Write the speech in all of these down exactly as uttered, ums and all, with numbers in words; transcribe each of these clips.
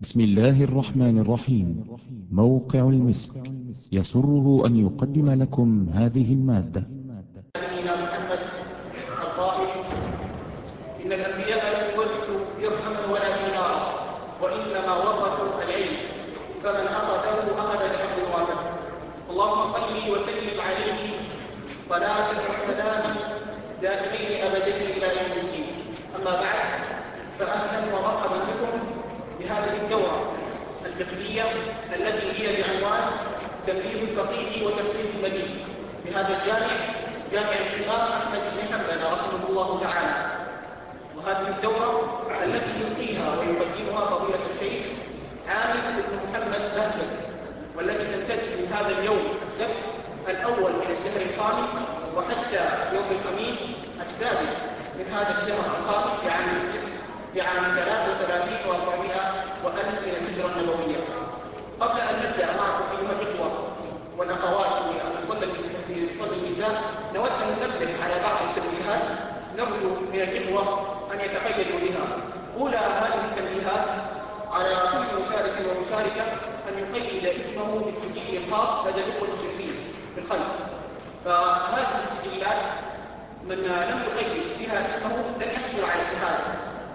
بسم الله الرحمن الرحيم. موقع المسك يسره أن يقدم لكم هذه المادة. نبينا محمد القائل: إن الأنبياء لم يورثوا درهما ولا دينارا، وإنما ورثوا العلم، فمن أخذه أخذ بحظ وافر. اللهم صل وسلم عليه صلاة وسلاما دائمين أبدين إلى يوم الدين. أما بعد، فأهلا ومرحبا بكم بهذه الدورة الفقهية التي هي بعنوان تمهيد الفقيه وتفقيه البديل بهذا الجامع، جامع الإمام أحمد بن حنبل رحمه الله تعالى. وهذه الدورة التي يلقيها ويقدمها فضيلة الشيخ عامر بن محمد بهجت، والتي تمتد من هذا اليوم السبت الأول من الشهر الخامس وحتى يوم الخميس السادس من هذا الشهر الخامس بعام بعام ثلاثة وثلاثين وأربعمائة وألف من الهجرة النبوية. قبل أن نبدأ معكم أيها الإخوة والأخوات في مصلى النساء، نود أن ننبه على بعض التنبيهات نرجو من الإخوة أن يتقيدوا بها. أولى هذه التنبيهات على كل مشارك ومشاركة أن يقيد اسمه بالسجل الخاص لدى الإخوة المشرفين في الخلف. فهذه السجلات من لم يقيد بها اسمه لن يحصل على شهادة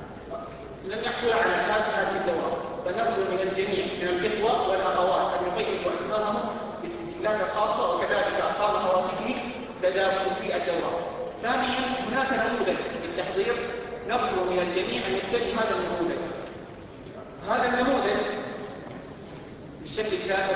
لن يحصل على شهادة هذه الدورة. فنرجو من الجميع من الإخوة والأخوات أن يقيدوا أسمائهم بالسجلات الخاصة، وكذلك أرقام هواتفه لدى مشرفي الدورة. ثانيا، هناك نموذج للتحضير، نرجو من الجميع أن يستلم هذا النموذج. هذا النموذج بالشكل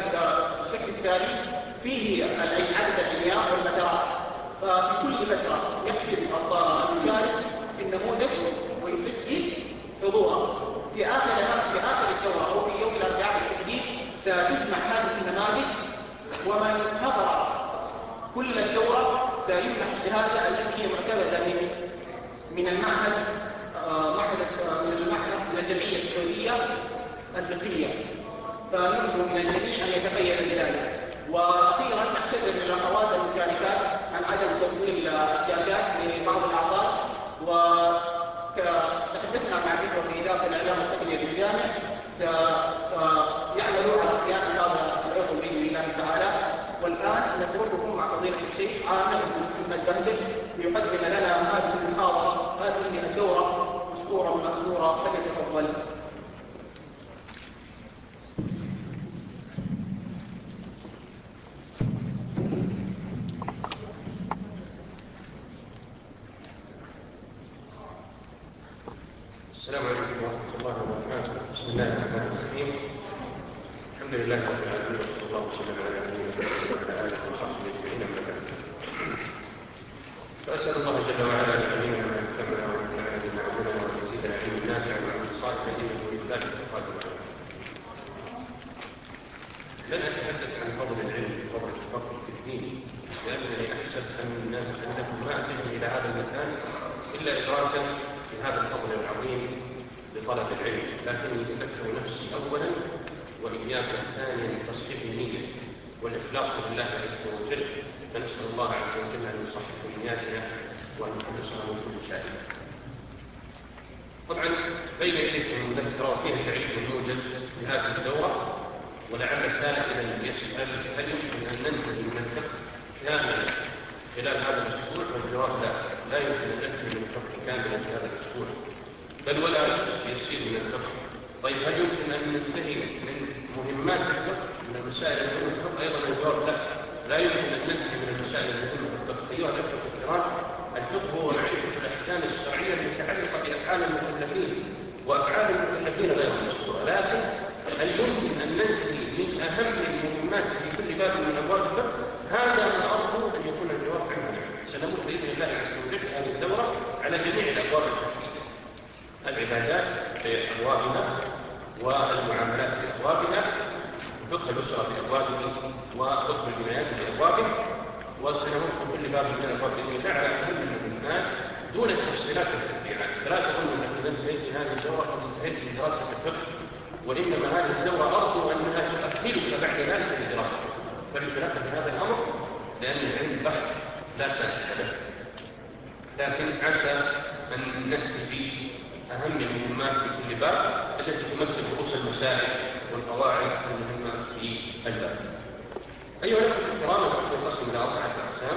التالي فيه عدد الأيام والفترات، ففي كل فترة يكتب المشارك في النموذج ويسجل حضوره. في آخر في آخر الدورة أو في يوم الأربعاء التحديد ستجمع هذه النماذج، ومن حضر كل الدورة سيمنح الشهادة التي هي معتمدة من من المعهد معهد من المعهد من الجمعية السعودية الفقهية. فنرجو من الجميع أن يتقيد بذلك. وأخيرا، نعتذر من الأخوات المشاركات عن عدم توصيل الشاشات لبعض الأعضاء، وتحدثنا مع الإخوة في إدارة الإعلام والتقنية بالجامع سيعملوا على صيانة هذا العطل بإذن الله تعالى. والآن نترككم مع فضيلة الشيخ عامر بن محمد بهجت ليقدم لنا هذه المحاضرة هذه الدورة مشكورا مأجورا، فليتفضل. السلام عليكم ورحمة الله وبركاته. بسم الله الرحمن الرحيم. الحمد لله رب العالمين، وصلى الله وسلم على نبينا محمد وعلى آله وصحبه أجمعين. أما بعد، فأسأل الله جل وعلا أن يعلمنا ما ينفعنا وينفعنا بما علمنا وأن يزيدنا علما نافعا وعملا صالحا إنه ولذلك القادر عليه. لن أتحدث عن فضل العلم وفضل الفقه في الدين، لأنني أحسب أنكم ما أتيتم إلى هذا المكان إلا إدراكا بهذا الفضل العظيم لطلب العلم، لكني أذكر نفسي أولا وإياكم ثانيا بتصحيح النية والإخلاص لله عز وجل، فنسأل الله عز وجل أن يصحح نياتنا وأن يخلصنا من كل شيء. طبعا بين يديكم مذكرة وفيها تعريف موجز لهذه الدورة، ولعل سائلا يسأل هل يمكن أن ننتهي من الفقه كاملا خلال هذا الأسبوع؟ والجواب لا، لا يمكن أن ننتهي من الفقه كاملا في هذا الأسبوع، بل ولا جزء يسير من الفقه. طيب هل يمكن أن ننتهي من مهمات الفقه، من المسائل المهمة في الفقه؟ أيضا الجواب لا، لا يمكن أن ننتهي من المسائل المهمة في الفقه. أيها الأخوة الكرام، الفقه هو معرفة الأحكام الشرعية المتعلقة بأفعال المكلفين، وأفعال المكلفين غير مشروعة. لكن هل يمكن أن ننتهي من أهم المهمات في كل باب من أبواب الفقه؟ هذا ما أرجو أن يكون الجواب عنه نعم. سنمر بإذن الله عز وجل في هذه الدورة على جميع الأبواب الفقهية، العبادات بأبوابها، والمعاملات بأبوابها، فقه الأسرة بأبوابه، وفقه الجنايات بأبوابه. وسنمر في كل باب من الأبواب بإذن الله على أهم المهمات دون التفصيلات والتفريعات. فلا تظنوا أنكم انتهيت من هذه الدورة أو انتهيت من دراسة الفقه، وإنما هذه الدورة أرجو أنها تؤهلك بعد ذلك لدراسته. فلتنبه هذا الأمر، لأن العلم بحث لا سابق له، لكن عسى أن نأتي أهم المهمات في كل باب التي تمثل رؤوس المسائل والقواعد المهمة في الباب. أيها الأخوة الكرام، ينقسم إلى أربعة أقسام.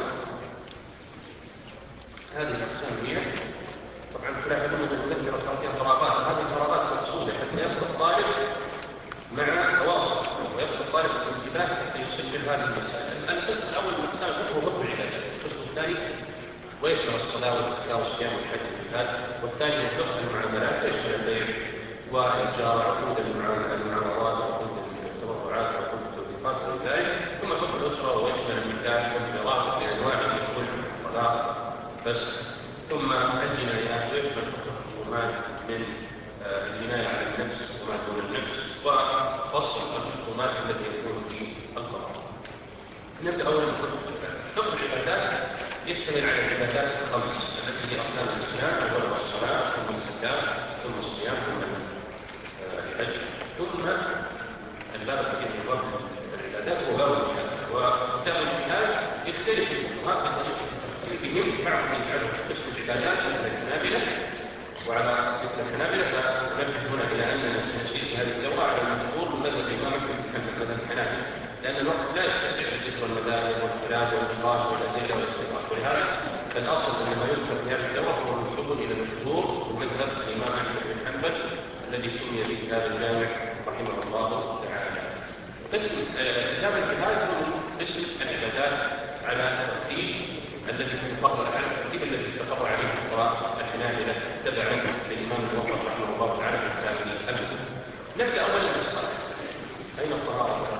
هذه الأقسام هي طبعا تلاحظون أن المذكرة صار فيها ضربات، هذه الضربات مقصودة حتى يبقى الطالب مع تواصل ويبقى الطالب الانتباه حتى يسجل هذه المسائل. القسم الأول من أقسام الفقه هو فقه العبادات، القسم الثاني ويشمل الصلاة والزكاة والصيام والحج والجهاد، والثاني هو فقه المعاملات ويشمل البيع والإيجار وعقود المعاملات وعقود التبرعات وعقود التوثيقات وغير ذلك، ثم فقه الأسرة ويشمل النكاح والفراق بأنواعه الخلع والطلاق بس، ثم الجنايات ويشمل فقه الخصومات من الجناية على النفس وما دون النفس، وفصل الخصومات التي يكون في القضاء. نبدأ أولا بفقه العبادات. فقه العبادات يشتمل على العبادات الخمس التي هي أركان الإسلام، أولا الصلاة ثم الزكاة ثم الصيام ثم الحج ثم الباب الذي هو باب العبادات هو باب الجهاد. وكتاب الجهاد يختلف الفقهاء في طريقة الترتيب، بعضهم يجعله قسم العبادات مثل الحنابلة، وعلى مثل الحنابلة فنبه هنا إلى أننا سنسير في هذه الدورة على المشهور من مذهب الإمام أحمد بن الحنابلة، لأن الوقت لا يتسع لذكر المذاهب والخلاف والنقاش والأدلة والاستنباط، ولهذا فالأصل أن ما يذكر في هذه الدورة هو منسوب إلى المشهور من مذهب الإمام أحمد بن حنبل الذي سمي به هذا الجامع رحمه الله تعالى. قسم كتاب الجهاد هو قسم العبادات على الترتيب الذي استقر على الترتيب الذي استقر عليه الفقهاء الحنابلة تبعا للإمام الموفق رحمه الله تعالى في كتابه الأبد. نبدأ أولا بالصلاة. أين الطهارة؟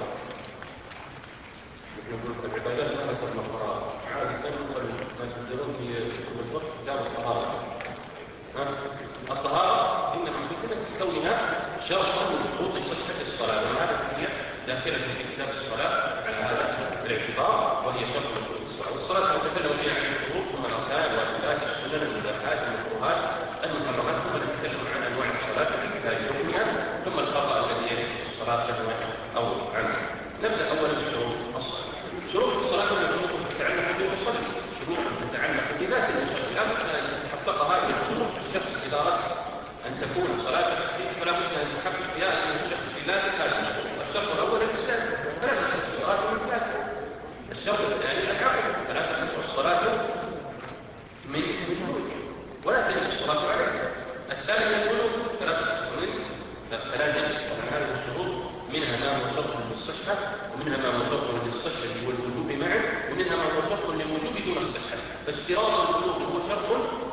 نقول العبادات ما ذكرنا الطهارة، عادة تنقل ما تدرون في كتب الفقه كتاب الطهارة. الطهارة إنما ممكنة في كونها شرط من شروط صحة الصلاة، وهذا هي داخلة في كتاب الصلاة على هذا الاعتبار، وهي شرط من شروط الصلاة. والصلاة سنتكلم فيها عن الشروط ثم الأركان والواجبات السنن المباحات المكروهات المحرمات، ثم نتكلم عن أنواع الصلاة باعتبار حكمها، ثم الخطأ الذي يجب الصلاة سهوا أو عمدا. نبدأ أولا بشروط الصلاة. شروط الصلاة هي شروط تتعلق بالمصلي، شروط تتعلق بذات المصلي، لا بد أن تتحقق هذه الشروط الشخص إذا أراد أن تكون صلاته صحيحة فلا بد أن تحقق فيها أن الشخص بذاته هذه الشروط. الشرط الأول الإسلام، فلا تصح الصلاة من كافر. الشرط الثاني العقل، فلا تصح الصلاة من وجود ولا تجب الصلاة عليه. الثالث البلوغ، فلا تصح منه فلا تجب. هذه الشروط منها ما هو شرط للصحة، ومنها ما هو شرط للصحة والوجوب معا، ومنها ما هو شرط للوجوب دون الصحة. فاشتراط البلوغ هو شرط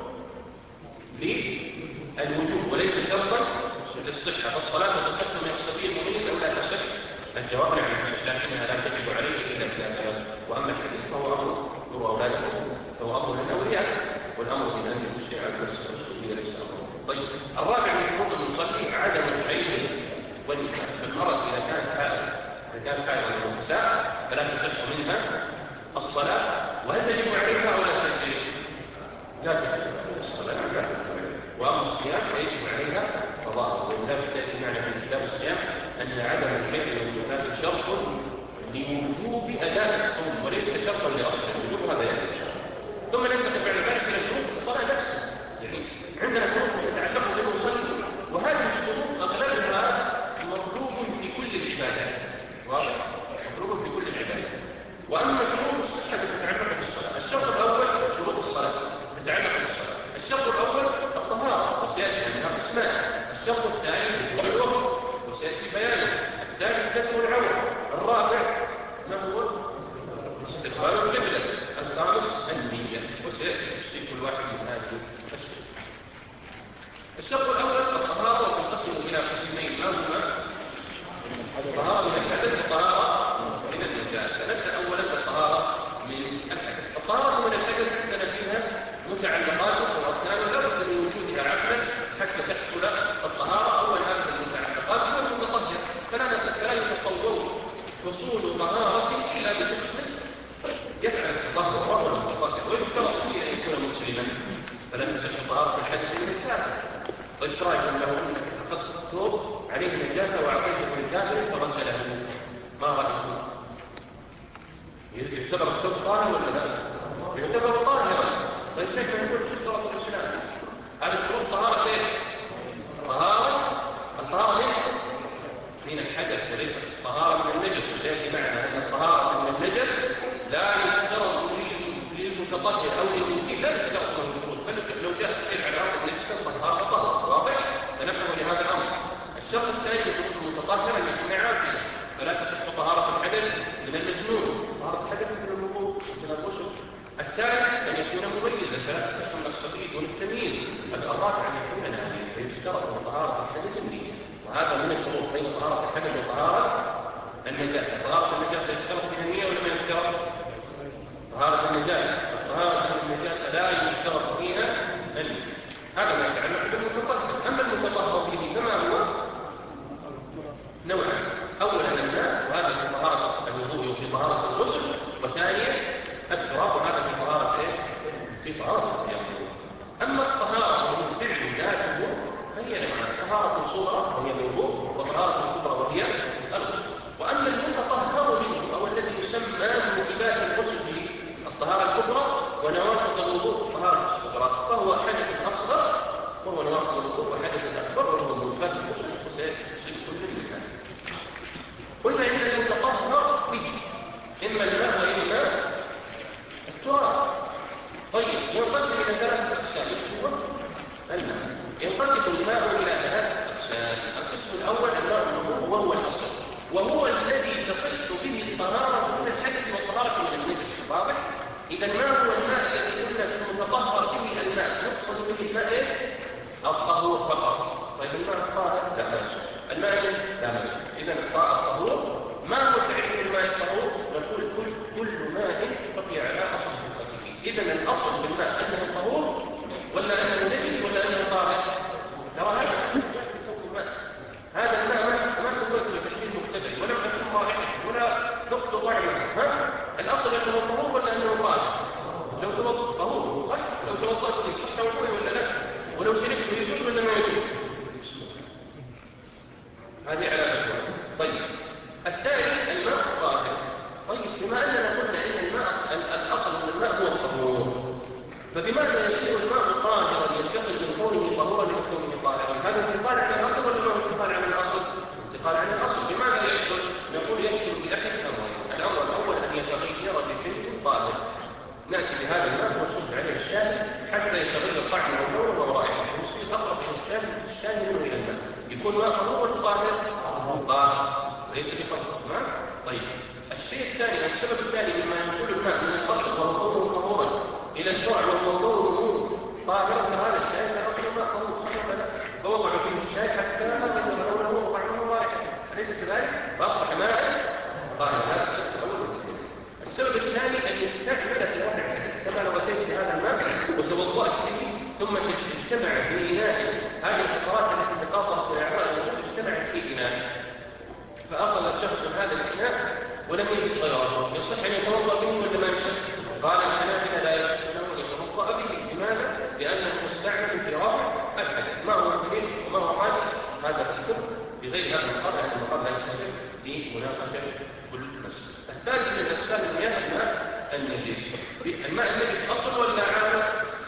للوجوب وليس شرطا للصحة. فالصلاة تصح من الصبي المميز أو لا تصح؟ الجواب نعم تصح، لكنها لا تجب عليه إلا إذا بلغ. وأما الحديث فهو أمر نور أولادكم فهو أمر للأولياء، والأمر بأن الشيء على المسألة الشرعية ليس أمر. طيب، الرابع من شروط المصلي عدم الحيض والنفاس. المرأة إذا كانت حائض إذا كانت حائض أو نساء فلا تصح منها الصلاة. وهل تجب عليها أو لا تجب؟ لا تجب الصلاة، لا تجب عليها. وأما الصيام فيجب عليها قضاء، ولذلك سيأتي معنا في كتاب الصيام أن عدم الحيض والنفاس شرط لوجوب أداء الصوم وليس شرطا لأصل الوجوب، هذا يأتي إن شاء الله. ثم ننتقل بعد ذلك إلى شروط الصلاة نفسها. يعني عندنا شروط تتعلق بالمصلي، وهذه الشروط أغلبها مطلوب في كل العبادات، واضح؟ مطلوب في كل العبادات. وأما شروط الصحة تتعلق بالصلاة. الشرط الأول شروط الصلاة تتعلق بالصلاة. الشرط الأول الطهارة، وسيأتي منها قسمان. الشرط الثاني الوضوء، وسيأتي بيانه. الثالث ستر العورة. الرابع ما هو؟ استقبال القبلة. الخامس النية، وسيأتي في كل واحد من هذه الشروط. الشرط الأول الطهارة، وتنقسم إلى قسمين، ما هما؟ الطهارة من الحدث وطهارة من النجاسة. نبدأ أولا بالطهارة من الحدث. الطهارة من الحدث عندنا فيها متعلقات وأركان لا بد من وجودها عقلا حتى تحصل الطهارة. أول هذه المتعلقات هو المتطهر، فلا يتصور حصول طهارة إلا بشخص يفعل التطهر وهو المتطهر، ويشترط فيه أن يكون مسلما، فلا تصح طهارة الحدث من الكافر. طيب ايش رايكم لو انك اخذت الثوب عليه نجاسه واعطيته للكافر فغسله، ما رايكم؟ يعتبر الثوب طاهر ولا لا؟ يعتبر طاهرا. طيب كيف نقول شروط الاسلام؟ هذه شروط طهاره ايش؟ الطهارة من الحدث وليس الطهارة من النجس. وسيأتي معنا أن الطهارة من النجس لا يشترط للمتطهر أو للمسيء، لا يشترط له شروط. لو جاء السيل على أرض النجسة طهارة طهر واضح، فنفهم لهذا الأمر. الشرط الثاني لشروط المتطهر أن يكون عاقلا، فلا تصح طهارة الحدث من المجنون، طهارة الحدث من الوضوء من الغسل. الثالث أن يكون مميزا، فلا تصح من الصغير والتمييز. الرابع أن يكون ناديا، فيشترط طهارة الحدث النية. وهذا من الفروق بين طهارة الحدث وطهارة النجاسة. طهارة النجاسة يشترط فيها النية ولا ما يشترط؟ طهارة النجاسة طهارة النجاسة لا يشترط فيها النية. هذا ما يتعلق بالمتطهر. أما المتطهر به فما هو؟ نوعان: أولا الماء، وهذا في طهارة الوضوء وفي طهارة الغسل، وثانيا التراب، وهذا في طهارة ايش؟ في طهارة التيمم. أما الطهارة من فعل ذاته فهي نوعان: طهارة صغرى وهي الوضوء، وطهارة كبرى وهي الغسل. وأما المتطهر منه أو الذي يسمى موجبات الغسل في الطهارة الكبرى ونواقض الوضوء في الطهارة الصغرى، فهو حدث أصغر وهو نواقض الوضوء، وحدث أكبر وهو موجبات الغسل، وسيأتي تفصيل كل منها. قلنا إن المتطهر به إما الماء وإما التراب. طيب، ينقسم إلى ثلاثة أقسام. هو الماء ينقسم الماء إلى ثلاثة أقسام. القسم الأول الماء المطهور، وهو الأصل، وهو الذي تصح به الطهارة من الحدث والطهارة من النجس. واضح؟ إذا ما هو الماء الذي قلنا المتطهر به الماء؟ نقصد به الماء إيش؟ الطهور فقط. طيب الماء الطاهر لا ما يصح. الماء لا ما يصح. إذا الطهور ما هو تعريف الماء الطهور؟ نقول كل كل ماء بقي على أصل خلقته. إذا الأصل في الماء أنه طهور ولا أنه نجس ولا أنه طاهر؟ ترى هذا الماء، هذا الماء ما ما سويت له تحليل مختبر ولا أشم رائحته ولا ذقت طعمه. ها؟ الأصل أنه طهور ولا أنه طاهر؟ لو توضأ طهور صح؟ لو توضأت لي صح وضوء ولا لا؟ ولو شربت يجوز ولا ما يجوز؟ هذه علامة. طيب، الثاني الماء الطاهر. طيب، بما أننا قلنا إن الماء الأصل من الماء هو الطهور، فبماذا يصير الماء طاهرا ينتقل من كونه طهورا إلى كونه طاهرا؟ هذا انتقال عن الأصل ولا ما هو انتقال عن الأصل؟ انتقال عن الأصل. بماذا يحصل؟ نقول يحصل بأحد أمرين. الأمر الأول أن يتغير بشيء طاهر، نأتي بهذا الماء ونصب عليه الشاهي حتى يتغير طعمه ولونه ورائحته، ويصير أقرب إلى الشاهي الشاهي منه إلى الماء. يكون ماء طهور ولا طاهر؟ طاهر، ليس بطهور. تمام؟ طيب، الشيء الثاني، السبب الثاني مما ينقل الماء من الأصل وهو كونه طهورا إلى الفعل وهو كونه طاهرا، فهذا الشاهي كان أصل الماء طهور صح ولا لا؟ فوضع فيه الشاهي حتى يتغير لونه وطعمه ورائحته، أليس كذلك؟ فأصبح ماء طاهر. هذا السبب الأول. السبب الثاني أن يستعمل في رفع الحدث، كما لو أتيت بهذا الماء وتوضأت به ثم اجتمع في إناء هذه الفقرات التي تقاطرت في أعضاء الوضوء اجتمعت في إناء، فأخذ شخص هذا الإناء ولم يجد غيره، يصح أن يتوضأ به ولا ما يصح؟ قال الحنابلة لا يصح له أن يتوضأ به. لماذا؟ لأنه مستعمل في رفع الحدث. ما هو الدليل وما هو الراجح؟ هذا بحث في غير هذا المقام، لأن المقام لا يتصل بمناقشة كل مسألة. الثالث من الأقسام المياه الماء النجس. الماء النجس أصل ولا عادة؟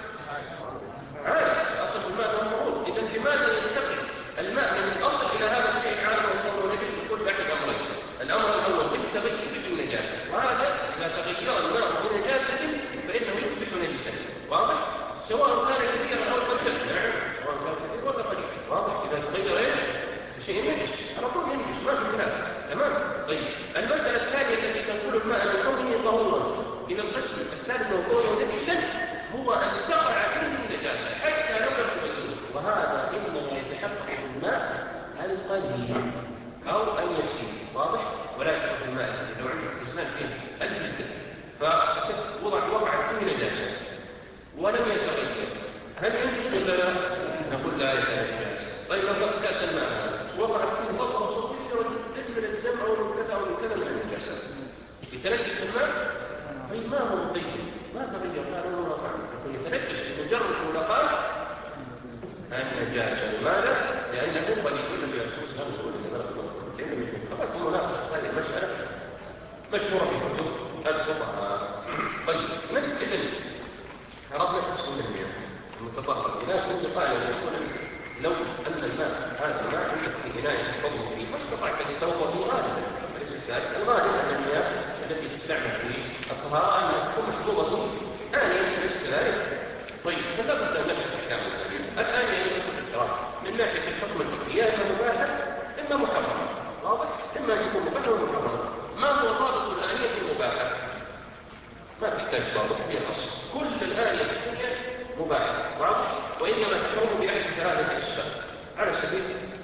عادة. أصل الماء هو الطهور. إذا لماذا ينتقل الماء من الأصل إلى هذا الشيء عادة وهو نجس؟ يكون أحد أمرين. الأمر الأول بالتغير بالنجاسة، وهذا إذا تغير الماء بنجاسة فإنه يصبح نجسا. واضح؟ سواء كان كثيرا أو قليلا. نعم، سواء كان كثير ولا قليل. واضح؟ إذا تغير إيش؟ شيء نجس على طول ينجس، ما في خلاف. تمام؟ طيب، المسألة الثانية التي تنقل الماء من كونه طهورا إلى القسم الثالث وكونه نجسا هو أن تقع فيه النجاسة حتى لو لم تغيره، وهذا إنما يتحقق بالماء القليل أو اليسير. واضح؟ ولا يحصل الماء الذي لو عندك إنسان فيه ألف لتر فوضع وقعت فيه نجاسة ولم يتغير، هل ينجس ولا لا؟ نقول لا يتنجس. طيب، لو كأس الماء وقعت فيه فترة صغيرة جدا من الدم أو من كذا أو من كذا من النجاسة، يتنجس الماء؟ طيب، ما هو مغير؟ ما تغير لا لون ولا طعم، يكون يتنجس بمجرد ملاقاة النجاسة. لماذا؟ لأنه قليل. النبي عليه الصلاة والسلام يقول إن درس المتكلم فقط مناقشة هذه المسألة مشهورة في كتب الفقهاء. طيب، من إذن عرفنا تقسيم المياه المتطهر. إذا كنت قائلا يقول لو أن الماء هذا الماء عندك في إناء تفضل فيه ما استطعت أن تتوضأ به غالبا، أليس كذلك؟ الغالب أن المياه التي تستعمل في الطهارة أنها تكون مشروبة آنية، أليس كذلك؟ طيب فلا بد أن نفهم أحكام الآنية. الآنية يدخل التراث من ناحية الحكم الفقهي يا إما مباحة إما محرمة، واضح؟ إما أن يكون مباحا ومحرما. ما هو ضابط الآنية المباحة؟ ما تحتاج ضابط هي الأصل، كل الآنية في الدنيا مباحة، واضح؟ وإنما تحرم بأحد ثلاثة أسباب على سبيل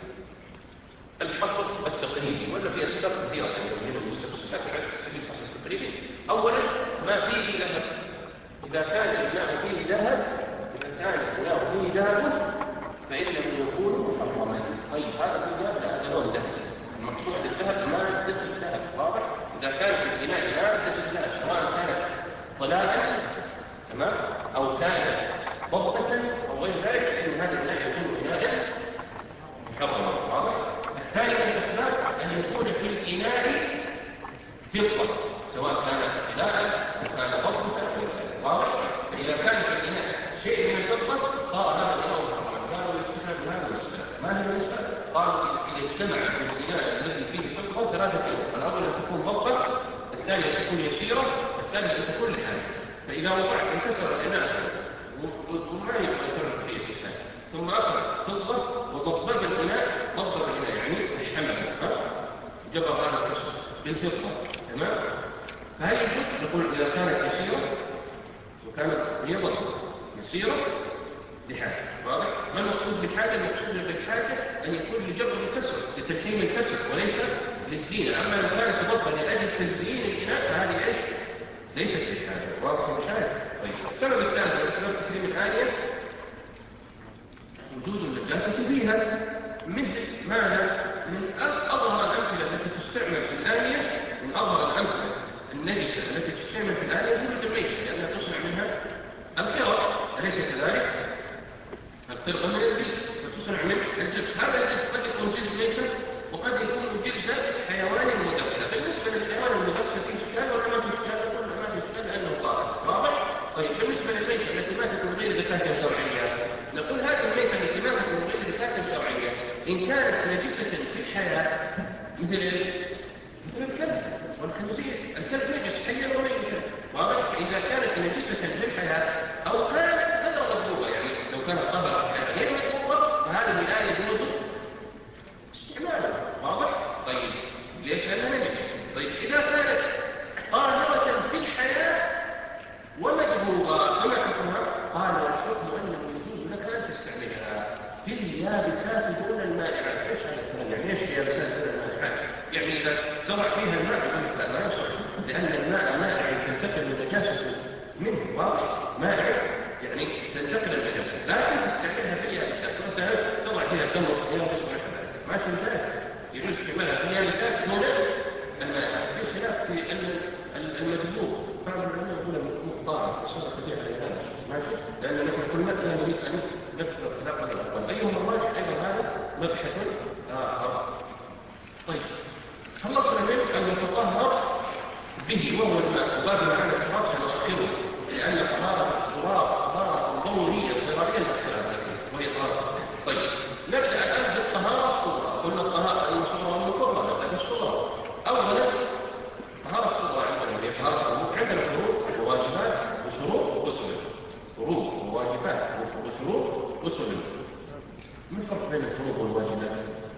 الحصر التقريبي، ولا في أسباب كثيرة يعني يوجد المستفسر، لكن على سبيل الحصر التقريبي أولا ما فيه ذهب، إذا كان الإناء فيه ذهب إذا كان الإناء فيه ذهب فإنه يكون محرما. طيب هذا في الذهب لا هذا هو الذهب، المقصود بالذهب مادة الذهب، واضح؟ إذا كان في الإناء مادة الذهب سواء كانت طلاسم تمام أو كانت ضبطة أو غير ذلك فإن هذا الإناء يكون إناء محرما، واضح؟ الثاني من الأسباب أن يكون في الإناء فضة سواء كان إناء أو كان ضبطة أو غير ذلك، واضح؟ فإذا كان في الإناء شيء من الفضة صار هذا الإناء محرما. قالوا الاستثناء من هذا المسألة، ما هي المسألة؟ قالوا إذا اجتمع في الإناء الذي فيه فضة ثلاثة أمور، الأول أن تكون ضبطة، الثانية أن تكون يسيرة، الثالثة أن تكون لحالة. فإذا وقعت انكسر الإناء وما يبقى يفرق فيه الإنسان ثم أخذ فضة وضبط الإناء ضبط الإناء يعني الحمل جبر هذا الكسر بالفضة تمام. فهل يجوز نقول إذا كانت يسيرة وكانت غيضة يسيرة لحاجة، واضح؟ ما المقصود بالحاجة؟ المقصود بالحاجة أن يكون لجبر الكسر لتلحيم الكسر وليس للزينة. أما لو كانت تضبط لأجل تزيين الإناء فهذه إيش؟ ليست للحاجة، واضح المشاهد؟ طيب السبب الثالث من أسباب تحريم الآنية وجود النجاسة فيها، مثل ماذا؟ من أظهر الأمثلة التي تستعمل في الآنية، من أظهر الأمثلة النجسة التي تستعمل في الآنية وجود الميتة، لأنها تصنع منها الخرق، أليس كذلك؟ الخرق من الجلد وتصنع من الجلد، هذا الجلد قد يكون جلد ميتة وقد يكون جلد حيوان مذكى. بالنسبة للحيوان المذكى في إشكال ولا ما في إشكال؟ نقول ما في إشكال لأنه طاهر، واضح؟ طيب بالنسبة للميتة التي ماتت من غير زكاة شرعية، نقول هذه الميتة التي ماتت من غير زكاة شرعية إن كانت نجسة في الحياة مثل ايش؟ مثل الكلب والخنزير، الكلب نجس حيا وميتا، واضح؟ فإذا كانت نجسة في الحياة أو كانت غير مطلوبة، يعني لو كانت طاهرة غير مطلوبة فهذه لا يجوز استعمالها، واضح؟ طيب ليش؟ لأنها نجسة. طيب إذا كانت طاهرة في الحياة ومذبوبة فما حكمها؟ قال الحكم أنه يجوز لك أن تستعملها في اليابسات دون المائعات. ايش هذا الكلام؟ يعني ايش في اليابسات دون المائعات؟ يعني إذا تضع فيها الماء يقول لا ما يصح، لأن الماء مائع تنتقل النجاسة منه، واضح؟ مائع يعني تنتقل النجاسة، لكن تستعملها في اليابسات، مثلا تضع فيها تمر يابس ونحو ذلك، ما في ذلك يجوز استعمالها في اليابسات دون المائعات. في خلاف في المذبوب، بعض العلماء يقول المذبوب طاهر وصار خفيف على هذا ماشي، لأن نحن كلنا نريد أن نذكر خلاف هذا الأقوال، أيهما الراجح أيضا هذا مبحث آخر. طيب خلصنا من أن يتطهر به وهو الماء، وبعد معنا التراب سنؤخره لأن طهارة التراب طهارة ضرورية اضطرارية للصلاة وهي طهارة. طيب نبدأ الآن بالطهارة الصغرى، قلنا الطهارة الصغرى والكبرى، نبدأ بالصغرى. أولا طهارة الصغرى عندنا هي طهارة عندنا فروض وواجبات وشروط وسنن، فروض وواجبات وشروط وسنن. ما الفرق بين الفروض والواجبات؟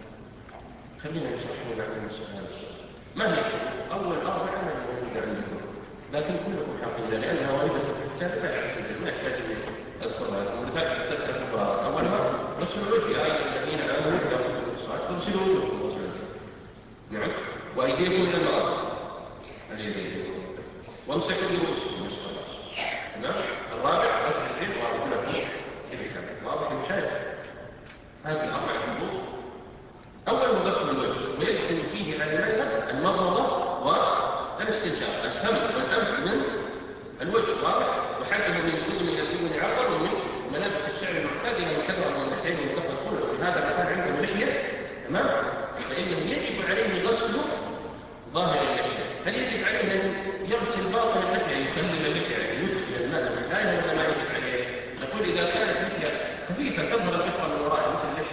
خلينا نشرح لنا عن السؤال. ما هي أول أربعة ما هي موجودة عندكم، لكن كلكم حاطين لأنها واردة في الكتاب لا يحتاج ما يحتاج إلى أذكرها. ولذلك تذكر الكبرى أولها غسل الوجه، يا أيها الذين آمنوا إذا قمتم إلى الصلاة فاغسلوا وجوهكم غسل الوجه، نعم، وأيديكم إلى المرافق، اليدين، وامسكوا برؤوسكم نصف الرأس، تمام. الرابع غسل اليدين وأرجلكم إلى الكعبين، واضح المشاهد؟ هذه أربعة فروض. أول غسل الوجه ويدخل فيه على المذهب المضمضة والاستنشاق، الفم والأنف من الوجه، واضح؟ وحده من الأذن إلى الأذن عرضا ومن منابت الشعر المعتاد إلى الكبر من اللحيين والكفر كله، في هذا المكان عنده لحية، تمام؟ فإنه يجب عليه غسل ظاهر اللحية. هل يجب عليه أن يغسل باطن اللحية يخلل اللحية يعني يدخل الماء بالبداية ولا ما يجب عليه؟ نقول إذا كانت اللحية خفيفة تظهر البشرة من وراء مثل اللحية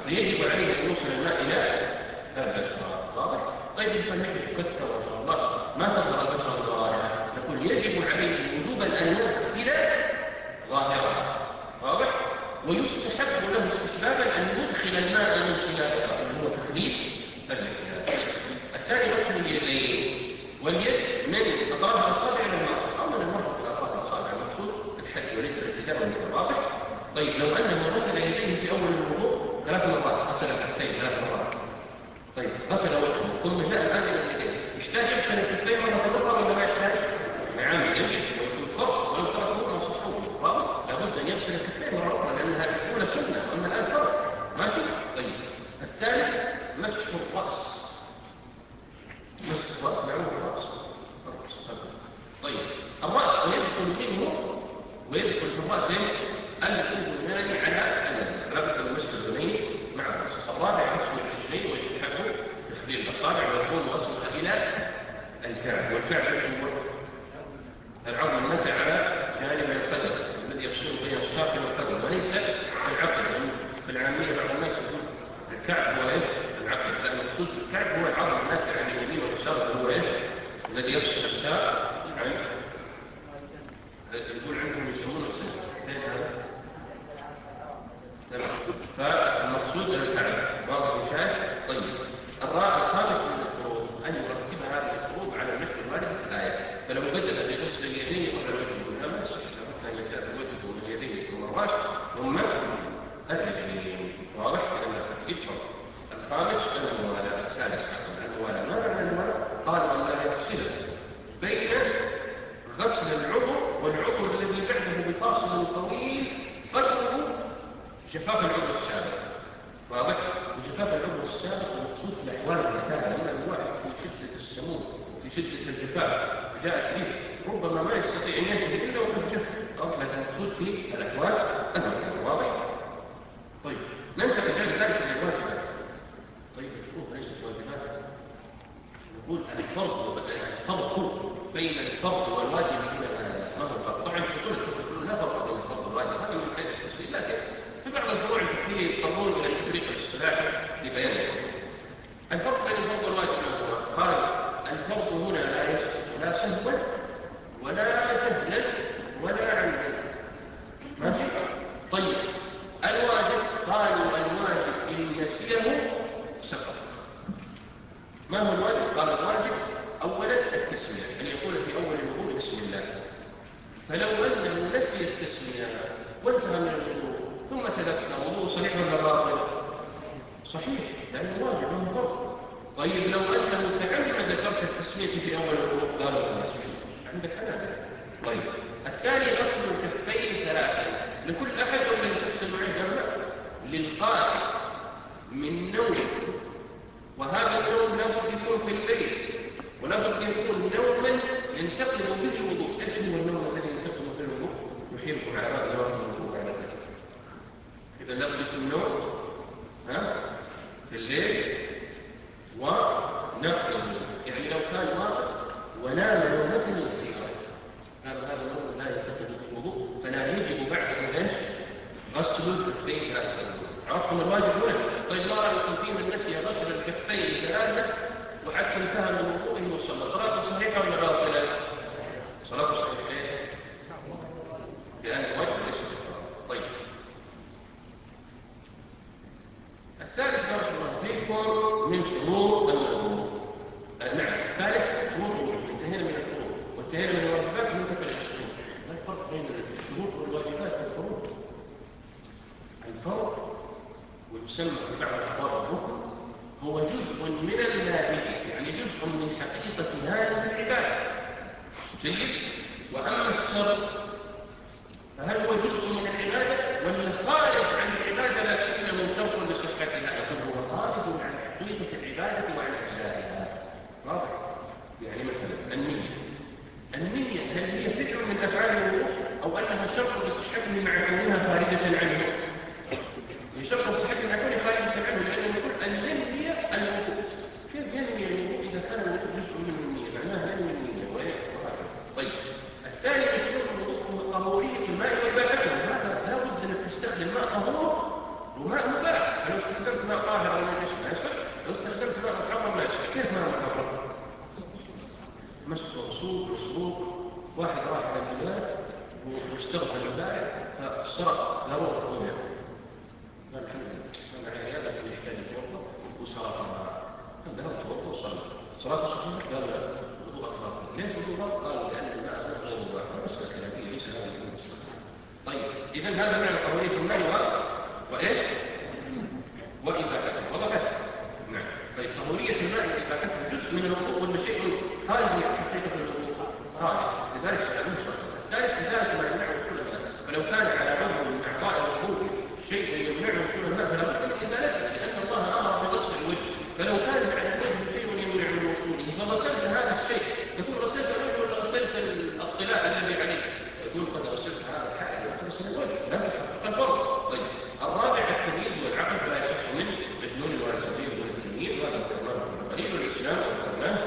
فيجب عليه أن يوصل الماء إلى البشرة. واضح؟ طيب إذا كان يحدث كثرة ما شاء الله ما تظهر البشرة ظاهرة، نقول يجب عليه وجوبا أن يغسل ظاهرة. واضح؟ ويستحب له استحبابا أن يدخل الماء من خلالها اللي هو تخليل الكلاب. الثاني غسل اليدين واليد من أطراف الأصابع إلى المرفق أو من المرفق إلى أطراف الأصابع، المقصود الحد وليس الابتداء من واضح. طيب لو أنه غسل يديه في أول الوضوء ثلاث مرات، غسل الكفين ثلاث مرات، طيب غسل وجهه ثم جاء الآن إلى اليدين، يحتاج يغسل الكفين مرة أخرى ولا ما يحتاج؟ نعم يجب ويكون فرض ولو تركه ما صحوه. واضح؟ لابد أن يغسل الكفين مرة أخرى لأن هذه الأولى سنة وأما الآن فرض. ماشي؟ طيب الثالث مسح الرأس. مسح الرأس معه الرأس. طيب الرأس ويدخل منه ويدخل في الرأس الأذنان على الأذن، ربط المسح الأذنين مع الرأس. الرابع غسل الرجلين ويستحب تخليل الأصابع ويكون غسلها إلى الكعب، والكعب يشمل العظم الناتج على جانب القدم الذي يفصل بين الساق والقدم وليس العقد. في العامية بعض الناس يقول الكعب هو ايش؟ العقد، لأن المقصود الكعب هو العظم الناتج عن اليمين واليسار هو ايش؟ الذي يفصل الساق عن يقول عندهم يسمونه الساق هذا. فالمقصود الكعب. واضح مشاهد؟ طيب الرابع الخامس من الفروض أن يرتب هذه الفروض على النحو الوارد في الآية. فلو بدأ بغسل اليدين قبل الوجه يقول لا بأس، لابد أن يبدأ بالوجه واليدين ثم الرأس ثم الرجلين. واضح؟ لأن الترتيب فرض. الخامس الموالاة. السادس الموالاة. ما معنى الموالاة؟ قال أن لا يفصل بين غسل العضو والعضو الذي بعده بفاصل طويل فرقه جفاف العضو السابق. واضح؟ وجفاف العضو السابق المقصود في الأحوال المعتادة، لأن الواحد في شدة السموم وفي شدة الجفاف جاءت فيه ربما ما يستطيع أن ينتهي إلا وقد جف، لكن المقصود في الأحوال المعتادة. واضح؟ طيب ننتقل بعد ذلك للواجبات. طيب الفروض ليست واجبات، نقول الفرق الفرق بين الفرض والواجب من الآيات. ما هو الفرق؟ طبعا في اصول الفقه يقولون لا فرق بين الفرض والواجب، هذا من حيث التفصيل، لكن في بعض الفروع الفقهيه يضطرون الى التفريق الاصطلاحي لبيانه. الفرق بين الفرض والواجب ما هو؟ قال الفرض هنا لا يسقط لا سهوا ولا جهلا ولا عمدا. ماشي؟ طيب الواجب قالوا الواجب ان نسيه سقط. ما هو الواجب؟ قال الواجب اولا التسميه، ان يقول في اول الوضوء بسم الله. فلو انه نسي التسميه وانتهى من الوضوء ثم تذكر وضوء صحيح ولا باطل؟ صحيح لانه واجب من فرض. طيب لو انه تعمد ترك التسميه في اول الوضوء قالوا لا صحيح عندك حنابلة. طيب الثاني غسل الكفين ثلاثه لكل احد ولا لشخص معين؟ قالوا لا، للقائل من نوم، وهذا النوم لابد يكون في الليل ولابد يكون نوما ينتقل به الوضوء. ايش هو النوم الذي ينتقل به الوضوء؟ يحيلكم على بعض نوم الوضوء على ذلك. اذا لابد يكون نوم ها في الليل ونقل، يعني لو كان واقف ونام نومة يسيرة هذا هذا النوم لا ينتقل به الوضوء، فلا يجب بعده ايش؟ غسل الكفين ثلاثة. عرفتم الواجب هنا؟ طيب ما رأيكم في من نسي غسل الكفين ثلاثة وحتى انتهى من وضوءه وصلى، صلاته صحيحة ولا باطلة؟ صلاته صحيحة لأن الواجب ليس بفرض. طيب الثالث بارك الله فيكم من شروط الوضوء. آه نعم الثالث شروط الوضوء. انتهينا من الفروض وانتهينا من الواجبات وننتقل إلى الشروط. ما الفرق بين الشروط والواجبات والفروض؟ الفرض ويسمى في بعض الأحوال الركن هو جزء من الماهية، يعني جزء من حقيقة هذه العبادة. جيد؟ وأما الشرط فهل هو جزء من العبادة ولا خارج عن العبادة لكنه شرط لصحتها؟ يقول هو خارج عن حقيقة العبادة وعن أجزائها. واضح؟ يعني مثلا النية. النية هل هي فعل من أفعال الوضوء أو أنها شرط لصحته مع كونها خارجة عنه؟ شرط صحته مع كونها خارجة عنه، لأنه يقول أن ينوي الوضوء. كيف ينوي الوضوء إذا كان الوضوء جزء من النية؟ معناها ينوي النية ويقرأ. طيب الثاني مشروط الوضوء هو طهورية الماء وإباحته. هذا لا بد أنك تستخدم ماء طهور وماء مباح. فلو استخدمت واحد راح إلى البلاد واستغفر البارع فسرق ضرورة الدنيا. قال الحمد لله أنا عيالك اللي يحتاج يتوضأ وصلاة الحمد لله توضأ وصلى. صلاة صحيحة؟ قال لا وضوء أكبر. ليش وضوء؟ قال لأن الماء غير مباح. مسألة خلافية ليس هذا من المسلم. طيب إذا هذا معنى قضية الماء وإيش؟ وإباحته وضحته. نعم. طيب طهورية الماء وإباحته جزء من الوضوء ولا شيء خارج من حقيقة الوضوء؟ خارج. لذلك سألوه شرط. ذلك إزالة ما يمنع وصول الماء. فلو كان على عضو من أعضاء الوضوء شيء يمنع وصول الماء فلا بد من إزالته لأن الله أمر بغسل الوجه. فلو كان على الوجه شيء يمنع من وصوله فغسلت هذا الشيء تكون غسلت الوجه ولا غسلت الطلاء الذي عليه؟ تكون قد غسلت هذا الحائل وغسل الوجه. لا تحقق الفرق. طيب الرابع التمييز والعقل لا يصح منه مجنون ولا سبيل ولا تمييز وهذا القرآن القريب والإسلام والقرآن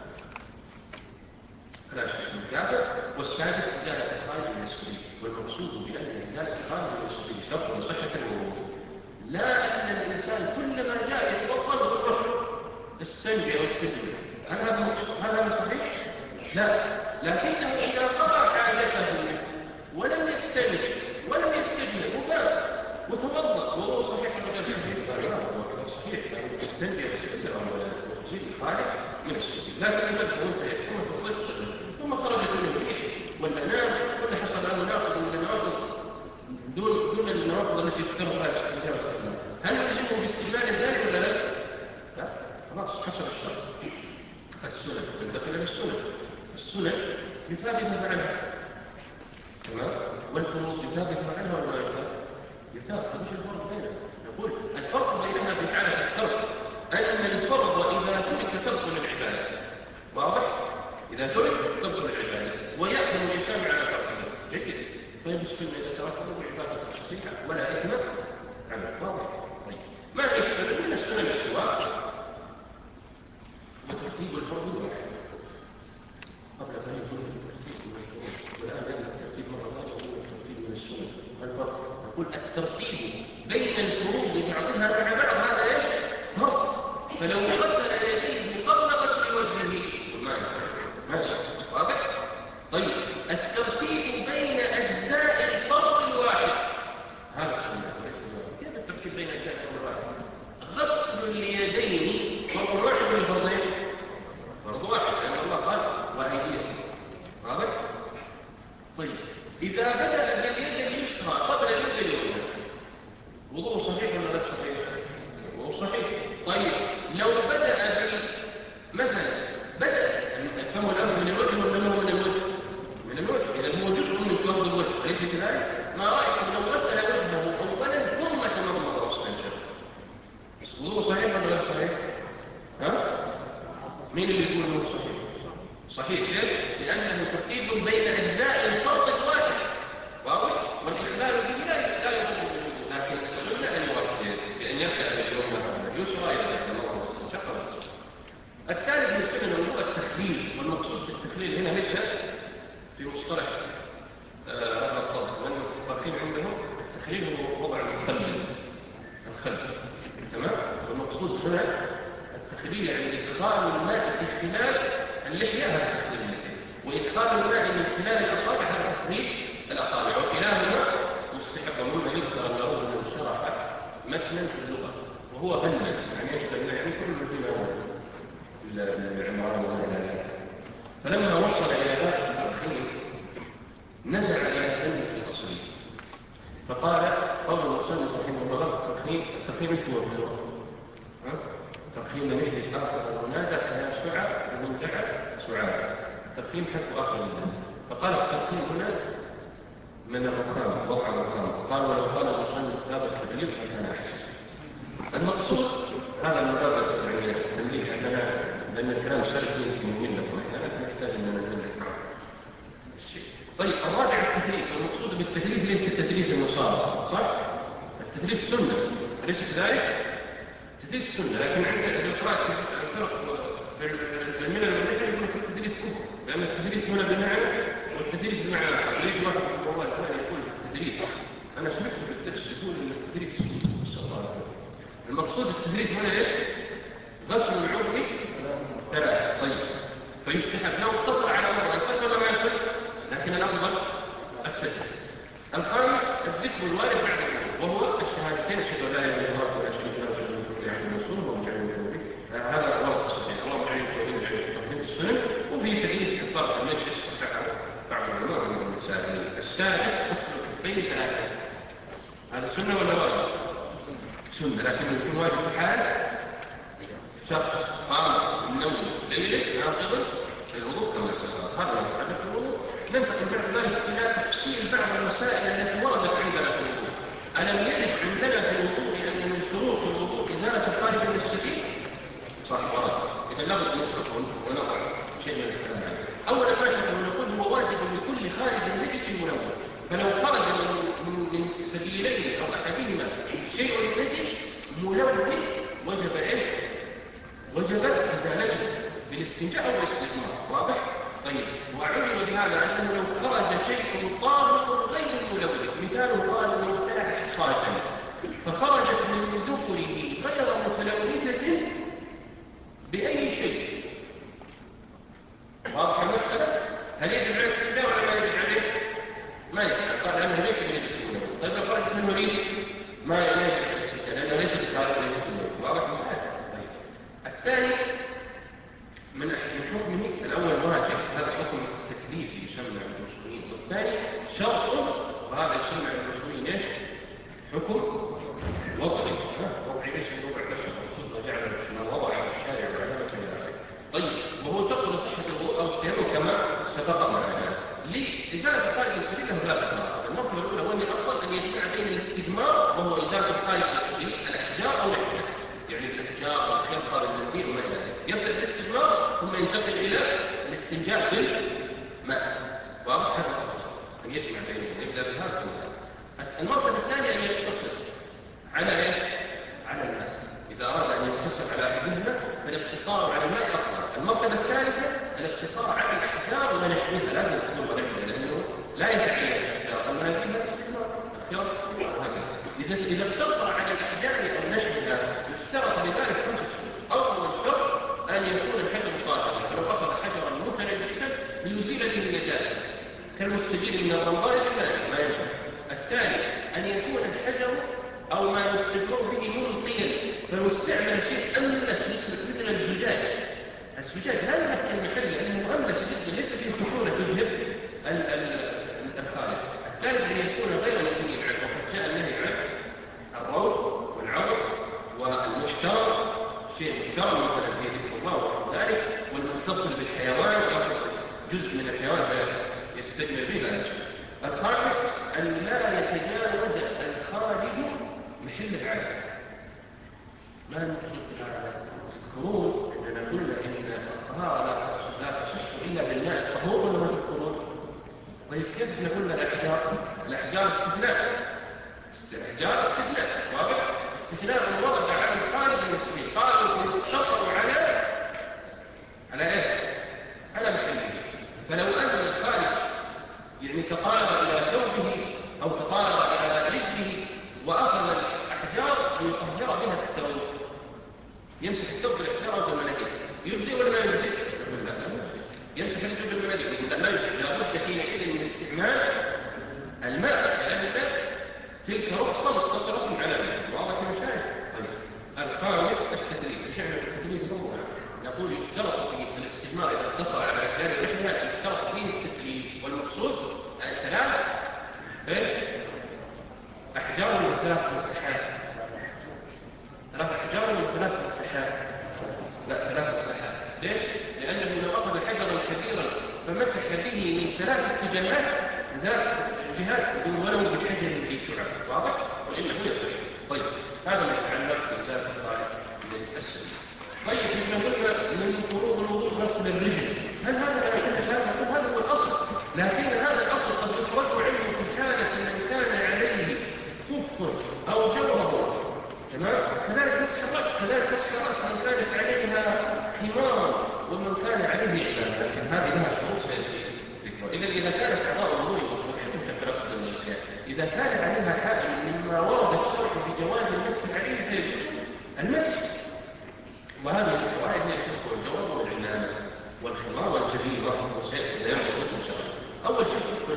فلا شك من كافر. والسادس إزالة الخارج من السبيل والمقصود بأن إزالة الخارج من السبيل شرط لصحة الوضوء. لا أن الإنسان كلما جاء يتوضأ بالرفع استنجى واستجمل. هل هذا مقصود؟ هل هذا صحيح؟ لا. لكنه إذا قطع حاجته ولم يستنجي ولم يستجمل وباب وتوضأ وهو صحيح ولا غير صحيح؟ لا هو صحيح لأنه استنجى واستجمل ولا يخرج الخارج من السبيل. لكن إذا كنت ثم توضأت ثم خرجت منه الريح ولا نام ولا حصل له ناقض من النواقض دون دون النواقض التي تشترط لها الاستنجاء والاستجمال، هل يلزمه باستجمال ذلك ولا لا؟ لا خلاص حسب الشرط. السنن ننتقل الى السنن. السنن يثابت عنها تمام والفروض يثابت عنها ولا لا يثابت. مش الفرق بينها. نقول الفرق بينها في حاله الترك ان الفرض اذا ترك ترك للعباده واضح. اذا ترك ترك للعباده ويأثم الانسان على تركه جيد. طيب السنه اذا تركه عباده صحيحه ولا اثم عنه واضح. طيب ما هي السنن؟ من السنن السواك وترتيب الفرض الواحد قبل أن يكون الترتيب من الفروض. والآن يبدأ الترتيب مرة ثانية وهو الترتيب من السنن. ما الفرق؟ نقول الترتيب بين الفروض بعضها مع بعض هذا ايش؟ فرض. فلو غسل يديه قبل غسل وجهه ما ما شاء واضح. طيب الترتيب بين أجزاء الفرض الواحد هذا السنة. كيف الترتيب بين أجزاء الفرض الواحد؟ غسل اليدين فرض واحد من الفرضين فرض واحد لأن الله قال وأيديكم واضح. طيب إذا بدأ باليد اليسرى قبل اليد اليمنى وضوء صحيح ولا غير صحيح؟ وضوء صحيح. طيب لو بدأ مثلا بدأ الفم الأول من الوجه ولا هو من الوجه؟ من الوجه. إذا هو جزء من فرض الوجه أليس كذلك؟ ما رأيكم لو غسل وجهه أولا ثم تمضمض واستنشق وضوء صحيح ولا غير صحيح؟ ها؟ مين اللي يقول انه صحيح؟ صحيح ليش؟ لأنه ترتيب بين أجزاء الفرض الواحد واضح؟ والإخلال به لا لا يضر بالوضوء. لكن السنة أن يرتب بأن يبدأ باليمنى قبل اليسرى إلى أن الله واستنشق واستنشق. الثالث من السنن هو التخليل. والمقصود بالتخليل هنا ليس في مصطلح هذا آه الطبخ لأن الطبخين عندهم التخليل هو وضع المخلل الخل تمام. والمقصود هنا التخليل يعني إدخال الماء في خلال اللحية هذا تخليل اللحية وإدخال الماء من خلال الأصابع هذا تخليل الأصابع وكلاهما مستحب. ومما يذكر أن رجلا شرح متنا في اللغة وهو بنا يعني يشبه يعني كل بما العمران وغير ذلك. فلما وصل إلى باب الترخيم نزع إلى فن في الأصل فقال قول المصنف رحمه الله الترخيم الترخيم مش هو في اللغة ترخيم مثل آخر المنادى كان سعى ومن دعا سعى ترخيم حق آخر المنادى. فقال الترخيم هنا من الرخام وضع الرخام. قال ولو قال المصنف باب التبليغ فكان أحسن. المقصود هذا المبادئ يعني التنبيه عشان لأن الكلام سلك يمكن منكم احنا نحتاج أن ننبه الشيء. طيب الرابع التثليث. المقصود بالتثليث ليس التثليث المصاب صح؟ التثليث سنة أليس كذلك؟ التثليث سنة لكن عند الفرق الملل والنحل يقول التثليث كفر لأن التثليث هنا بمعنى والتثليث بمعنى يريد واحد في الله الثاني يقول التثليث. أنا سمعت بالدرس يقول أن التثليث سنة. المقصود التثليث هنا ايش؟ غسل العضو ثلاثة. طيب فيستحب لو اقتصر على مرة يصح ولا ما يصح؟ لكن الأفضل التثبيت. الخامس الذكر الوارد بعد الوضوء وهو الشهادتين أشهد أن لا إله إلا الله وأشهد أن محمدا رسول الله والرسول ومجعل التوحيد. هذا ورد الصحيح اللهم مجعل التوحيد ومجعل التوحيد السنن. وفي حديث كفارة المجلس صححه بعض العلماء من المسائل. السادس غسل الكفين ثلاثة. هذا سنة ولا واجب؟ سنة، لكن يكون واجب في حال شخص قام من ليلة ناقضا الوضوء كما سبق. هذا ما يتعلق بالوضوء. ننتقل بعد ذلك إلى تفصيل بعض المسائل التي وردت عندنا في الوضوء. ألم يرد عندنا في الوضوء أن من شروط الوضوء إزالة الخارج من السبيل؟ صح ورد. إذا لابد نشرح ونضع شيء من الكلام عنه. أولا ما نحن نقول هو واجب لكل خارج نجس ملون. فلو خرج من, من السبيلين أو أحدهما شيء نجس ملون وجب إيش؟ وجب إزالته بالاستنجاء أو بالاستجمار. واضح؟ طيب، وعلم بهذا أنه لو خرج شيء طاهر غير ملون، مثاله قال أنه ابتلع حصاة فخرجت من ذكره غير متلونة بأي شيء. واضح المسألة؟ هل يجب على الاستنجاء ولا ما يجب عليه؟ ما يجب. قال أنه ليس بنجس ملون. طيب لو خرجت منه ريح ما يجب على الاستنجاء لأنه ليس بخارج نجس ملون. واضح مسألة؟ طيب. الثاني من حكمه الأول واجب، هذا حكم تكليفي يسمى عند المسلمين. والثاني شرط، وهذا يسمى عند المسلمين ايش؟ حكم وضعي. وضعي ليس موضوع بشر، الرسول جعل ما وضع على الشارع وعلامة الى اخره. طيب، وهو شرط لصحة الوضوء أو التيمم كما سبق معنا. لإزالة الخارج من السبيل له ثلاثة مراتب. المرتبة الأولى وهي الأفضل أن يجمع بين الاستجمار وهو إزالة الخارج بالأحجار أو الحجر، يعني الأحجار والخنقر والمنديل وما إلى ذلك. يبدأ بالاستجمار ثم ينتقل إلى الاستنجاء بالماء. واضح؟ هذا الأفضل أن يجمع بينهم، يبدأ بهذا الماء. المرتبة الثانية أن يقتصر على إيش؟ على الماء. إذا أراد أن يقتصر على أحدهما فالاقتصار على الماء أفضل. المرتبة الثالثة الاقتصار على الأحجار ونحوها، لازم تكون ونحوها لأنه لا يتعين الأحجار، أما هذه الاستجمار الخيار الاستجمار هكذا. إذا إذا اقتصر على الأحجار أو نحوها يشترط لذلك خمسة شروط. أول شرط أن يكون الحجر طاهرا، فلو أخذ حجرا متنجسا ليزيل به النجاسة كالمستجير من الرمضاء الماء ما ينفع. الثاني أن يكون الحجر أو ما يستجمر به ملقيا، فيستعمل شيء أملس مثل الزجاج. الزجاج لا يمكن المحل لأنه أملس جدا ليس فيه خشونة تذهب الخارج. الثالث أن يكون غير مبني عنه، وقد جاء النهي عنه الروض والعرض والمحترم، شيء محترم مثلا في ذكر الله وغير ذلك، والمتصل بالحيوان يأخذ جزء من الحيوان يستجمر به لا يشبه. الخامس أن لا يتجاوز الخارج محل العادة. ما المقصود بالعادة؟ تذكرون أننا قلنا إن الطهارة لا تصح إلا بالماء الطهور ولا ما تذكرون؟ طيب كيف نقول الأحجار؟ الأحجار استثناء. الاحجار استثناء، واضح؟ استثناء ورد على الخارج من السبيل، قالوا اقتصروا على على ايش؟ على محله. فلو ان الخارج يعني تطاير الى ثوبه او تطاير الى رجله واخذ الاحجار ليطهر بها الثوب، يمسح الثوب بالاحجار او بالمناديل، يجزي ولا لا يجزي؟ لا لا يجزي. يمسح الثوب بالمناديل، يقول لا يجزي، لابد حينئذ من استعمال الماء، لان تلك رخصة مقتصرة على ذلك. واضح يا مشايخ؟ طيب. الخامس التثليث. ايش يعني التثليث بالضبط؟ نقول يشترط في الاستجمار اذا اقتصر على احجار الرحلة يشترط فيه التثليث، والمقصود الثلاث ايش؟ احجار من ثلاث مساحات. ثلاث احجار من ثلاث مساحات. لا ثلاث مساحات. ليش؟ لانه لو اخذ حجرا كبيرا فمسح به من ثلاث اتجاهات ذات جهات ولو بالحجر في شعب. واضح؟ وإنه يصح. طيب، هذا ما يتعلق بإزالة الخارج من السبيل. طيب، إذا قلنا من فروض الوضوء غسل الرجل، هل هذا لا يكون هذا؟ هذا هو الأصل، لكن هذا الأصل قد يخرج عنه في حالة من كان عليه خف أو جوهر، تمام؟ كذلك مسح الرأس، كذلك مسح الرأس من كانت عليها خمار ومن كان عليه عبادة، لكن هذه لها شروط سيئة. إذا إذا كانت أعضاء الوضوء وشبه تفرقت النساء، إذا كان عليها حائل مما ورد الشرع بجواز المسح عليه فيجوز المسح. وهذه القواعد هي الكف والجورب والعنانة والخمار والجبيرة وسائر الديان والرد إن شاء الله. أول شيء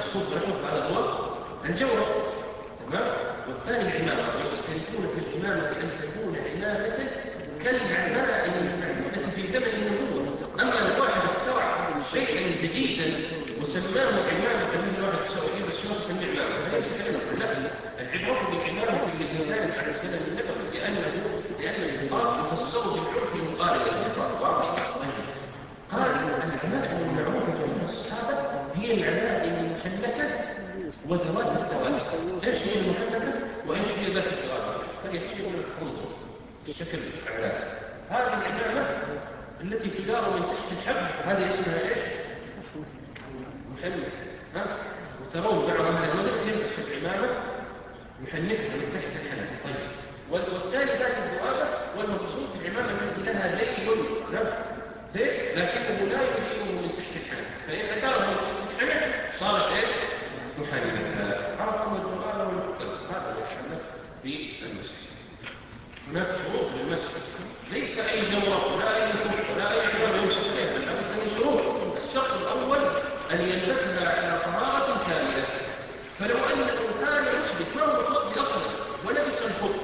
المقصود بالحكم هذا هو الجورة. تمام. والثاني العمامة، ويستندون في العمامة أن تكون عمامة كالعمائم المعبودة في زمن النبوة. أما لو واحد اخترع شيئا جديدا وسماه عمامة مثل واحد سوى فيه بس ما سميه عمامة، لا يستحق. لا، العبرة بالعمامة التي كانت على الزمن النبوي، لأنه لأن الخطاب يفسر بالعرف المقارن للخطاب. قال العمائم المعروفة عند الصحابة هي العمائم المحنكة وذوات الثوابت. ايش هي المحنكة وايش هي ذات الثوابت؟ هذه شيء من الحنظر الشكل الأعلى. هذه العمامة التي تدار من تحت الحب هذه اسمها ايش؟ محنكة. ها؟ وترون بعض اهل المغرب يلبس العمامة محنكة من تحت الحلق. طيب، والثاني ذات الذؤابة، والمقصود العمامة التي لها ذيل ذيل لكنه لا يذيله من تحت الحلق، فإن أداره من تحت الحلق صارت ايش؟ محنكة. عرفوا الذؤابة والمقتل. هذا هو الحنك في المسجد. هناك شروط للمسجد، ليس أي جورة ولا أي كفر ولا أي عمامة يمسك عليها، بل لابد من شروط. الشرط الأول أن يلبسها على طهارة كاملة. فلو أنه كان يحدث ما هو مطلق أصلا ولبس الخف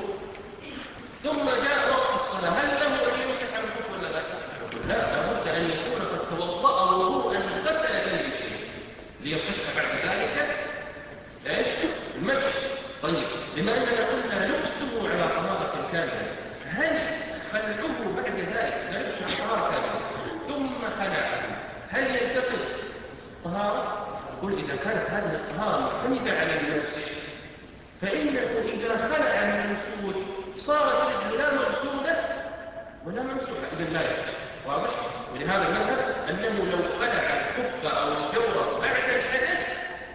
ثم جاء وقت الصلاة، هل له أن يمسك على الخف ولا لا؟ لا، لابد أن يكون قد توضأ وضوءا غسل رجله ليصح بعد ذلك ايش؟ المسح. طيب، بما أننا قلنا لبسه على طهارة كاملة، هل خلعه بعد ذلك لبسه على طهارة كاملة ثم خلعه هل ينتقد طهارة؟ يقول إذا كانت هذه الطهارة معتمدة على المسح، فإنه إذا خلع من المسجود صارت رجله لا مغسولة ولا ممسوحة، إذا لا يصح. واضح؟ ولهذا المذهب أنه لو خلع الخف أو الجورة بعد الحدث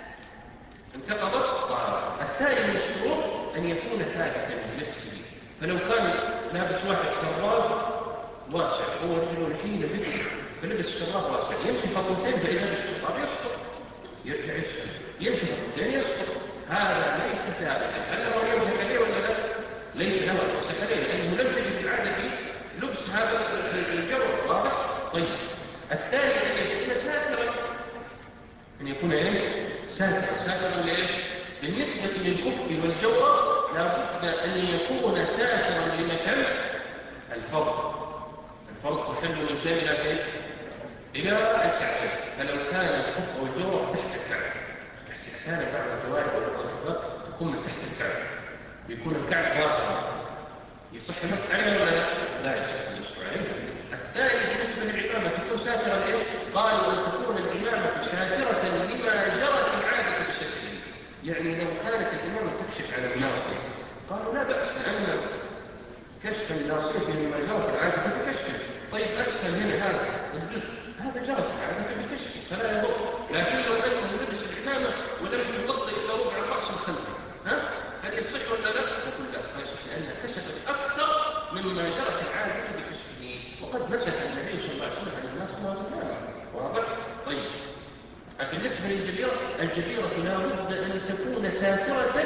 انتقضت طهارة. الثاني من الشروط أن يكون ثابتا بنفسه. فلو كان لابس واحد شراب واسع، هو رجل حين جدا فلبس شراب واسع، يمشي خطوتين فإذا بالشراب يسقط، يرجع يسقط، يمشي خطوتين يسقط، هذا ليس ثابتا. هل له يمسك عليه ولا لا؟ ليس له يمسك عليه، لأنه لم تجد العادة في لبس هذا الجو. واضح؟ طيب، الثاني أن يكون ساترا. أن يكون ايش؟ ساترا. ساترا لإيش؟ بالنسبة للخف والجورة لابد أن يكون ساترا لمحل الفرق. الفرق محل من كام إلى كيف؟ إلى الكعبين. فلو كان الخف والجورة تحت الكعب، إذا كان بعض الجوارب والأرض تكون من تحت الكعب ويكون الكعب ظاهرا، يصح المسح عليه ولا لا؟ لا يصح المسح عليه. الثاني بالنسبة للعمامة تكون ساترا إيش؟ قالوا أن تكون العمامة ساترة لما جرت العادة بشكله. يعني لو كانت العمامة تكشف على الناصية قالوا لا بأس، لأن كشف الناصية لما جرت العادة بكشفه. طيب، أسفل من هذا الجزء هذا جرت العادة بكشفه فلا يضر. لكن لو أنه لبس العمامة ولم يغطي إلا ربع الرأس الخلفي، ها؟ هل يصح ولا لا؟ نقول لا، ما يصح، لأنها كشفت أكثر مما جرت العادة بكشفه، وقد مسح النبي صلى الله عليه وسلم على الناس والرجال. واضح؟ طيب، بالنسبة للجبيرة، الجبيرة لا بد أن تكون ساترة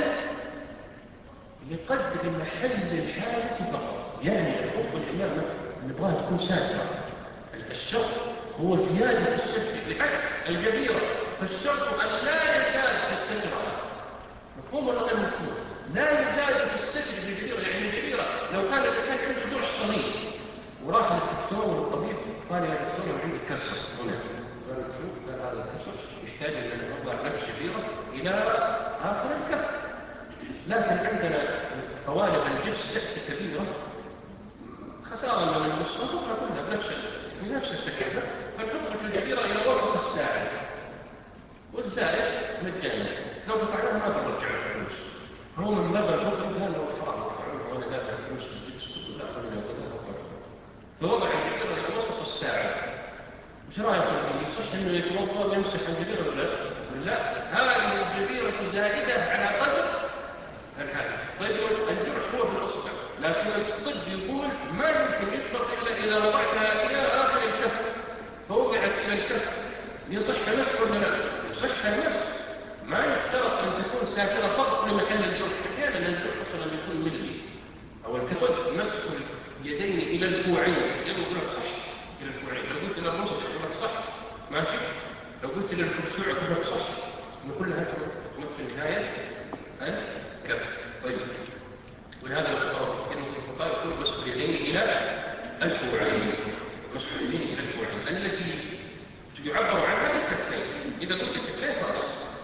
لقدر محل الحاجة فقط. يعني الخف والعمامة نبغاها تكون ساترة. الشرط هو زيادة الستر، بالعكس الجبيرة فالشرط أن لا يزال في الستر. مفهوم ولا غير مفهوم؟ لا يزال في الستر بالجبيرة. يعني الجبيرة لو كان الإنسان عنده جرح صغير وراح للدكتور والطبيب قال يا دكتور عندي كسر هنا، قال شوف هذا الكسر يحتاج أن نوضع لك جبيرة إلى آخر الكف. لكن عندنا قوالب الجبس تأتي كبيرة خسارة من المصنف فقلنا بنفس بنفس التكلفة، فنحط الجزيرة إلى وسط الساعد والزائد مجانا. لو دفعناه ما بنرجع الفلوس، هو من باب الركن قال لو حرام دفعوه وانا دافع الفلوس في الجبس قلت لا خلينا ناخذها. فوضع الجزيرة إلى وسط الساعد. وش رايكم فيه؟ يصح انه يتوضا ويمسح الجزيرة ولا لا؟ هذه الجزيرة زائدة على قدر الحاجة. طيب، الجرح هو في الأصبع، لكن الطب يقول ما يمكن يطلق إلا إذا وضعتها إلى آخر الكف فوضعت إلى الكف، يصح المسح ولا لا؟ يصح المسح. ما يشترط أن تكون ساترة فقط لمحل الجرح. أحيانا الجرح أصلا يكون ملي أو الكتب مسح اليدين إلى الكوعين يقول لك صح إلى الكوعين. لو قلت إلى الرصد يقول لك صح ماشي، لو قلت إلى الكرسوع يقول لك صح. من كلها تمثل نهاية الكف. طيب، ولهذا يقول كثير من الفقهاء يقول مسح اليدين إلى الكوعين، مسح اليدين إلى الكوعين التي يعبر عنها بالكفين. إذا قلت الكفين خلاص.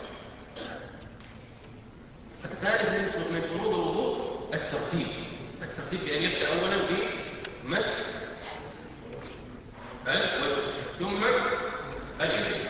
الثالث من فروض الوضوء الترتيب، الترتيب بأن يبدأ أولا بمسح الوجه ثم اليدين.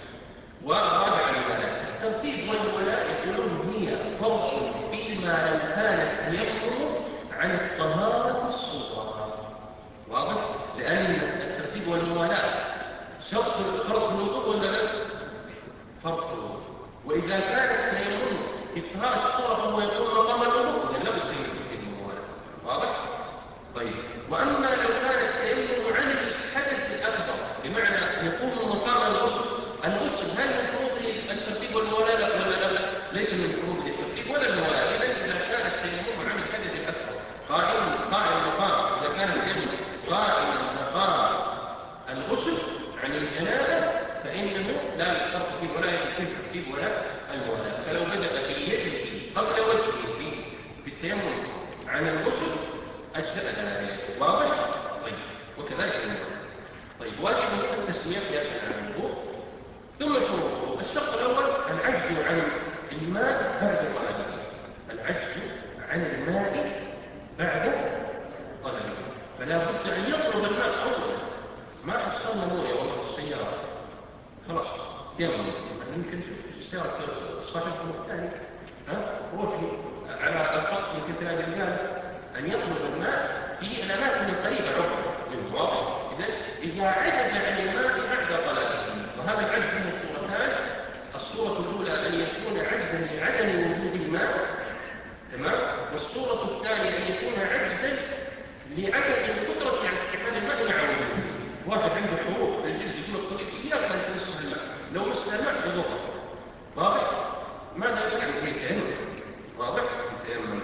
ورابعا الترتيب والولاء يقولون هي فرض فيما لو كانت يخرج عن الطهارة الصغرى. واضح؟ لأن الترتيب والولاء شرط فرض الوضوء ولا لا؟ فرض الوضوء. وإذا كان التيمم في الطهارة الصغرى فهو يكون مقام الوضوء، إذا لابد من الترتيب والولاء. واضح؟ طيب، وأما لو كان التيمم عن الحدث الأكبر بمعنى يقوم مقام الغسل، الغسل هل من فروض الترتيب والولاء ولا لا؟ ليس من فروض الترتيب ولا الولاء. إذا إذا كان التيمم عن الحدث الأكبر قائم قائم مقام، إذا كان التيمم قائم مقام الغسل عن الجنابة فإنه لا يشترط فيه ولا يكون الترتيب ولا الولاء. فلو بدأ بيده قبل وجهه في في التيمم عن الغسل أجزاء ذلك. واضح؟ طيب، وكذلك الوضوء. طيب، واجب التسمية قياسا على الوضوء. ثم شروطه: الشرط الأول العجز عن الماء بعد طلبه، العجز عن الماء بعد طلبه، فلا بد أن يطلب الماء أولا. ما حصلنا مويه والله السيارة خلاص يمم، يمكن شوف السيارة صاحبها الثاني ها روحي على الخط يمكن تلاقي الرجال أن يطلب الماء في الأماكن القريبة عقب من واضح. إذا إذا عجز عن الماء بعد طلبه، وهذا العجز له صورتان: الصورة الأولى أن يكون عجزا لعدم وجود الماء، تمام، والصورة الثانية أن يكون عجزا لعدم القدرة على استعمال الماء مع وجوده. واحد عنده حروق في الجلد يقول الطريق يقدر أن يمس الماء، لو مس الماء يضغط. واضح؟ ماذا يفعل؟ يتيمم. واضح؟ يتيمم.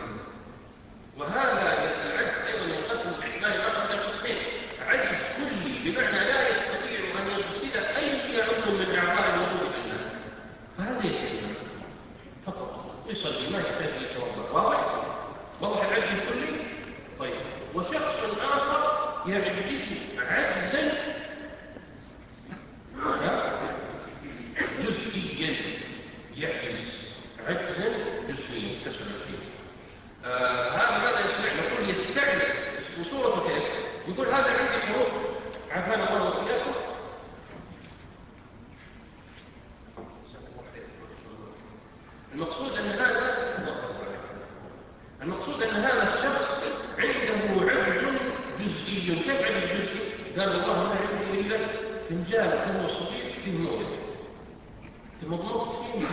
وهذا العجز أيضا ينقسم باعتبار ما قبل القسمين: عجز كلي بمعنى لا يستطيع أن يغسل أي عضو من أعضاء الوضوء إلا، فهذا يتيمم فقط يصلي ما يحتاج يتوضأ. واضح؟ واضح العجز الكلي؟ طيب، وشخص آخر يعجز عجزا جزئيا، يعجز عجزا جزئيا كسر فيه. آه هذا ماذا يصنع؟ نقول يستعمل وصورته كيف؟ يقول هذا عندي حروف عافانا الله وإياكم. المقصود أن هذا المقصود أن هذا الشخص عنده عجز جزئي. كيف عجز جزئي؟ قال الله ما عندي إلا فنجان كله صغير فيه مويه، تمضمضت فيه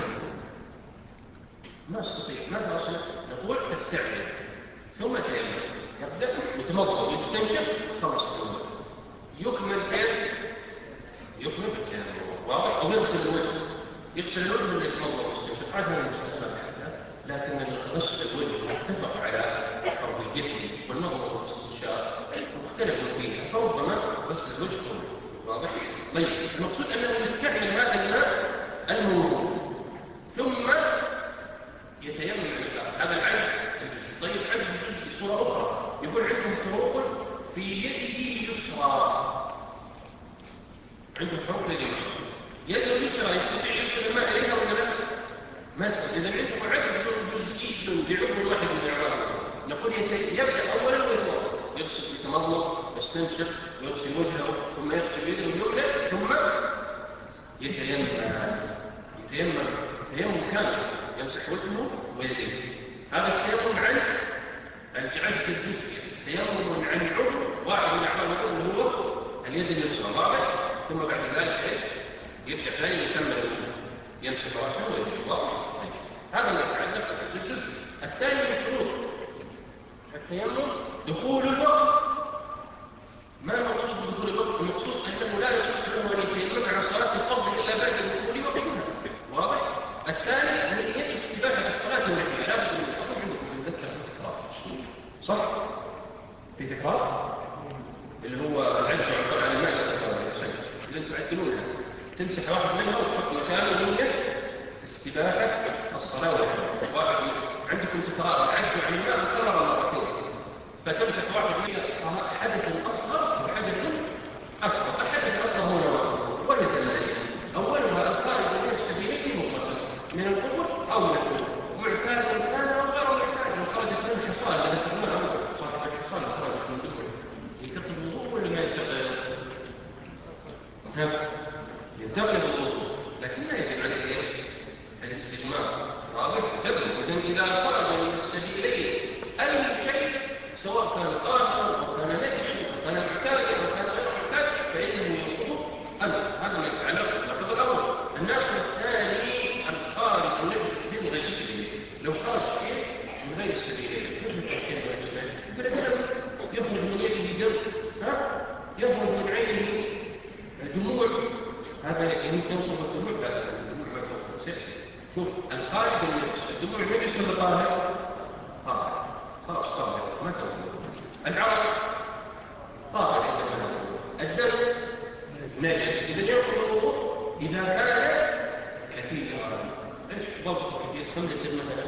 ما استطيع. ماذا أصنع؟ نقول تستعمل ثم تيمم، يبدأ يتمضمض يستنشق خمس ثواني، يكمل كيف؟ يكمل التيمم. واضح؟ أو يغسل الوجه، يغسل الوجه من يتمضمض ويستنشق. هذا المستقبل حتى، لكن غسل الوجه متفق على فرضيته والنظر والاستنشاق مختلف فيها، فربما غسل الوجه كله. واضح؟ طيب، المقصود أنه يستعمل هذا الماء الموجود ثم يتيمم العباد. هذا العجز الجزئي. طيب، عجز الجزئي صورة أخرى: يقول عندهم حروق في يده اليسرى، عنده حروق في يده اليسرى، يده اليسرى يستطيع يوصل الماء إليها ولا لا؟ ما يستطيع. إذا عنده عجز جزئي بعضو واحد من أعضائه، نقول يبدأ أولا ويتوضأ، يغسل يتمضمض يستنشق ويغسل وجهه ثم يغسل يده اليمنى ثم يتيمم. يتيمم تيمم كامل، يمسح وجهه ويديه. هذا التيمم عن العجز الجزئي، تيمم عن عضو واحد من اعضاء الوضوء اللي هو اليد اليسرى. واضح؟ ثم بعد ذلك ايش؟ يرجع ثاني يكمل الوضوء، يمسح راسه ويديه. واضح؟ هذا ما يتعلق بالعجز الجزئي. الثاني من شروط التيمم دخول الوقت. ما المقصود بدخول الوقت؟ المقصود انه لا يصح له ان يتيمم على صلاه الفرض الا بعد دخول وقتها. واضح؟ الثاني نية استباحة الصلاة النبية. لا بد من الأمر عندكم في مذكر التكرار، صح؟ في تكرار اللي هو العجز عن طبعا الماء والتكرار. إذا أنتم تعدلونها تمسح واحد منها وتحط مكانه نية استباحة الصلاة والحمد. واحد عندكم تكرار العشر عن الماء مكرر مرتين، فتمسك واحد من حدث أصغر وحدث أكبر. الحدث الأصغر هو نوافل ولد الذي أولها الخارج من السبيلين مطلقا من القبر أو من القبر، معتاد كان أو غير معتاد. لو خرجت من الحصان إذا ذكرناه أول صاحب الحصان خرجت من القبر ينتقل الوضوء ولا ما ينتقل؟ ينتقل الوضوء، لكن لا يجب عليه ايش؟ الاستجمار. واضح؟ إذن إذا خرج من السبيلين أي شيء سواء كان طاهرا أو كان نجسا أو كان معتادا أو كان غير معتاد فإنه ينقض أمر. هذا ما يتعلق بالنقض الأول. النقض الثاني الخارج النجس من غير السبيلين. لو خرج شيء من غير السبيلين مثل الشيء من السبيلين فالإنسان يخرج من يده دم، ها؟ يخرج من عينه دموع، هذا ينقض الدموع. لا الدموع ما تنقض. شوف الخارج النجس، الدموع النجس ولا طاهر؟ طاهر، خلاص طاهر ما تنقض. العرق طاهر عندما نقول. الدم نجس. إذا ينقض الوضوء إذا كان كثيرا. ايش ضبط كثير؟ كم الدم مثلا؟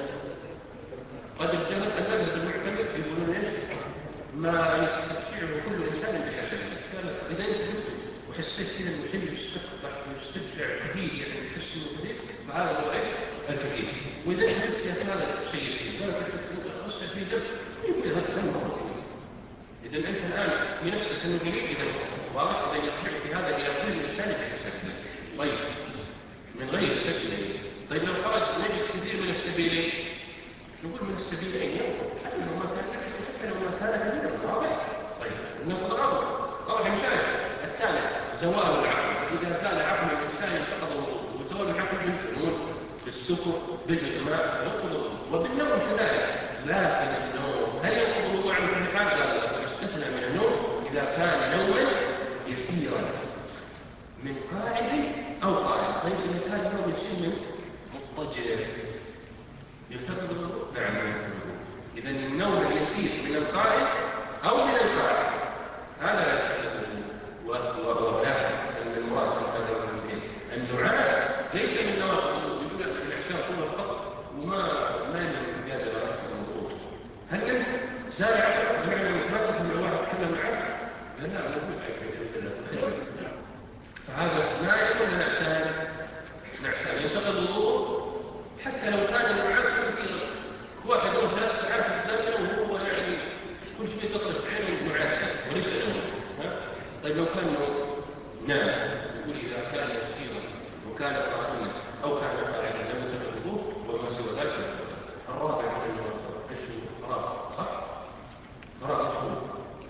قد الدم المذهب المعتمد يقولون ايش؟ ما يستشعره كل انسان بحسبه. اذا انت شفت وحسيت كذا انه شيء يستقطع ويستدفع كثير، يعني يحس انه كثير، فهذا هو ايش؟ الكثير. واذا شفت يا فلان شيء يصير، فلان شفت غسل في دم، يقول هذا دم مره قليل. اذا انت الان بنفسك انه قليل، اذا واضح. اذا يرجع في هذا الى كل انسان بحسبه. طيب من غير السبيلين. طيب لو خرج نجس كثير من السبيلين، نقول من السبيلين ينقض حتى لو ما كان نجس وحتى لو ما كان كثيرا. واضح؟ طيب النقض الاول واضح مشاهد. الثاني زوال العقل. فاذا زال عقل الانسان انتقض الوضوء. وزوال العقل بالجنون بالسكر بالاغماء ينقض الوضوء، وبالنوم كذلك. لكن النوم هل ينقض الوضوء عن كل حال؟ لا، يستثنى من النوم اذا كان نوما يسيرا من قاعد او قائم. طيب اذا كان النوم يسير من مضطجع يرتكب الوضوء؟ نعم يرتكب الوضوء. اذا النوم اليسير من القائم او من القاعد هذا لا يرتكب الوضوء. ولا ان المراد في هذا المثال النعاس ليس من نواقض الوضوء. يقول لك العشاء كله فقط وما ما يمكن هذا يركز الوضوء. هل انت زال عقلك بمعنى ما تفهم لو واحد تكلم معك؟ لا لا موجود عقلك. فهذا ما يكون نعسان. نعسان ينتقض الوضوء حتى لو كان النعاس كثير. واحد يوم ثلاث ساعات قدامنا وهو يعني كل شيء تطرف عينه نعاسا وليس نوم. طيب لو كان نام، يقول اذا كان يسيرا وكان قائما او كان قاعدا لم ينتقض الوضوء وما سوى ذلك. الرابع من النوم ايش هو؟ الرابع صح؟ الرابع ايش هو؟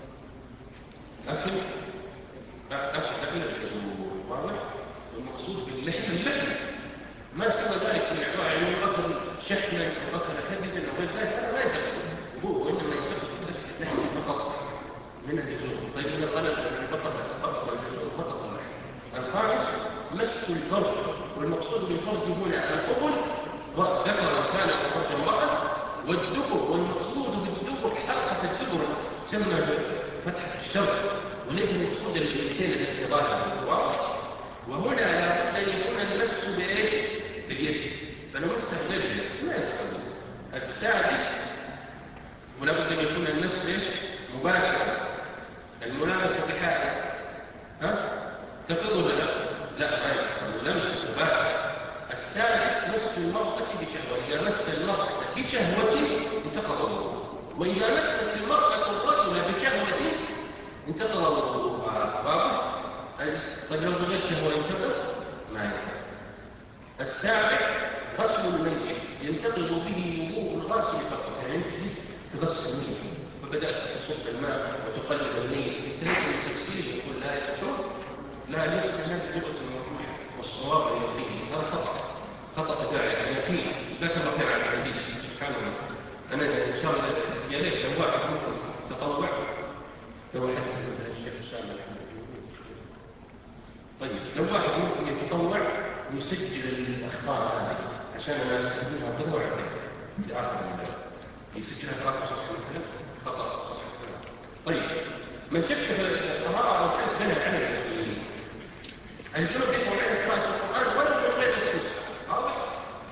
لكن لكن الجزور واضح. المقصود باللحم اللحم ما سوى ذلك من الاعضاء. يعني اكل شحما او اكل كبدا او غير ذلك هذا ما ينتقد الوضوء، وانما ينتقد اللحم فقط من الجزور. طيب اذا قال البقر فقط الجزور فقط اللحم. الخامس مس الفرج، والمقصود بالفرج هنا القبل ذكر كان فرج امراه، والدبر، والمقصود بالدبر حلقه الدبر تسمى فتحه الشرج، وليس المقصود الاثنين التي ظاهره. واضح؟ وهنا لابد ان يكون المس بايش؟ باليد. فلو مس باليد ما يتقبل. السادس ولابد ان يكون المس ايش؟ مباشره. الملامسه بحاله ها تفضل ولا لا؟ لا ما يتقبل. لمس مباشره. السادس مس المرأة بشهوة. إذا مس المرأة بشهوة انتقض الوضوء، وإذا مست المرأة الرجل بشهوة انتقض الوضوء. واضح؟ طيب لو بغير شهوة ينتقض؟ ما ينتقض. السابع غسل الميت ينتقض به وضوء الغاسل فقط. يعني انت تغسل الميت فبدأت تصب الماء وتقلب الميت، انتهيت من التغسيل يقول لا يستر؟ لا، ليس هذه اللغة الموجودة والصواب اللي فيه هذا خطأ خطأ داعي. يعني فيه ذكر فعل الحديث سبحان الله. أنا إن شاء الله يا ليت لو واحد ممكن تطوع لو واحد مثلا الشيخ سامي الحمد. طيب لو واحد ممكن يتطوع ويسجل الأخبار هذه عشان أنا أستخدمها تطوع في آخر المجال، يسجلها في آخر صفحة مثلا خطأ صفحة مثلا. طيب من شك في القراءة أو حد بين العلم الجنوب يحول عن قراءة القرآن ولو من غير السوسة. واضح؟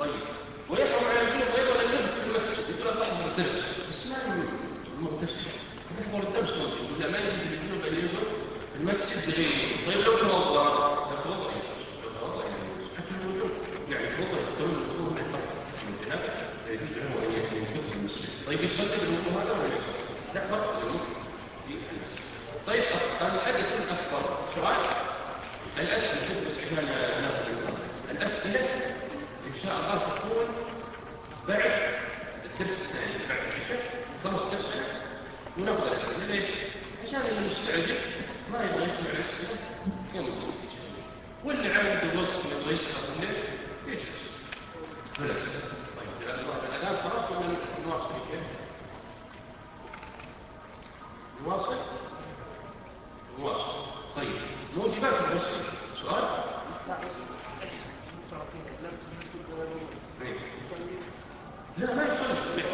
استسلام المغتسل يحضر الدرس توجه إذا ما يجب الجنوب أن ينظر المسجد بغيره. طيب لو توضأ لو توضأ لو توضأ حتى الوجوب يعني توضأ يكون الوضوء من الفرق من الجنابة يجوز له أن ينظر في المسجد. طيب يصلي بالوضوء هذا ولا يصلي؟ لا فرق بينه في المسجد. طيب الحدث الأكبر سؤال الأسئلة شوف بس عشان ناخذ الأسئلة إن شاء الله تكون بعد الدرس الثاني بعد العشاء خمس أسئلة وناخذ الأسئلة. ليش؟ عشان اللي مستعجل ما يبغى يسمع الأسئلة يوم واللي عنده وقت يبغى يسمع الليل يجلس خلاص. طيب الآن خلاص ولا نواصل كيف؟ نواصل؟ نواصل. طيب موجبات الغسل سؤال؟ لا ما يصلي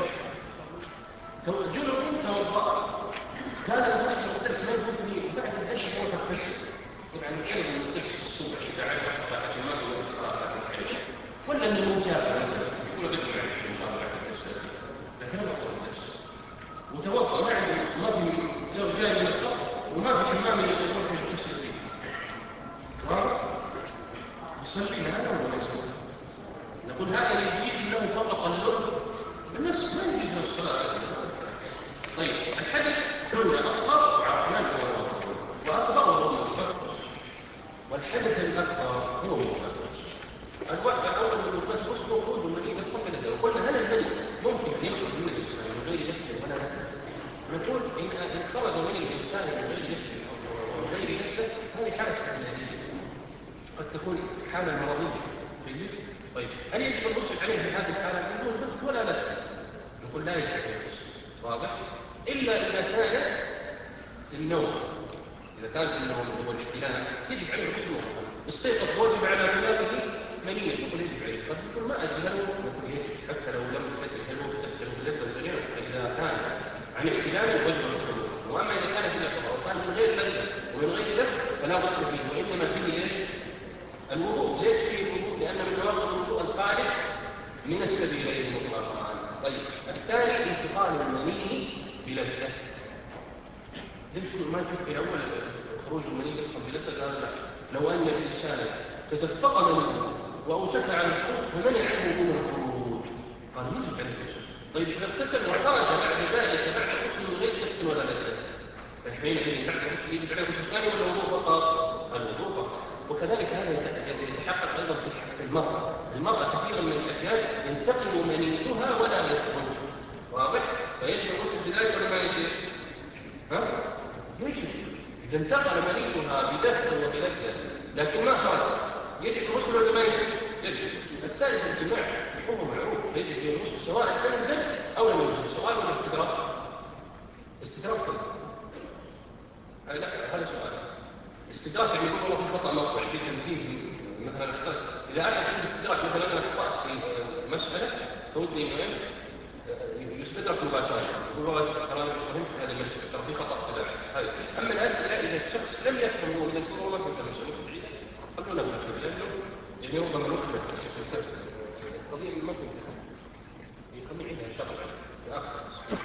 جنوب توضأ كان الواحد الدرس ما يفوتني بعد العشاء هو تغتسل. طبعا كان الدرس الصبح الساعه عشرة عشان ما يقول الصلاه بعد العشاء ولا انه مجابه يقول بدي معلش ان شاء الله بعد الدرس لكن ما اخذ الدرس وتوضأ ما عنده ما في جاي من الخط وما في حمام يروح يغتسل فيه. واضح؟ يصلي هذا ولا يصلي؟ نقول هذا يجيز له فقط اللطف الناس ما يجيز له الصلاه. طيب الحدث قلنا اصغر وعرفناه هو واكبر وهو متفقس والحدث الاكبر هو متفقس. الوقت الاول من المتفقس هو خروج المني قبل الدواء. قلنا هل المني ممكن ان يخرج من الانسان من غير نفس ولا لا؟ نقول ان خرج من الانسان من غير نفس ومن غير نفس هذه حاله استثنائيه قد تكون حاله مرضيه. طيب هل يجب الغسل عليه في هذه الحاله؟ نقول ولا لا. نقول لا يجب الغسل. واضح؟ إلا إذا كان النوم إذا كان النوم هو الاحتلام يجب عليه الغسل مطلقا. استيقظ واجب على خلافه منية نقول يجب عليه. قد يقول ما أدري له نقول يجب حتى لو لم تكن حلوه تكتب لذة الزريرة. فإذا كان عن احتلام واجب الغسل مطلقا. وأما إذا كان في الأقرار وكان من غير لذة ومن غير لذة فلا غسل فيه وإنما فيه إيش؟ الوضوء. ليش فيه الوضوء؟ لأن من نواقض الوضوء الخارج من السبيلين مطلقا. طيب الثاني انتقال المني بلذة. ليش ما يشوف في أول خروج المني يدخل بلذة؟ قال لا لو أن الإنسان تدفق منه وأوشك على الخروج فمنعه من الخروج قال يجب عليه الغسل. طيب إذا اغتسل وخرج بعد ذلك بعد غسل من غير لذة ولا لذة فحينئذ بعد الغسل يجب عليه الغسل الثاني ولا وضوء فقط؟ الوضوء فقط. وكذلك هذا يتحقق أيضا في المرأة. المرأة كثيرا من الأحيان ينتقل منيتها ولا يخرج. واضح؟ فيجب الغسل بذلك ولا ما يجب؟ ها؟ يجب. إذا انتقل منيتها بدفء وبلذة لكن ما خرج يجب الغسل ولا ما يجب؟ يجب. الثالث الجماع هو معروف يجب الغسل سواء تنزل أو لم ينزل. سؤال ولا استدراك؟ استدراك لا هذا سؤال. استدراك يعني يقول والله في خطأ موقع في تنبيه مثلا إذا أحد عنده استدراك مثلا أنا أخطأت في مسألة فودي إنه إيش يستدرك مباشرة يقول والله ترى أنا فهمت هذه المسألة ترى في خطأ كذا هذه. أما الأسئلة إذا الشخص لم يفهم هو من الكل وما فهمت المسألة بعيدة خلونا نفهم لأنه يعني ربما نكمل القضية ما كنت يقوم عندها شرع يأخذ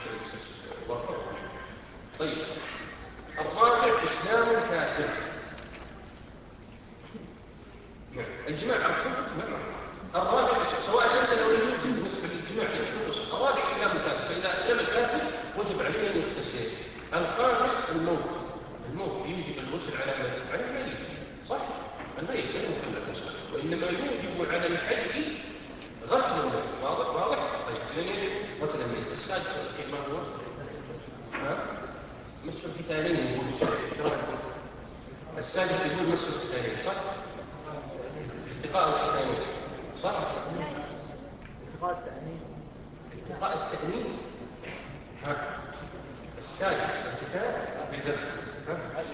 طيب الرابع إسلام كافر. الجماع عرفوه الرابع سواء نزل أو لم ينزل بالنسبة للجماع يشمل الرابع إسلام كافر. فإذا أسلم الكافر وجب عليه أن يغتسل. الخامس الموت. الموت يوجب الغسل على على الميت صح؟ الميت لا يمكن الغسل وإنما يوجب على الحي غسل الميت. واضح؟ واضح؟ طيب لأن يجب غسل الميت. السادس والأخير ما هو؟ ها؟ مس الختانين يقول الشيخ. السادس يقول مس الختانين صح؟ التقاء الختانين صح؟ التقاء التأنيث. التقاء التأنيث. ها السادس الختان بالذبح. ها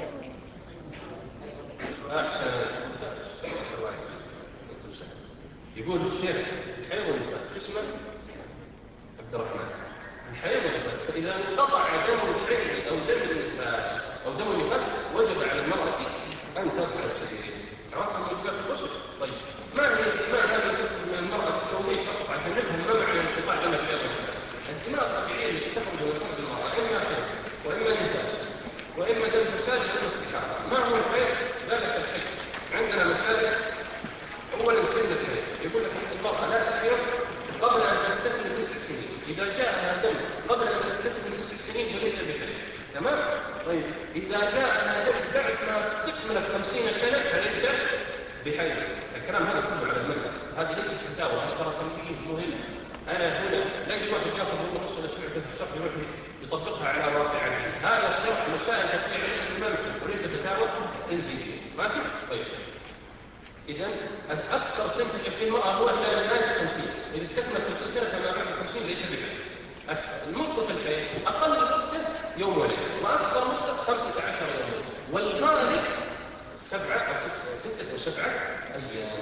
أحسن. يقول الشيخ الحيض والنفاس اسمه عبد الرحمن. الحيض والنفاس فإذا انقطع دم الحيض أو دم النفاس أو دم النفاس وجب على المرأة أن ترفع السبيل. عرفت موجبات الغسل؟ طيب ما هي ما هذا من المرأة التوضيح فقط عشان نفهم ما معنى انقطاع دم الحيض والنفاس. الدماء الطبيعية التي تخرج من فرد المرأة إما حيض وإما نفاس وإما دم فساد وإما استحاضة. ما هو الحيض؟ ذلك الحيض عندنا مسائل. أولا سن الحيض، يقول لك المرأة لا تحيض قبل أن تستكمل تسع سنين، إذا جاءها دم قبل أن تستكمل تسع سنين فليس بحيض. تمام؟ طيب إذا جاءها دم بعد ما استكملت خمسين سنة فليس بحيض. الكلام هذا كله على المذهب، هذه ليست فتاوى، هذا ترى تنبيه مهم. أنا هنا لا يجب واحد ياخذ من نص الأسبوع في الشرح يروح يطبقها على واقعه. هذا شرح مسائل تطبيق علم الإمام وليس فتاوى تنزيلية. ما في؟ طيب. إذا أكثر سن تكفي المرأة هو إلى نهاية خمسين، إذا استكملت خمسين سنة فما بعد خمسين ليس بحيض. المدة في الحيض أقل مدة يوم وليلة، وأكثر مدة خمسة عشر يوما، والغالب سبعة أو ستة أو سبعة أيام.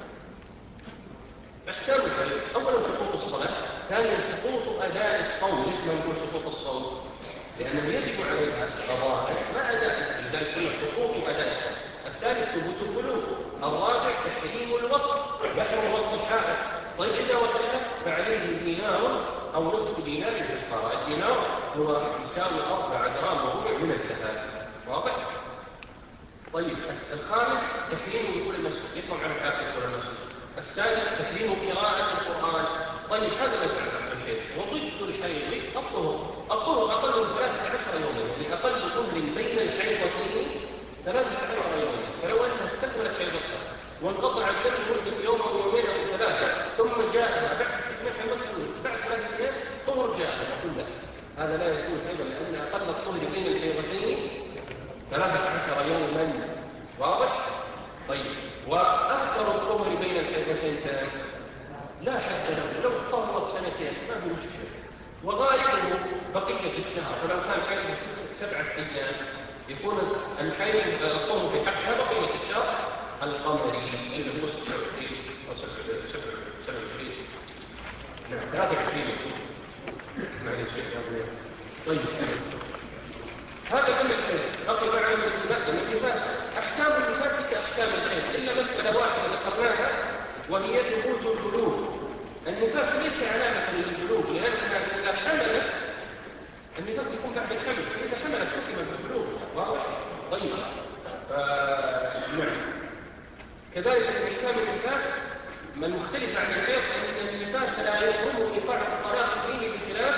أحكام الحيض: أولا سقوط الصلاة، ثانيا سقوط أداء الصوم. ليش ما نقول سقوط الصوم؟ لأنه يجب عليها قضاء ما أداء، لذلك قلنا سقوط أداء الصوم. الثالث ثبوت البلوغ. الرابع تحريم الوقت، يحرم وقت الحائض. طيب إذا وقت فعليه دينار أو نصف دينار بالكفارة. الدينار هو يساوي أربعة جرام وربع من الذهب. واضح؟ طيب الخامس تحريم دخول المسجد، يطلع على الحافظ ولا المسجد. السادس تحريم قراءة القرآن. طيب هذا ما تعلق بالحيض. وضد الحيض الطهر. الطهر أقل من ثلاثة عشر يوما، يعني أقل طهر بين الحيضتين ثلاثة عشر يوما. فلو أنها استكملت حيضتها وانقطع الدم لمدة يوم أو يومين أو ثلاثة ثم جاءها بعد استكمال حيضتها بعد ثلاثة أيام طهر جاءها، نقول لا، هذا لا يكون حيضا لأن أقل الطهر بين الحيضتين ثلاثة عشر يوما. واضح؟ طيب وأكثر الطهر بين الحيضتين كان لا حد له، لو طهرت سنتين ما في مشكلة، وغالبه بقية الشهر. فلو كان حيض سبعة أيام يكون الحيض الطهر في حقها بقية الشهر القمري اللي هو ستة وعشرين أو سبعة وعشرين نعم ثلاثة وعشرين معنى شيء. طيب هذا كل الحيض. بقي معنا من النفاس. أحكام النفاس كأحكام الحيض إلا مسألة واحدة ذكرناها وهي ثبوت البلوغ. النفاس ليس علامة للبلوغ، لأنها إذا حملت النفاس يكون بعد الحمل، إذا حملت حكم بالبلوغ. واضح؟ طيب آه... نعم. كذلك من أحكام النفاس ما المختلف عن الحيض أن النفاس لا يحرم إيقاع الطلاق فيه بخلاف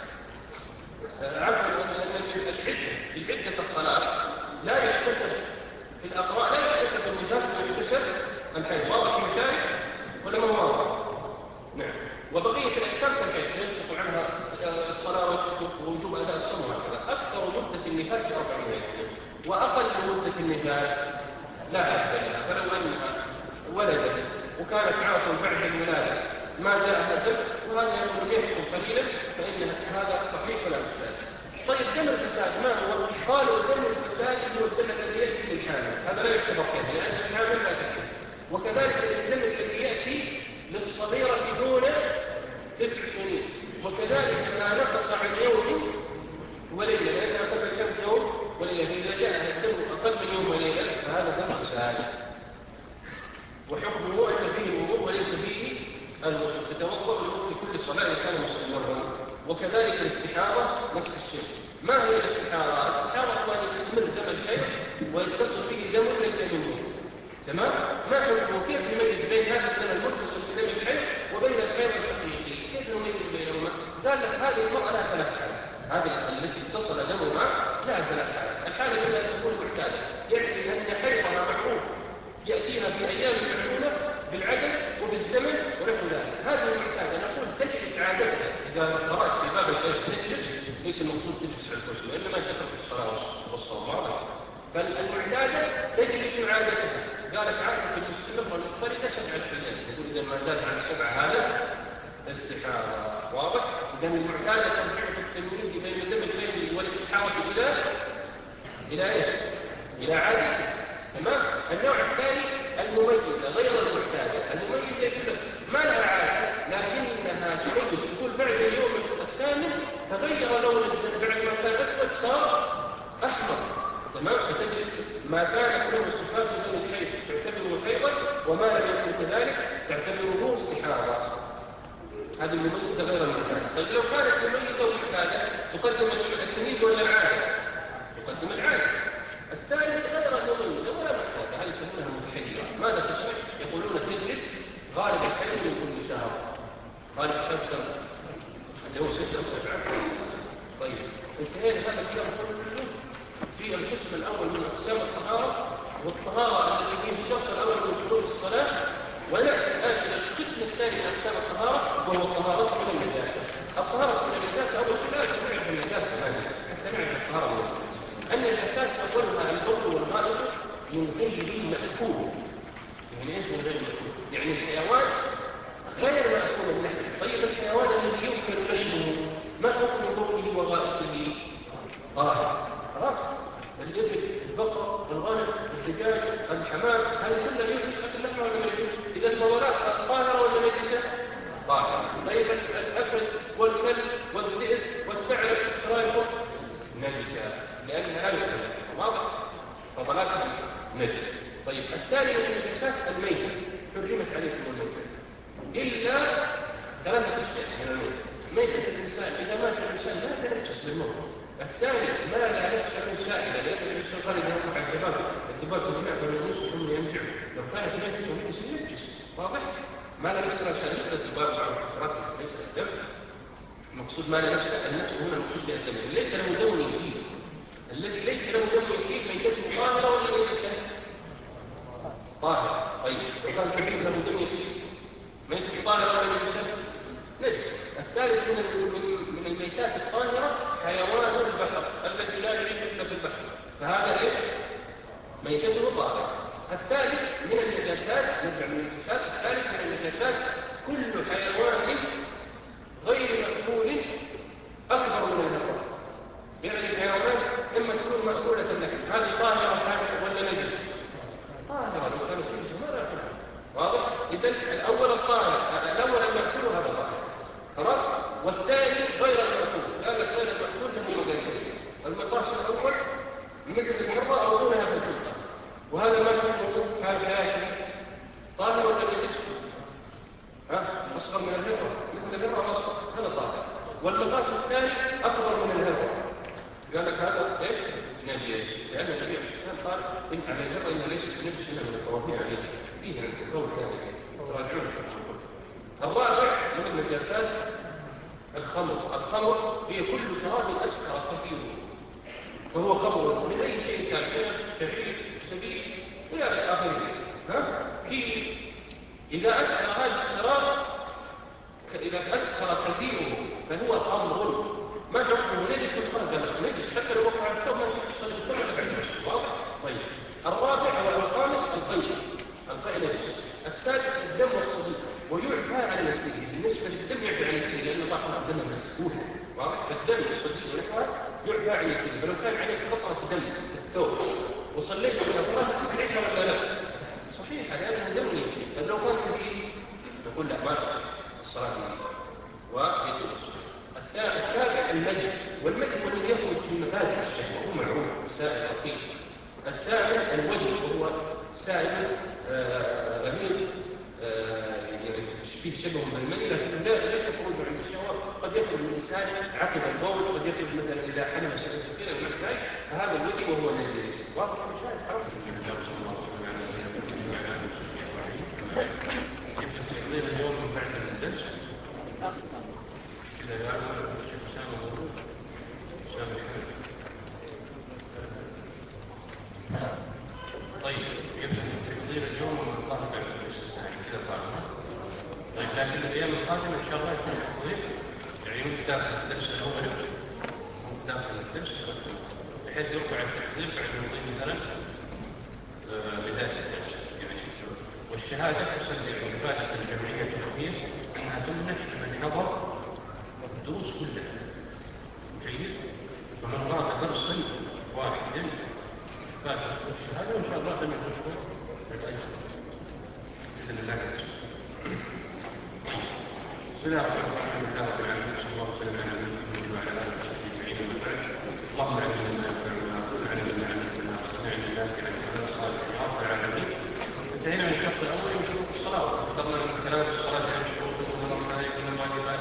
عفوا العدة. العدة الطلاق لا يحتسب في الأقراء، لا يحتسب النفاس ويحتسب الحيض. واضح المشايخ ولا ما واضح؟ نعم. وبقية الأحكام كالحيض يسقط عنها الصلاة ويسقط وجوب أداء الصوم وهكذا. أكثر مدة النفاس أربعين يوما، وأقل مدة النفاس لا حد لها. فلو أنها ولدت وكانت عاقل بعد الولادة ما جاءها دم وهذا يكون يحصل قليلا فإن هذا صحيح ولا إشكال. طيب دم الفساد ما هو؟ قالوا دم الفساد هو الدم الذي يأتي للحامل، هذا لا يعتبر فيه لأن الحامل لا تحمل. وكذلك الدم الذي يأتي للصغيرة دون تسع سنين، وكذلك ما نقص عن يوم وليلة لأنها قبل كم يوم وليلة. إذا جاء الدم أقل من يوم وليلة فهذا دم فساد، وحكمه أن فيه الوضوء وليس فيه الغسل. تتوضأ لوقت كل صلاة إذا كان مستمرا. وكذلك الاستحاضة نفس الشيء. ما هي الاستحاضة؟ الاستحاضة هو أن يستمر دم الحيض ويتصل فيه دم ليس منه. تمام؟ ما حكمه؟ كيف نميز بين هذا الدم المتصل بدم الحيض وبين الحيض الحقيقي؟ كيف نميز بينهما؟ قال لك هذه المرأة لا ثلاث حالات، هذه التي اتصل دمها لا ثلاث حالات. الحالة الأولى أن تكون معتادة، يعني أن حيضها معروف يأتينا في أيام المعلومة بالعدد وبالزمن ونحو ذلك. هذه المعتادة نقول تجلس عادتها. إذا قرأت في باب الحيض تجلس، ليس المقصود تجلس على الكرسي وإنما تترك الصلاة والصوم. فالمعتادة تجلس عادتها. قالت عادة المستمر والمضطردة سبعة أيام، يقول إذا ما زاد عن السبعة هذا استحاضة. واضح؟ إذا المعتادة ترجع بالتمييز بين دم الحيض والاستحاضة إلى إلى إيش؟ إلى عادتها. تمام؟ النوع الثاني المميزة غير المعتادة. المميزة يقول ما لها عادة لكنها تميز، يقول بعد اليوم الثامن تغير لون الدم، بعد ما كان أسود صار أحمر. تمام؟ فتجلس ما كانت له صفات دم الحيض تعتبره حيضا، وما لم يكن كذلك تعتبره استحاضة. هذه المميزة غير المعتادة. طيب لو كانت مميزة ومعتادة تقدم التمييز ولا العادة؟ تقدم العادة. الثالث غير المميزة ولا معتادة، هذه يسمونها متحيرة. ماذا تشرح؟ يقولون تجلس غالب الحلم من كل شهر، غالب تذكر اللي هو ستة أو سبعة. طيب انتهينا هذا الكلام كله في القسم الأول من أقسام الطهارة، والطهارة التي فيه الشرط الأول من شروط الصلاة. ونأتي الآن إلى القسم الثاني من أقسام الطهارة، وهو الطهارة من النجاسة. الطهارة من النجاسة أول شيء لازم نعرف النجاسة هذه حتى نعرف الطهارة من النجاسة. النجاسات أولها البول والغائط من غير المأكول. يعني إيش من غير المأكول؟ يعني الحيوان غير مأكول اللحم. طيب الحيوان الذي يمكن لحمه ما حكم بوله وغائطه؟ طاهر. خلاص؟ الإبل، البقر، الغنم، الدجاج، الحمام، هذه كلها يجوز أكل لحمها ولا لا يجوز؟ إذا البولات طاهرة ولا نجسة؟ طاهرة. طيب الأسد والكلب والذئب والثعلب ايش رايكم؟ نجسة، لأنها لا يؤكل. واضح؟ فضلاتها نجس. طيب الثاني من النجاسات الميتة، حرمت عليكم الميتة إلا ثلاثة أشياء من الميتة. ميتة الإنسان إذا مات الإنسان لا تنجس بالموت. الثاني ما لا نفس له سائلة، لأن النبي صلى الله عليه وسلم قال الدباغ الدباغ الماء فالنص ثم ينزع. لو كانت ميتة ونجس ينجس. واضح؟ ما لا نفس له سائلة الدباغ مع الحشرات ليس الدم. المقصود ما لا نفس النفس هنا المقصود به الدم، ليس له دم يسير. الذي ليس له دم يسير ميتته طاهرة ولا نجسة؟ طاهرة. طيب وكان كبير له دم يسير ميتته طاهرة ولا نجسة؟ نجس. الثالث من من الميتات الطاهرة حيوان البحر الذي لا يعيش إلا في البحر، فهذا ايش؟ ميتته طاهرة. الثالث من النجاسات، نرجع من النجاسات، الثالث من النجاسات كل حيوان غير مأكول أكبر من النقر. يعني الحيوانات إما تكون مأكولة لك، هذه طاهرة ولا نجسة؟ طاهرة. لو كانت نجسة ما لا تكون. واضح؟ إذن الأول الطاهر، الأول المأكول هذا طاهر. خلاص؟ والثاني غير المأكول، لأن غير المأكول له مقاسين. المقاس الأول مثل الحرة أو دونها في الفلقة، وهذا ما حكمه حال حياته طاهر ولا نجس؟ ها؟ أصغر من الهرة، مثل الهرة أو أصغر، هذا طاهر. والمقاس الثاني أكبر من الهرة، قال لك هذا إيش؟ نجس، لأن الشيء الشيطان قال إن على الهرة إن ليست نجس إلا من الطوافين عليه، فيه أن تكون ذلك تراجعون. الرابع من النجاسات الخمر. الخمر هي كل شراب أسكر كثيره، فهو خمر من أي شيء كان، شريك، سبيل إلى آخره. ها؟ كيف؟ إذا أسكر هذا الشراب، إذا أسكر كثيره فهو خمر. ما حكمه؟ نجس الخمر؟ نجس حتى لو وقع الثوب ما يصح الصلاة الثوب بعد المسجد. واضح؟ طيب الرابع والخامس القيء. القيء نجس. السادس الدم والصديق، ويعفى عن يسيره. بالنسبة للدم يعفى عن يسيره لأنه طاقم الدم مسكوح. واضح؟ فالدم والصديق والعفى يعفى عن يسيره. فلو كان عليك قطرة دم في الثوب وصليت إلى صلاة صحيحة ولا لا؟ صحيحة، لأنه دم يسير. طيب لو كان كثير نقول لا ما تصح الصلاة به ويجب الصلاة. السابع المدي، والمدي هو الذي يخرج في مبادئ الشهوة، هو معروف سائل رقيق. الثامن الودي، وهو سائل غليظ فيه شبه بالمني، لكن لا ليس خروج عند الشهوة. قد يخرج الإنسان عقب البول، قد يخرج مثلا إذا حلم شيئا كثيرا من ذلك، فهذا الودي وهو النجس. واضح مشاهد حرف اليوم من بعد الدرس إذا يعلم الشيخ حسام موجود حسام الحمد. طيب يبدأ تحضير اليوم من الله بعد الدرس الثاني كذا طالما. طيب لكن الأيام القادمة إن شاء الله يكون تحضير، يعني مش داخل الدرس الأول مش داخل الدرس، بحيث يرفع التحضير بعد نقيم مثلا بداية الدرس يعني. والشهادة حسب إفادة الجمعية التحضير أنها تمنح من حضر الدروس كلها. جيد؟ فمن راد درسا واحدا فاتح الشهادة وإن شاء الله لم يكن الأجر بإذن الله عز وجل. بسم الله الرحمن الرحيم. الحمد لله رب العالمين، صلى الله وسلم على نبينا محمد وعلى آله وصحبه أجمعين. ومن بعد، اللهم علمنا ما ينفعنا وانفعنا بما علمتنا وزدنا نافعا وعملا صالحا يا رب العالمين. انتهينا من الشرط الأول من شروط الصلاة، وذكرنا من كلام الصلاة عن شروط ومرنا يكون الواجبات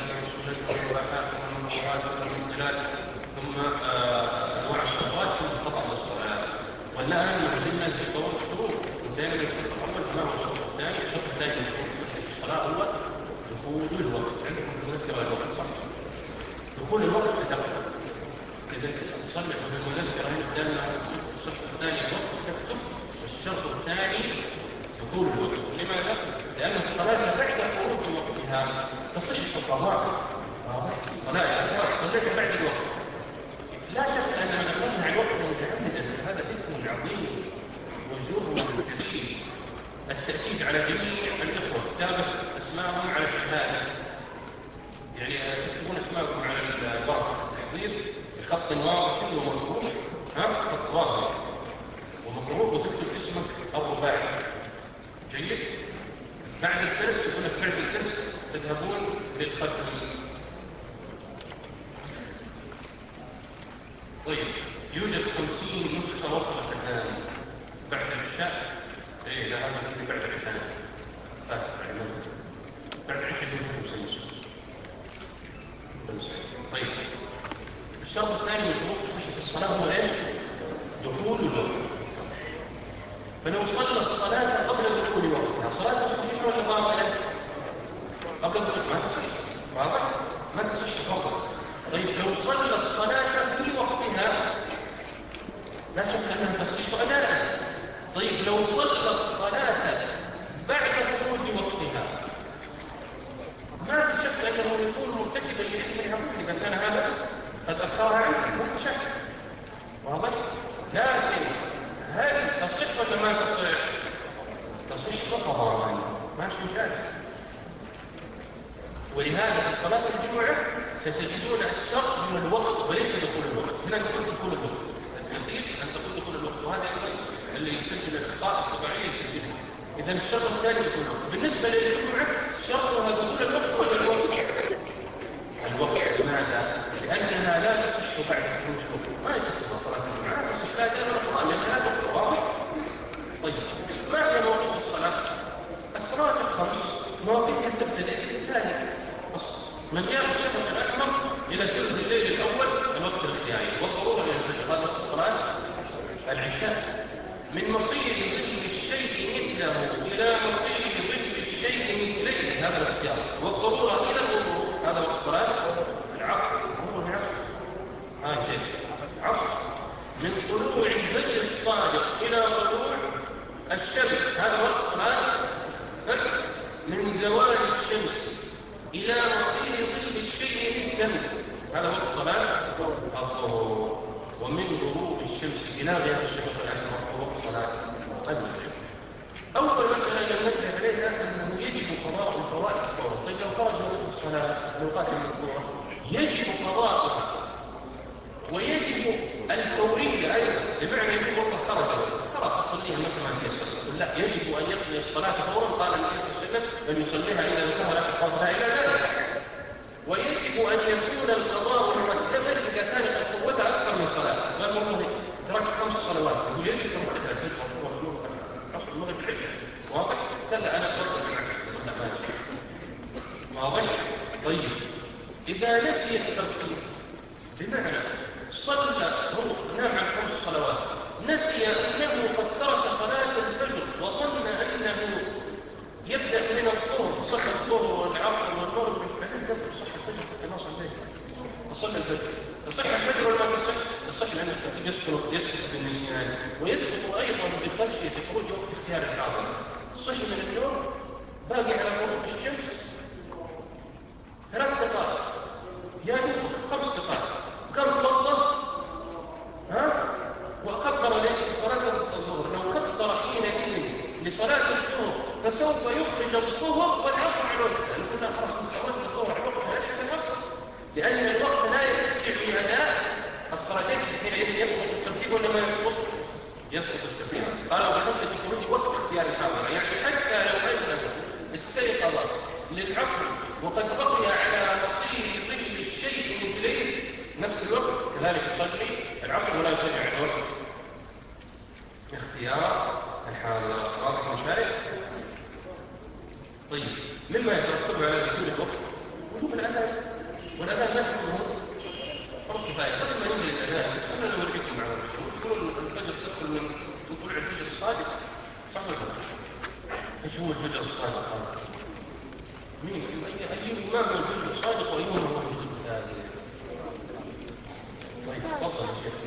ثم أنواع الصلوات ثم خطأ للصلاة. والآن ما زلنا في قول الشروط، انتهينا من الشرط الأول. ما هو الشرط الثاني؟ الشرط الثاني من شروط صحة الصلاة هو دخول الوقت. عندكم في المذكرة الوقت صح؟ دخول الوقت تكتب. إذا تصلح في المذكرة قدامنا الشرط الثاني الوقت تكتب، والشرط الثاني دخول الوقت. لماذا؟ لأن الصلاة بعد خروج وقتها تصح القضاء. الصلاة الأخوات صليت بعد الوقت، لا شك أن من نمنع الوقت متعمدا هذا إثم عظيم وجرم كبير. التأكيد على جميع الإخوة كتابة أسماءهم على الشهادة، يعني تكتبون أسماءكم على الورقة التحضير بخط واضح ومضبوط، ها خط واضح ومضبوط، وتكتب اسمك الرباعي. جيد. بعد الدرس يقول لك بعد الدرس تذهبون للختم. طيب يوجد خمسين نسخة وصلت الآن بعد العشاء. ايه لا هذا اللي بعد العشاء فاتت علمنا بعد العشاء يوجد خمسين نسخة. طيب الشرط الثاني من شروط صحة الصلاة هو ايش؟ دخول الوقت. فلو صلى الصلاة قبل دخول وقتها صلاة صحيحة ولا باطلة؟ قبل دخول ما تصح، واضح؟ ما تصح فقط. طيب لو صلى الصلاة في وقتها لا شك أنها تصح أداء. طيب لو صلى الصلاة بعد خروج وقتها ما في شك أنه يكون مرتكبا لإثم عظيم إذا كان هذا قد أخرها عنه، ما في شك، واضح؟ لكن هل تصح ولا ما تصح؟ تصح قضاء، ماشي مشاكل. ولهذا في صلاة الجمعة ستجدون الشرط هو الوقت وليس دخول الوقت. هنا نقول دخول الوقت، الحقيقة أن تقول دخول الوقت، وهذا اللي يسجل الأخطاء الطبيعية يسجلها. إذا الشرط الثاني دخول الوقت. بالنسبة للجمعة شرطها دخول الوقت ولا الوقت؟ الوقت. لماذا؟ لأنها لا تصح بعد خروج الوقت. ما يكتبها صلاة الجمعة لا تصح لا دائما القرآن لأنها لا تدخل. واضح؟ طيب ما هي مواقيت الصلاة؟ الصلاة الخمس مواقيتها تبتدئ بالثاني من مياه الشفق الأحمر إلى ثلث الليل الأول الوقت الاختياري، والضرورة إلى الفجر هذا وقت صلاة العشاء. من مصير ظل الشيء مثله إلى مصير ظل الشيء مثليه هذا الاختيار، والضرورة إلى الغروب هذا وقت صلاة العصر. هو العصر ها كيف عصر. من طلوع الفجر الصادق إلى طلوع الشمس هذا وقت صلاة الفجر. من زوال الشمس إلى مصير ظل الشيء مثله هذا وقت صلاة الظهر. ومن غروب الشمس إلى غير الشمس هذا وقت صلاة المغرب. أول مسألة ننبه عليها أنه يجب قضاء الفوائد فورا. طيب لو خرج وقت الصلاة الأوقات المذكورة يجب قضاءها، ويجب الفورية أيضا، بمعنى يجب والله خرج خلاص أصليها مثل ما تيسر. لا، يجب أن يقضي الصلاة فورا. قال النبي صلى الله عليه وسلم أن يصليها إذا ذكرها لا تقضى إلى ذلك. ويجب أن يكون القضاء مرتبا إذا كان قد قوتها أكثر من صلاة. قال والله ترك خمس صلوات يقول يجب ترتبها الفجر والظهر العصر المغرب العشاء. واضح؟ كلا أنا أقرر بالعكس. لا ما نسي. واضح؟ طيب إذا نسي الترتيب بمعنى صلى هو نام عن خمس صلوات نسي أنه قد ترك صلاة الفجر وظن أنه يبدأ من الظهر صح الظهر والعصر والمغرب بعدين تبدأ صح الفجر كما صليت تصلي الفجر. تصح الفجر ولا ما تصح؟ تصح لأن الترتيب يسقط يسقط بالنسيان ويسقط أيضا بخشية خروج وقت اختيار الحاضر. صح من اليوم باقي على غروب الشمس ثلاث دقائق يعني خمس دقائق كم توضأ؟ ها؟ وكبر لصلاة الظهر. لو كبر حينئذ لصلاة الظهر فسوف يخرج الظهر والعصر على وقتها. نقول لا خلاص صلاة الظهر على وقتها يلحق العصر، لأن الوقت لا يتسع في أداء الصلاتين حينئذ يسقط الترتيب ولا ما يسقط؟ يسقط الترتيب. قالوا بخشية خروج وقت اختيار الحاضر، يعني حتى لو أنه استيقظ للعصر وقد بقي على مصير ظل الشيء مثليه نفس الوقت كذلك يصلي العصر ولا يرجع على وقت اختيار الحاضر. واضح مشاهد؟ طيب مما يترتب على دخول الوقت وجوب الأذان، والأذان لا يحكمه فرض كفاية قبل ما ينزل الآن بس أنا لو أريكم على الشروط تقولون الفجر تدخل من طلوع الفجر الصادق صح ولا لا؟ إيش هو الفجر الصادق هذا؟ مين أي إمام هو الفجر الصادق وأيهما هو الفجر الكاذب؟ طيب تفضل يا شيخ.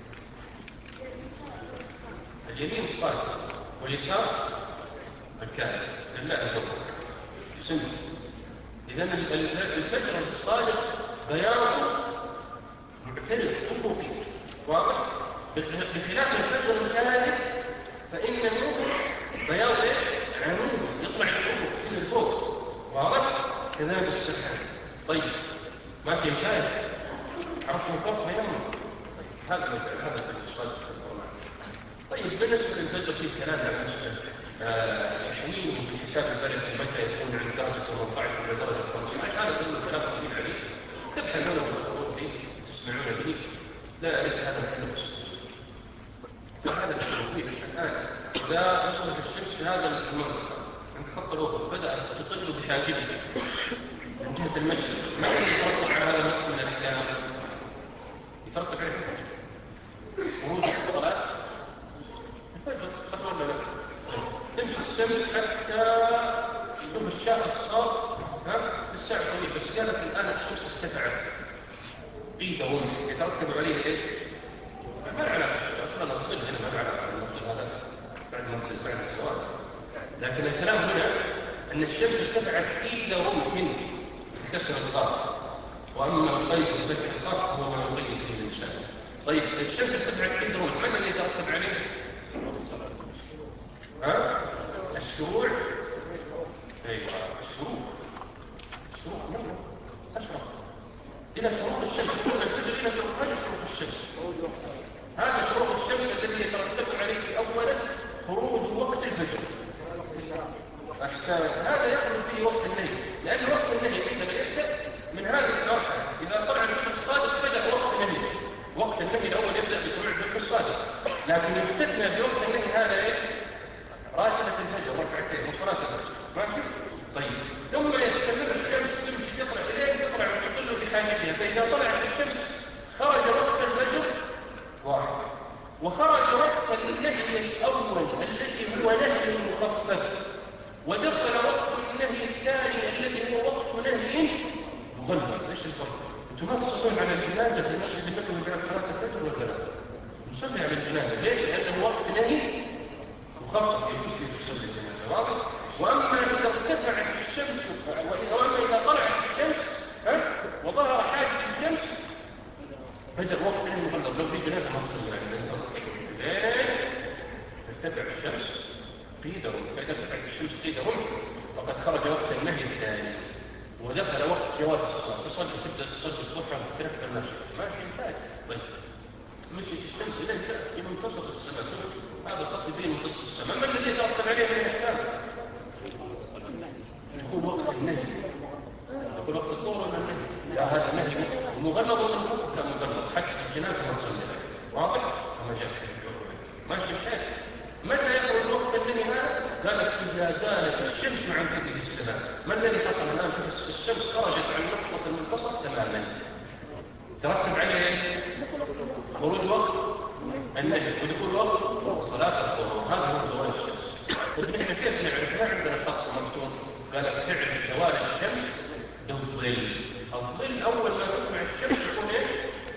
اليمين الصادق واليسار الكاذب لله الفجر سنة. إذا الفجر الصادق بياض معترف أفقي واضح بخلاف الفجر الكاذب فإنه بياض ايش؟ عمود يطلع الأفق في الفوق واضح كذلك السحاب. طيب ما في مشاهد عرفتوا الفرق بينهم هذا هذا الفجر الصادق. طيب بالنسبة للفجر في كلام عن مسألة تحويله بحساب البلد متى يكون عند درجة ثمانية عشر إلى درجة خمسة عشر هذا كله كلام طويل عليه تبحثون في الأمور دي تسمعون به لا ليس هذا الحل بس فهذا التوفيق الآن إذا وصلت الشمس في هذا المنطقة عند خط الأفق بدأت تطل بحاجبها من جهة المشرق ما الذي يترتب على هذا الوقت من الأحكام؟ يترتب عليه خروج الصلاة الفجر صح ولا لا؟ تمشي الشمس حتى شوف الشمس صار ها الساعة طويلة بس قالت الآن الشمس ارتفعت قيد ومح يترتب عليه ايش؟ ما له علاقة أصلا الظل هنا ما له علاقة بالمفضل هذا بعد منزل بعد الزوال لكن الكلام هنا أن الشمس ارتفعت قيد ومح منه بكسر القاف وأما القيد بفتح القاف هو ما يقيد به الإنسان. طيب الشمس ارتفعت قيد ومح ما الذي يترتب عليه؟ ها؟ الشروع ايوه الشروق الشروق مو اشرق الى شروق الشمس كل الفجر الى شروق هذا شروق الشمس هذا شروق الشمس الذي يترتب عليه اولا خروج وقت الفجر احسن هذا يخرج به وقت الليل لان وقت الليل عندما يبدا من هذه المرحله اذا طلع الفجر الصادق بدا وقت الليل وقت الليل الاول يبدا بطلوع الفجر الصادق لكن يستثنى بوقت الليل هذا ايش؟ راتبة الفجر ركعتين وصلاة الفجر ماشي؟ طيب ثم يستمر الشمس تمشي تطلع إليه تطلع وتطل بحاجبها فإذا طلعت الشمس خرج وقت الفجر واحد وخرج وقت النهي الأول الذي هو نهي مخفف ودخل وقت النهي الثاني الذي هو وقت نهي مغلظ. ايش الفرق؟ انتم ما تصلون على الجنازة في المسجد بكم بعد صلاة الفجر ولا لا؟ نصلي على الجنازة ليش؟ لأنه وقت نهي مخفف يجوز فيه تصلي الجنازة واضح؟ وأما إذا ارتفعت الشمس وأما إذا طلعت الشمس ها وظهر حاجب الشمس فجر وقت نهي مغلظ لو في جنازة ما تصلي على الجنازة ليه؟ ترتفع الشمس قيدة فإذا ارتفعت الشمس قيدة وقد خرج وقت النهي الثاني ودخل وقت جواز الصلاة تصلي تبدأ تصلي الضحى وترفع المشي ماشي مشاهد. طيب مشيت الشمس إليك في منتصف السماء هذا الخط بين منتصف السماء ما الذي يترتب عليه من الأحكام؟ يكون وقت النهي يكون وقت الظهر ولا النهي؟ لا هذا النهي مغلظ ولا مخفف؟ لا مغلظ حتى في الجنازة ما تصلي واضح؟ وما جاء ماشي مشاهد. متى يكون وقت النهي هذا؟ قالت إذا زالت الشمس عن كبد السماء. ما الذي حصل الآن؟ شوف الشمس خرجت عن نقطة المنتصف تماما ترتب عليه خروج وقت النهي ودخول وقت صلاة الظهر هذا هو زوال الشمس. طيب نحن كيف نعرف؟ ما عندنا خط مرسوم قالت تعرف زوال الشمس بالظل. الظل أول ما تطلع الشمس يكون ايش؟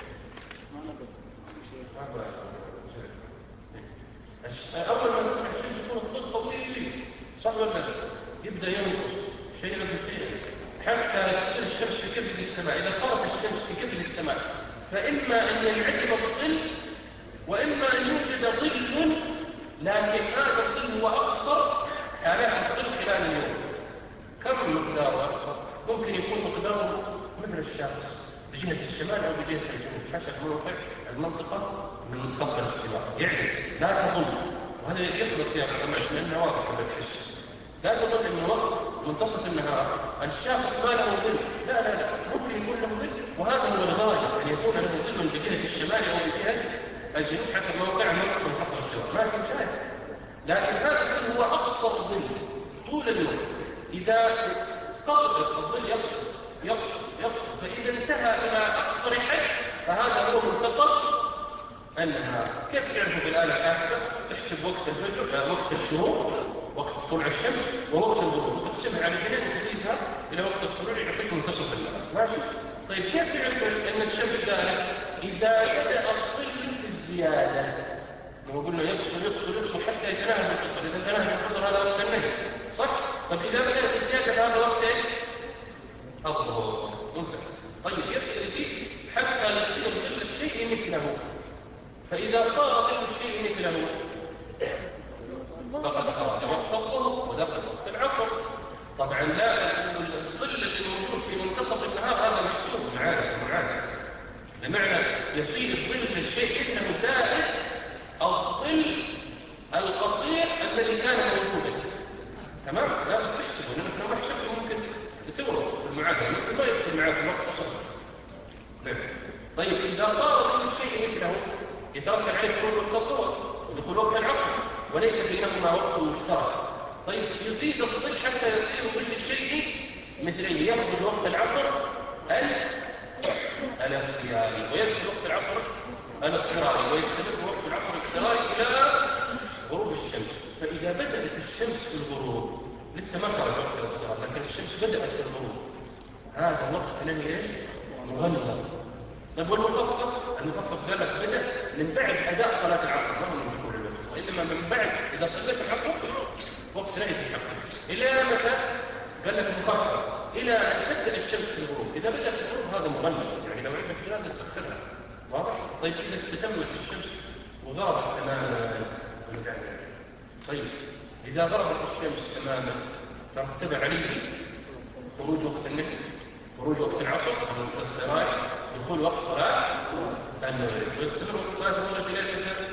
أول ما تطلع الشمس يكون الظل طويل صح ولا لا؟ يبدأ ينقص شيئا بشيئا حتى تصل الشمس في كبد السماء. إذا صارت الشمس في كبد السماء فإما أن ينعدم الظل وإما أن يوجد ظل لكن هذا الظل هو أقصر حالات الظل خلال اليوم. كم مقداره أقصر؟ ممكن يكون مقداره مثل الشمس بجهة الشمال أو بجهة الجنوب حسب موقع المنطقة من خط الاستواء يعني لا تظن وهذا يخلط يا علماء لأنه واضح بالحس لا تظن أن وقت منتصف النهار الشخص ما له ظل لا لا لا ممكن يكون له ظل وهذا هو الغالب أن يكون له ظل بجهة الشمال أو بجهة الجنوب حسب موقع المنطقة من خط الاستواء ما في مشاهد. لكن هذا الظل هو أقصر ظل طول اليوم. إذا قصر الظل يقصر يقصر يقصر فإذا انتهى إلى أقصر حد فهذا هو منتصف أنها كيف تعرفوا بالآلة الحاسبة؟ تحسب وقت الفجر، وقت الشروق، وقت طلوع الشمس، ووقت الغروب، وتقسمها على الاثنين وتزيدها إلى وقت الطلوع يعطيك منتصف الليل. ماشي؟ طيب كيف تعرف أن الشمس زالت؟ إذا بدأ الظل في الزيادة، لو قلنا يقصر يقصر يقصر حتى يتناهى بالقصر، إذا تناهى بالقصر هذا وقت النهي، صح؟ طيب إذا بدأ بالزيادة هذا وقت إيه؟ الظهر. ممتاز. طيب يبدأ يزيد حتى يصير ظل الشيء مثله، فإذا صار ظل الشيء مثله فقد خرج وقت الظهر ودخل وقت العصر. طبعا لا، الظل اللي موجود في منتصف النهار هذا محسوب معانا معانا بمعنى يصير ظل الشيء مثله زائد الظل القصير الذي كان موجودا. تمام؟ لازم تحسبه، لأنك لو ما حسبته ممكن تورط في المعادلة، ممكن ما يدخل معاك الوقت أصلا. طيب إذا صار ظل الشيء مثله يترتب عليه دخول وقت الظهر ودخول وقت العصر، وليس بينهما وقت مشترك. طيب يزيد الظل حتى يصير ظل الشيء مثليه، يخرج وقت العصر الاختياري ويدخل وقت العصر الاضطراري، ويستمر وقت العصر الاضطراري إلى غروب الشمس. فإذا بدأت الشمس في الغروب، لسه ما خرج وقت الاضطرار لكن الشمس بدأت في الغروب، هذا وقت لم ايش؟ مغلظ. طيب والمخفف؟ المخفف قال لك بدأ من بعد أداء صلاة العصر، ما هو من دخول الوقت، وإنما من بعد إذا صليت العصر وقت لا يتحقق. إلى متى؟ قال لك مخفف إلى أن تبدأ الشمس في الغروب. إذا بدأت في الغروب هذا مغلظ، يعني لو عندك جنازة تأخرها. واضح؟ طيب إذا استتمت الشمس وغربت تماما. طيب إذا غربت الشمس تماما ترتب عليه خروج وقت النهي، خروج وقت العصر الاضطراري، دخول وقت صلاة المغرب، ويستمر وقت صلاة المغرب إلى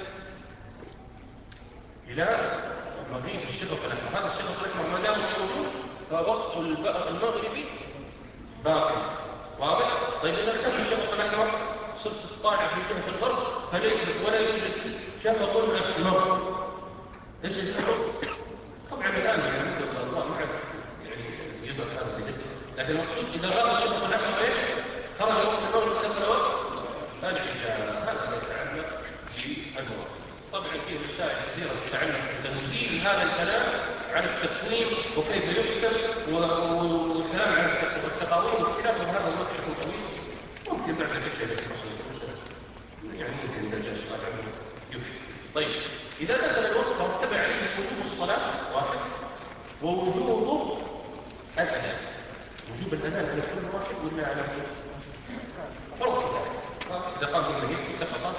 إلى مغيب الشفق الأحمر. هذا الشفق الأحمر ما دام موجود فوقت المغرب باقي. واضح؟ طيب إذا اختفى الشفق الأحمر صرت تطالع في جهة الغرب ولا يوجد شفق أحمر. ايش الحكم؟ طبعا الآن يعني مثل الله ما عاد يعني يدرك هذا بجد، لكن المقصود إذا غاب الشفق الأحمر ايش؟ خرج وقت المغرب ودخل وقت العشاء. هذا ما يتعلق بالوقت. طبعا فيه مسائل كثيرة تتعلق بتنزيل هذا الكلام عن التقويم وكيف يحسب والكلام عن التقاويم واختلافه. هذا المبحث طويل، ممكن بعد العشاء يتصل يعني ممكن نرجع سؤال عنه يمكن. طيب إذا دخل الوقت فرتب عليه وجوب الصلاة واحد، ووجوب الأذان. وجوب الأذان على كل واحد ولا على فرض كفاية؟ إذا قام بالله يكفي سقط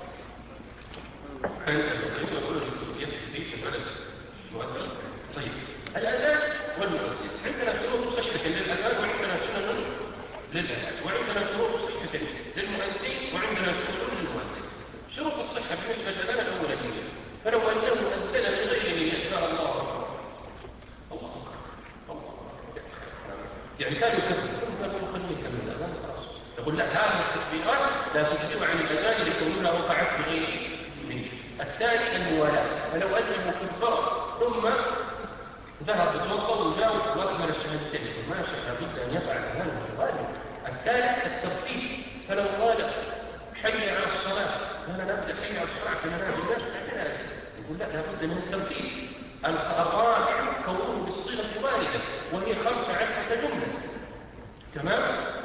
عن الوظيفة يقول يكفي في البلد مؤذن. طيب الأذان والمؤذن عندنا شروط صحة للأذان وعندنا سنن للأذان، وعندنا شروط صحة للمؤذن وعندنا شروط للمؤذن. شروط الصحة بالنسبة للأذان الأولى، فلو أنه أذن لغيره يشبه الله الله الله يعني كان يكمل ثم كان يخليه يكمل الأذان خلاص، يقول لا هذه التكبيرات لا تجزئ عن الأذان لكونها وقعت بغير منه. الثاني الموالاة، فلو أنه كبر ثم ذهب يتوضا وجاوب واكمل الشهادتين ما شاء لابد ان يفعل الأذان متواليا. الثالث الترتيب، فلو قال حي على الصلاة لا نبدأ حي على الصلاة عشان ننادي الناس تعملها، يقول لا لابد من الترتيب. الرابع كونه بالصيغة الواردة وهي خمسة عشرة جملة. تمام؟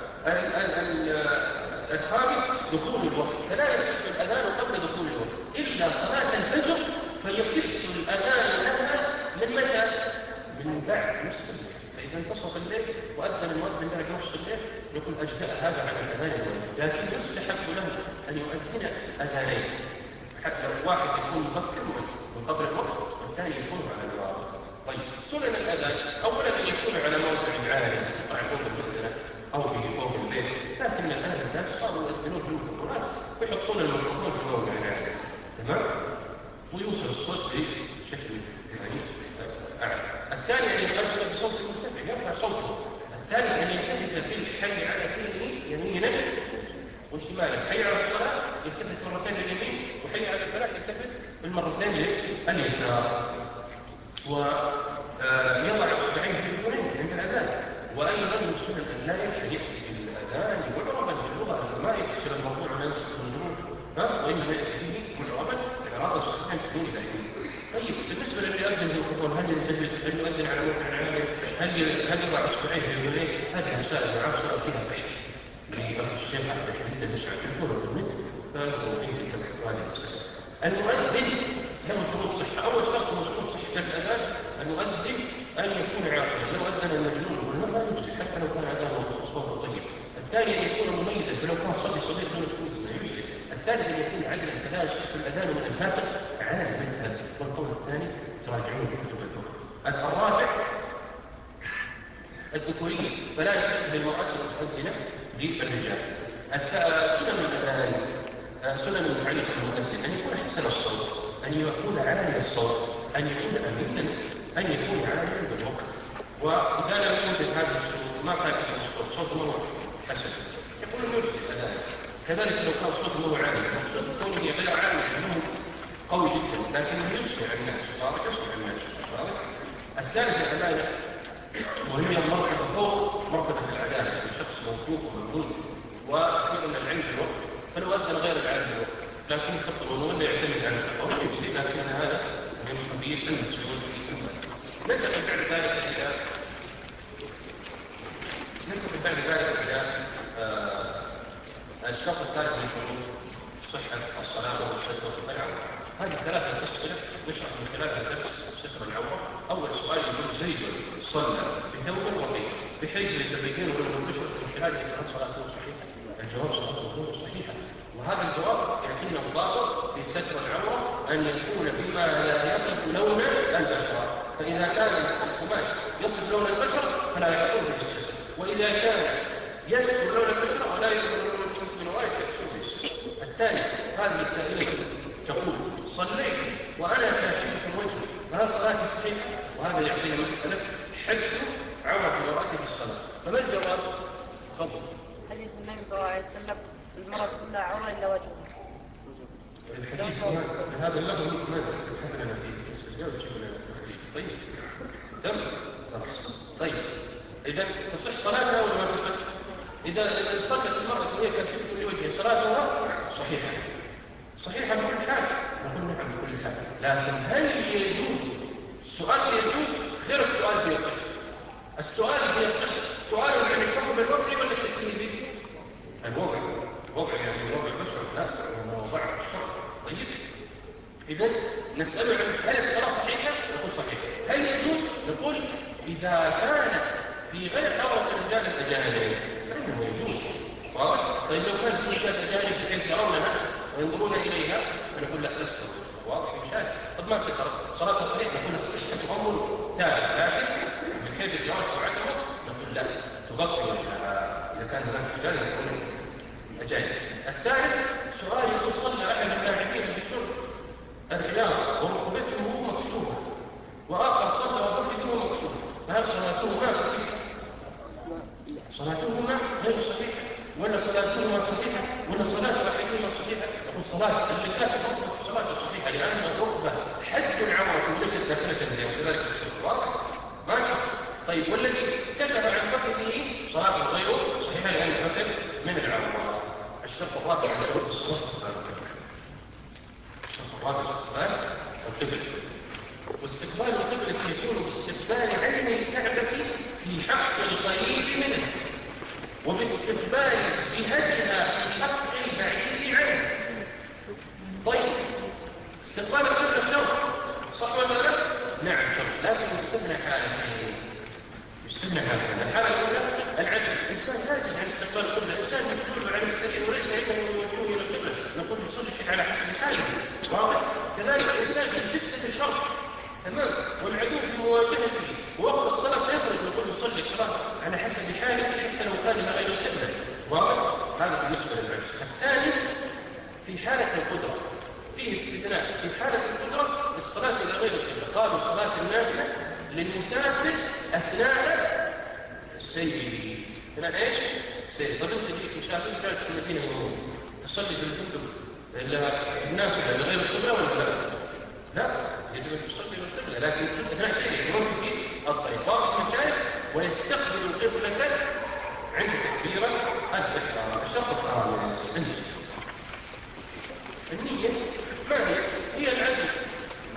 الخامس دخول الوقت، فلا يصح الأذان قبل دخول الوقت إلا صلاة الفجر، فيصح الأذان لها من متى؟ من بعد نصف الليل. فإذا انتصف الليل وأذن المؤذن بعد نصف الليل يكون أجزاء هذا عن الأذان الواجب، لكن يستحب له أن يؤذن أذانين، حتى لو واحد يكون مبكر وقبل الوقت والثاني يكون على الواقع. طيب سنن الأذان أولا أن يكون على موضع عالي يقع فوق المدنة أو في فوق البيت، لكن الآن الناس صاروا يؤذنون بالميكروفونات ويحطون الميكروفون في موضع عالي. تمام؟ ويوصل الصوت بشكل يعني أعلى. الثاني أن يؤذن بصوت مرتفع يرفع صوته. الثالث أن يلتفت في الحي على كلمه يمينا وشمالا. حي على الصلاة يلتفت مرتين لليمين، وحي على الفلاح يلتفت بالمرتين لليسار، ويضع اصبعيه في الاذنين عند الاذان. وايضا من السنن ان لا ياتي بالاذان معربا باللغه، ما يكسر الموضوع ولا يمسك النور، وانما ياتي به يكون دحين. طيب بالنسبة للي يؤذن في القرآن هل يلتفت؟ هل يؤذن على موقع عالي؟ هل هل يضع اصبعيه في اذنيه؟ هذه مسائل معاصرة فيها بحث. لأخي الشيخ عبد الحميد المشعل يقول في النت فهو فيه تبحث هذه المسائل. المؤذن له شروط صحة. أول شرط من شروط صحة الأذان المؤذن أن يكون عاقلا. لو أذن المجنون والمرء لا يجزي حتى لو كان أذانه صوته طيب. الثاني أن يكون مميزا فلو كان صبي صغير دون التمييز لا يجزي. الثالث أن يكون عدلا فلا يشق الأذان من الفاسق على المذهب. والقول الثاني تراجعون كتب الفقه. الرابع الذكورية فلا يصح للمرأة المؤذنة للرجال. سنن الأذان سنن المتعلقة بالمؤذن أن يكون حسن الصوت، أن يكون عالي الصوت، أن يكون أمينا، أن يكون عاليا بالوقت. وإذا لم يوجد هذه الشروط ما كان حسن الصوت صوت مو حسن يقول يجزي الأذان. كذلك لو كان صوت مو عالي مقصود كونه يبلغ عالي لأنه قوي جدا لكنه يسمع الناس واضح يسمع الناس واضح. الثالث الأمانة وهي المرتبة فوق مرتبة العدالة لشخص موثوق ومأمون وفيه من العلم بالوقت فلو أذن غير العلم بالوقت لكن يخطرون ولا يعتمد على التقوى يجزي لكن هذا من قبيل المسؤول في المال. ننتقل بعد ذلك إلى ننتقل بعد ذلك إلى آه الشرط الثالث من شروط صحة الصلاة والستر العورة. هذه ثلاثة أسئلة نشرح من خلالها درس ستر العورة. أول سؤال يقول زيد صلى بثوب رقيق بحيث يتبين له البشر من خلال كانت صلاته صحيحة. الجواب صلاته غير صحيحة وهذا الجواب يعطينا الضابط في ستر العورة أن يكون بما لا يصف لون البشرة. فإذا كان القماش يصف لون البشر فلا يحصل به الستر وإذا كان يصف لون البشرة ولا يصف لون البشرة بنوايا يحصل به الستر. الثاني هذه سائلة تقول صليت وأنا كاشفة وجهي فهل صلاتي صحيحة؟ وهذا يعطينا مسألة حد عورة المرأة في الصلاة. فما الجواب؟ تفضل. حديث النبي صلى الله عليه وسلم المرأة كلها عورة إلا وجهها. الحديث هذا اللفظ ما تتحدث لنا فيه استجابة شكرا للتحديث. طيب تم خلاص. طيب إذا تصح صلاتها ولا ما تصح؟ إذا صلت المرأة وهي كاشفة لوجهها صلاتها صحيحة صحيحة بكل حال نقول نعم بكل حال. لكن هل يجوز السؤال يجوز غير السؤال بيصح. السؤال بيصح سؤال عن الحكم الوضعي ولا التكليفي؟ الوضع وضع يعني وضع البشر لا هو وضع الشرع. طيب إذا نسأل عن هل الصلاة صحيحة؟ نقول صحيحة. هل يجوز؟ نقول إذا كانت في غير عورة الرجال الأجانب فإنه يجوز. واضح؟ طيب لو كانت في رجال أجانب بحيث يرونها وينظرون إليها فنقول لا تستر. واضح مشاهد. طب ما ستر صلاة صحيحة نقول الصحة أمر ثابت لكن من حيث الجواز وعدمه نقول لا تغطي وجهها إذا كان هناك رجال يكون أجانب. الثالث سؤال يقول صلى أحد اللاعبين بشرب الرياض وركبته مكشوفة وآخر صلى وركبته مكشوفة فهل صلاتهما صحيحة؟ صلاتهما غير صحيحة ولا صلاتهما صحيحة ولا صلاة واحدهما صحيحة؟ نقول صلاة اللي كاسب ركبته صلاة صحيحة لأن الركبة حد العورة وليست داخلة اليوم وكذلك السر. واضح؟ ماشي. طيب والذي كشف عن فخذه صلاة غيره صحيحة لأن الفخذ من العورة. الشرط الرابع من شروط الصلاة الشرط الرابع استقبال القبلة. واستقبال القبلة يكون باستقبال عين الكعبة في حق القريب منها وباستقبال جهتها في حق البعيد عنها. طيب استقبال القبلة شرط صح ولا لا؟ نعم شرط لكن يستثنى حالتين. يستثنى حالتين. الحالة الأولى العجز. الإنسان عاجز عن استقبال القبلة. الإنسان مشغول عن السرير وليس عنده موجوه إلى القبلة نقول يصلي على حسب حاله. واضح؟ كذلك الإنسان في شدة الحر تمام والعدو في مواجهته ووقت الصلاة سيخرج نقول يصلي صلاة على حسب حاله حتى لو كان غير القبلة. واضح؟ هذا بالنسبة للعجز. الثاني في حالة القدرة فيه استثناء. في حالة القدرة الصلاة إلى غير القبلة قالوا صلاة النافلة للمسافر أثناء السير. أثناء إيش؟ سير. طب أنت جيت مسافر جالس في المدينة المنورة تصلي في الفندق النافلة لغير القبلة ولا لا؟ لا يجب أن تصلي بالقبلة لكن أثناء سير ممكن في الطريق. واضح المشاهد؟ ويستقبل القبلة عند تكبيرة الإحرام. الشرط الخامس النية. النية ما هي؟ هي العزم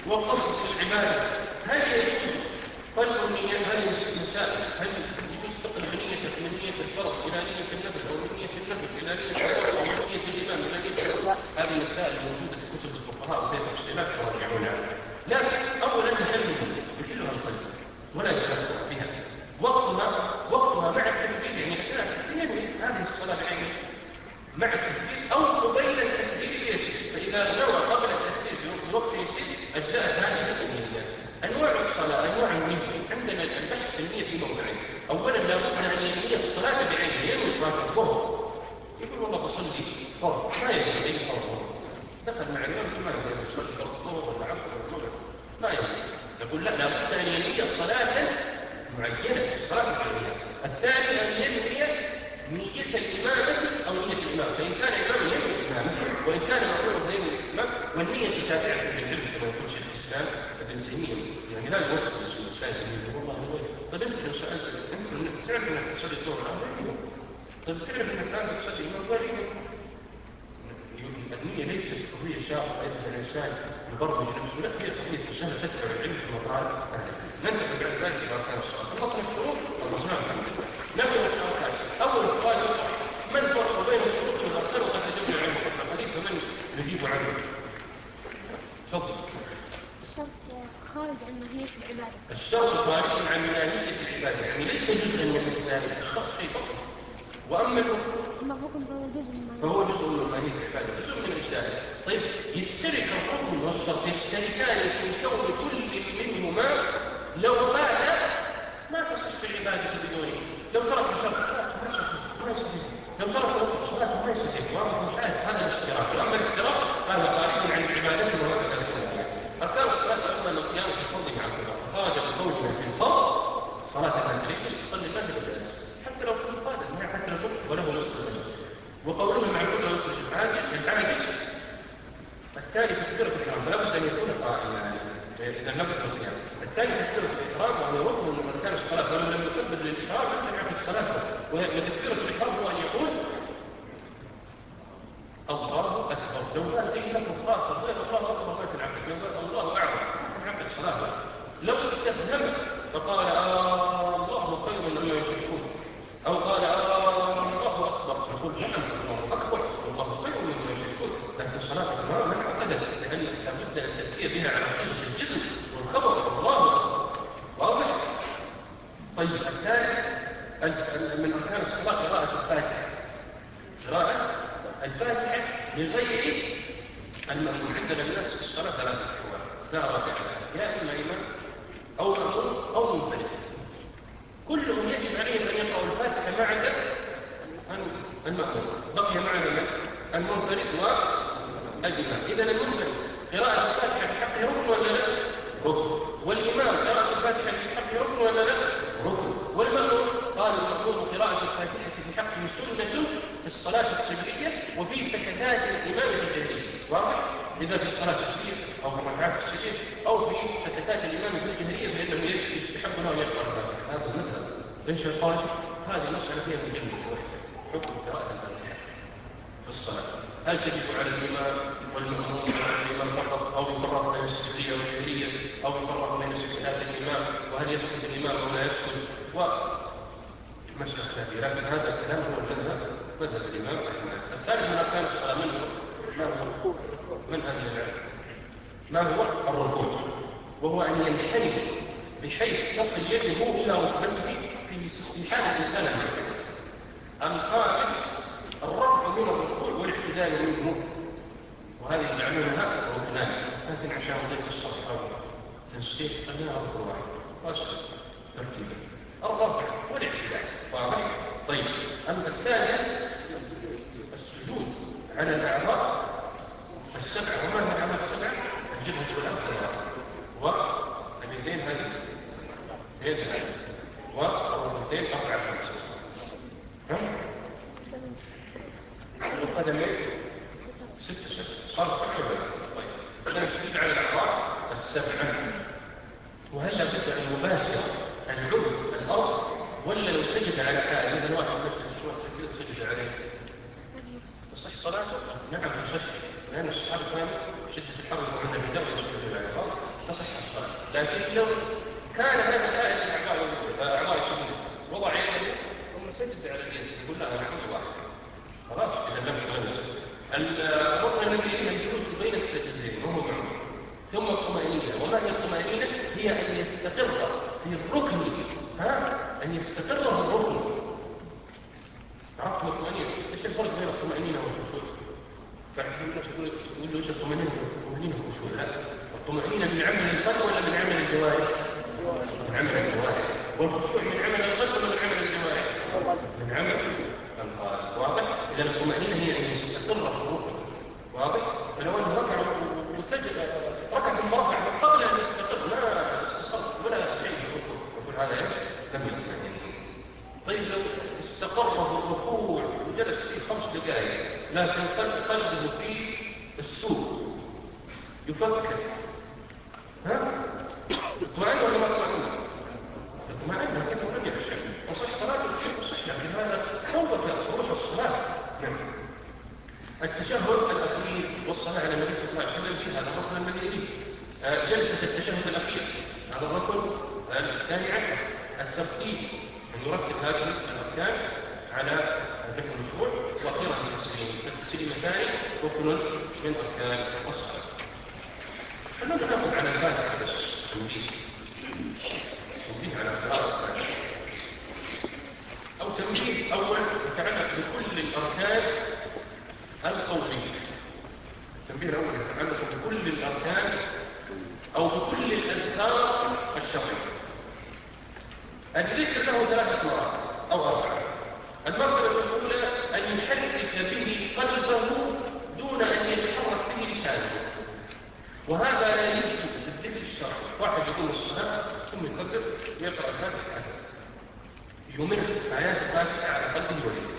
والقصد في العبادة، هل يجوز قلب النية؟ هل مسائل هل يجوز تقلب نيتك من نية الفرض إلى نية النفل أو من نية النفل إلى نية الفرض أو من نية الإمام إلى نية الفرض؟ هذه مسائل موجودة في كتب الفقهاء وفي تفصيلات تراجعونها. لكن أولا نحلل يحلها القلب ولا يتأثر بها. وقتها وقتها مع التكبير، يعني ينوي هذه الصلاة بعينها مع التكبير أو قبيل التكبير يسير، فإذا نوى قبل التكبير بوقت يسير أجزاءت هذه النية. أنواع الصلاة أنواع النية عندنا البحث في النية في موضعين. أولا لابد أن ينوي الصلاة بعينها، ينوي صلاة الظهر يقول والله بصلي فرض ما يدري أي فرض، دخل مع الإمام ما يدري يصلي فرض الظهر ولا عصر ولا المغرب ما يدري، يقول لا لابد أن ينوي صلاة معينة الصلاة معينة. الثاني أن ينوي نية الإمامة أو نية الإمام، فإن كان إمام ينوي الإمامة وإن كان مأمور فينوي الإمام، والنية تابعة بالعلم كما يقول شيخ الإسلام ابن تيمية، يعني لا يوصف السائل يقول والله هو طيب أنت لو سألت أنت تعرف أنك تصلي الظهر الآن؟ طيب تعرف أنك الآن تصلي الظهر؟ النية ليست قضية شاقة أن الإنسان يبرمج نفسه، لا هي قضية سهلة تتبع العلم في المقال. ننتقل بعد ذلك إلى أركان الصلاة. خلصنا الشروط خلصناها الحمد لله. نبدأ بالأركان. أول سؤال ما الفرق بين الشروط والأركان وقد أجبنا عنه قبل قليل فمن يجيب عنه؟ تفضل. الشرط خارج عن ماهية العبادة. الشرط خارج عن ماهية العبادة، يعني ليس جزءا من الإنسان، الشرط شيء فقط. وأما الركن فهو جزء من فهو جزء من ماهية العبادة، جزء من الإجزاء. طيب يشترك الركن والشرط يشتركان في كون كل منهما لو فات ما تصح العبادة بدونه. لو ترك شرط صلاته ما يصح ما يصح، لو ترك ركن صلاته ما يصح، واضح مش عارف هذا الاشتراك. وأما الافتراق هذا خارج عن العبادة وهكذا الكلام. أركان الصلاة أولا القيام بالفرض مع القدر، خرج بقولنا في الفرض صلاة النافلة تصلي النافلة بالناس حتى لو كنت قادر ما حتى لو كنت وله نصف الأجر. وقولنا مع كل يخرج العاجز العاجز الثاني تكبيرة الإحرام، فلا بد أن يكون قائما إذا نبت القيام. الثاني تكبيرة الإحرام وهو ركن من أركان الصلاة، ولو لم يكبر للإحرام لم يعقد صلاته. وتكبيرة الإحرام هو أن يقول الله أكبر، لو قال أي لفظ آخر غير الله أكبر ما تنعقد، لو قال الله أعظم تنعقد صلاته. لو استفهم فقال آه الله خير مما يشركون أو قال آه الله أكبر فقل نعم الله أكبر والله خير مما يشركون، لكن صلاته ما انعقدت لأن لابد أن تأتي بها على صيغة الجزم والخبر الله أكبر. واضح؟ طيب الثالث من أركان الصلاة قراءة الفاتحة، قراءة الفاتحة لغير المأمون. عندنا الناس في الصلاة ثلاثة أحوال لا رابع، يا إما إمام أو مأمون أو منفرد، كلهم يجب عليهم أن يقرأوا الفاتحة ما عدا المأمون، بقي معنا المنفرد والإمام. إذا المنفرد قراءة الفاتحة في حقه ركن ولا لا؟ ركن. والإمام قراءة الفاتحة في حقه ركن ولا لا؟ ركن. والمأمون قال المأمون قراءة الفاتحة في حقه سنة في الصلاة السرية وفي سكتات الإمام الجهرية. واضح؟ إذا في الصلاة السرية أو في الركعات السرية أو في سكتات الإمام الجهرية فإنه يستحب له أن يقرأ الفاتحة. هذا المذهب. إيش القول؟ هذه مسألة فيها مجلد واحد، حكم قراءة الفاتحة في الصلاة. هل تجب على الإمام والمأمون والإمام فقط أو يفرق بين السرية والجهرية أو يفرق بين سكتات الإمام وهل يسكت الإمام أو لا يسكت؟ ومسألة هذه، لكن هذا الكلام هو المذهب مذهب الإمام أحمد. الثالث من أركان الصلاة من هو؟ ما هو؟ من هذه العلم؟ ما هو الركوع؟ وهو أن ينحني بحيث تصل يده إلى ركبته في حالة سلم. الخامس الرفع من الركوع والاعتدال منه، وهذه يجعلونها ركنان، لكن عشان ضد الصف أو تنسيق خلينا ركوع واسكت ترتيبا الرفع والاعتدال. واضح؟ طيب أما السادس السجود على الأعضاء السبعة. وما هي الأعضاء السبعة؟ الجبهة والأنف واليدين هذه يد هذه والركبتين أربعة خمسة. ها؟ القدمين ستة ستة صار سبعة. طيب فنسجد على الأعضاء السبعة. وهل لابد أن يباشر العضو الأرض ولا لو سجد على حال مثل واحد نفس الشوط كذا سجد عليه تصح صلاته؟ نعم تصح، لأن الصحابة كانوا شدة الحر يقولون في الدولة يسجدون على الأرض تصح الصلاة. لكن لو كان هذا حائل أعضاء أعضاء السجود وضع يده ثم سجد على اليد يقول لا أنا كل واحد خلاص إذا لم يكن مسجد. الركن الذي يليه الجلوس بين السجدين وهو معروف. ثم الطمأنينة. وما هي الطمأنينة؟ هي أن يستقر في الركن ها أن يستقر في الركن. عرفتم الطمأنينة؟ إيش الفرق بين الطمأنينة والخشوع؟ فعندنا الناس يقول له إيش الطمأنينة والطمأنينة والخشوع؟ لا، الطمأنينة من عمل القلب ولا من عمل الجوارح؟ من عمل الجوارح. والخشوع من عمل القلب ولا من عمل الجوارح؟ من عمل القلب. واضح؟ إذا الطمأنينة هي أن يستقر في الركن. واضح؟ فلو أنه ركع وسجد ركع المرفع من قبل أن يستقر لا استقر ولا شيء في الركوع يقول هذا لم يكن. طيب لو استقر في الركوع وجلس فيه خمس دقائق لكن قلبه فيه السوء يفكر ها؟ اطمئن ولا ما اطمئن؟ اطمئن لكنه لم يخشى وصح صلاته كيف تصح لكن هذا خوف روح الصلاة. نعم. التشهد الأخير والصلاة على النبي صلى الله عليه وسلم في هذا الركن من يليه. جلسة التشهد الأخير هذا الركن الثاني عشر. الترتيب أن يرتب هذه الأركان على ذكر المشروع. وأخيرا التسليم. التسليم الثاني ركن من أركان الصلاة. خلونا نأخذ على الفاتحة بس تنبيه تنبيه على قراءة الفاتحة أو تنبيه أول يتعلق بكل الأركان القولية. التنبيه الأول يتعلق بكل الأركان أو بكل الأذكار الشرعية. الذكر له ثلاثة مراتب أو أربعة. المرتبة الأولى أن يحرك به قلبه دون أن يتحرك به لسانه، وهذا لا يجوز في الذكر الشرعي. واحد يقوم الصلاة ثم يكبر ويقرأ الفاتحة يمر آيات الفاتحة على قلبه وليه.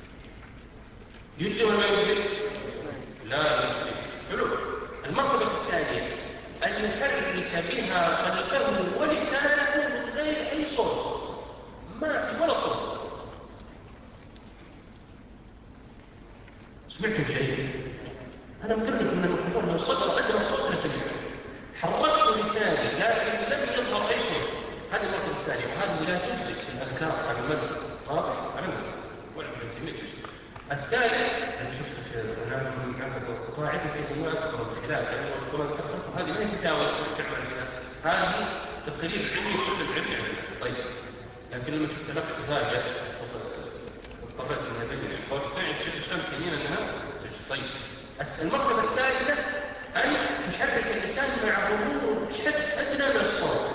يجزي ولا ما يجزي؟ لا يجزي. حلو. المرتبة الثانية أن يحرك بها قلبه ولسانه من غير أي صوت، ما في ولا صوت. سمعتم شيء؟ أنا مقرب من المحبور لو صدر أدنى صوت لسمعته. حركت لساني لكن لم يظهر أي صوت. هذه المرتبة الثانية وهذه لا تجزي في الأذكار على المدى. واضح؟ على المدى ولا في الانتماء. الثالث أنا شفت في قاعدة في ما أذكر بخلاف يعني والقرآن كتبت هذه ما هي فتاوى تعمل بها. هذه تقرير علمي سلم علمي علمي. طيب لكن لما شفت نفس تفاجأ اضطريت أن أبين القول الثاني شفت الإسلام تنين أنها طيب. المرتبة الثالثة أن تحرك الإنسان مع غموض حد أدنى من الصوت.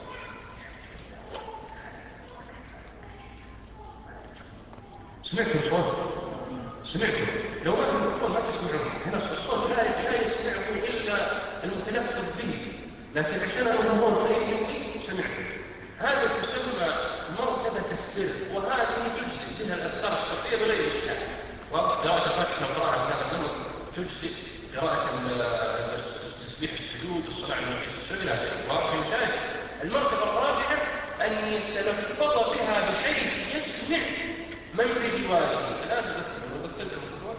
سمعتم صوت؟ سمعتم؟ لو ما هم ما تسمعون هنا الصوت لا لا يسمعه إلا المتلفظ به، لكن عشان الأمور قريب سمعتم. هذا تسمى مرتبة السر، وهذه تجزي بها الأذكار الشرعية بلا إشكال. وقراءة الفاتحة والقراءة بهذا النمط تجزي قراءة التسبيح السجود الصلاة على النبي صلى الله عليه وسلم. واضح المثال. المرتبة الرابعة أن يتلفظ بها بحيث يسمع من بجواره. الآن بتكلم الكبار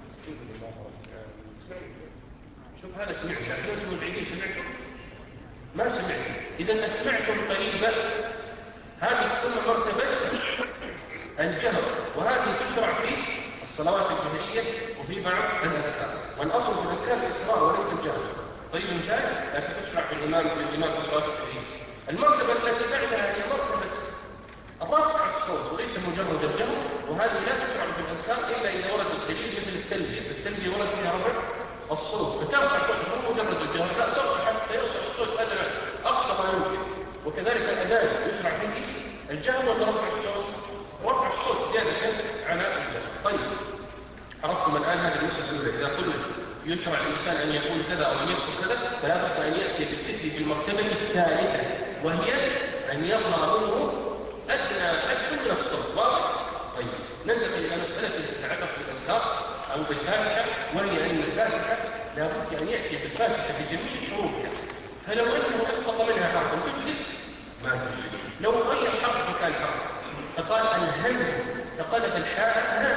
شوف هذا سمعت لكن أنتم العيدين سمعتم ما سمعتم. إذا أسمعتم قريبا هذه تسمى مرتبة الجهر، وهذه تشرع في الصلوات الجهرية وفي بعض الأذكار. والأصل في الأذكار الإسراء وليس الجهر. طيب المشاهد لكن تشرع في الإمام في الإمام في الصلاة الجهرية. المرتبة التي بعدها هي مرتبة رفع الصوت وليس مجرد الجهر، وهذه لا تشرع في الأذكار إلا إذا ورد الدليل مثل التلبية. التلبية ورد فيها رفع الصوت فترفع صوتك مو مجرد الجهر، لا ترفع حتى يصل الصوت أدنى أقصى ما يمكن. وكذلك الأذان يشرع فيه الجهر ولا رفع الصوت؟ رفع الصوت زيادة على الجهر. طيب عرفتم الآن هذه المسألة الأولى. إذا قلنا يشرع الإنسان أن يقول كذا أو أن يذكر كذا فلا بد أن يأتي بالذكر بالمرتبة الثالثة، وهي أن يظهر منه أدنى حد من الصوت. واضح؟ طيب ننتقل إلى مسألة تتعلق بالأذكار أو بالفاتحة، وهي أن الفاتحة لا بد أن يأتي بالفاتحة بجميع حروفها. فلو أنه أسقط منها حرفا تجزي ما تجزي. لو غير حرف مكان حرف فقال الهم فقلب الحاء هاء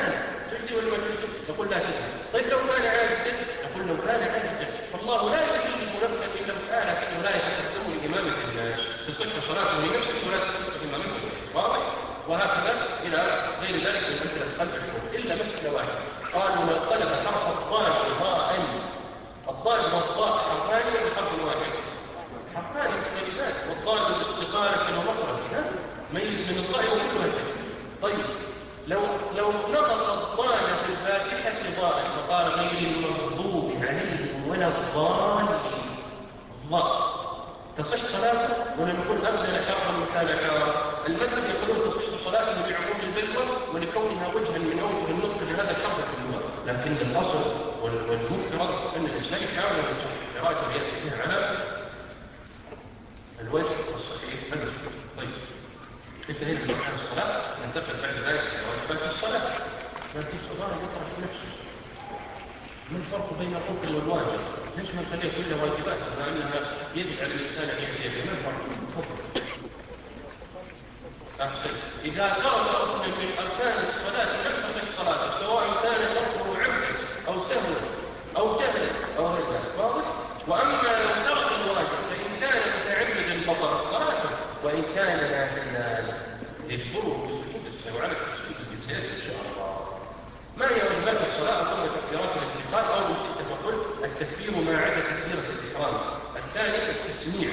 تجزي ولا ما تجزي؟ يقول لا تجزي. طيب لو كان عاجزا؟ يقول لو كان عاجزا فالله لا يكلف نفسا الا وسعها انه لا يتقدم لامامه الناس تصح صلاته لنفسه ولا تصح امامته. واضح؟ وهكذا الى غير ذلك من امثله خلف الحكم الا مساله واحده. قالوا لو طلب حرف الضاد ضاء، الضاد والضاء حرفان ولا حرف واحد؟ حرفان مختلفان، والضاد باستقاله ومخرج ميز من الضاء وكل وجه. طيب لو لو نطق الضاد في الفاتحه ضاء فقال غير المغضوب عليهم ولا الضالين ضاء، تصح صلاته ولا نقول ابدل حرفا مكان حرف؟ المذهب يقولون تصح صلاته بعموم البلوى ولكونها وجها من اوجه النطق بهذا الحرف في اللغه، لكن الاصل والمفترض ان الانسان يحاول ان يصحح قراءته وياتي بها على الوجه الصحيح المشروع. طيب انتهينا من اركان الصلاه، ننتقل بعد ذلك الى واجبات الصلاه. لكن الصلاه يطرح نفسه ما الفرق بين الركن والواجب؟ ليش ما نخليها كلها واجبات مع انها يجب على الانسان ان ياتي بها؟ ما الفرق؟ تفضل. احسن. اذا ترك ركنا من اركان الصلاه لم تصح صلاته سواء كان تركه عمدا او سهوا او جهلا او غير ذلك. واضح؟ واما لو ترك الواجب فان كان متعمدا بطلت صلاته وان كان ناسيا يجبره بسجود السهو على التسجيل بالسياسه ان شاء الله. ما هي واجبات الصلاه؟ قلنا تكبيرات الانتقال او نسيت فقلت التكبير ما عدا تكبيره الاحرام. الثاني التسميع.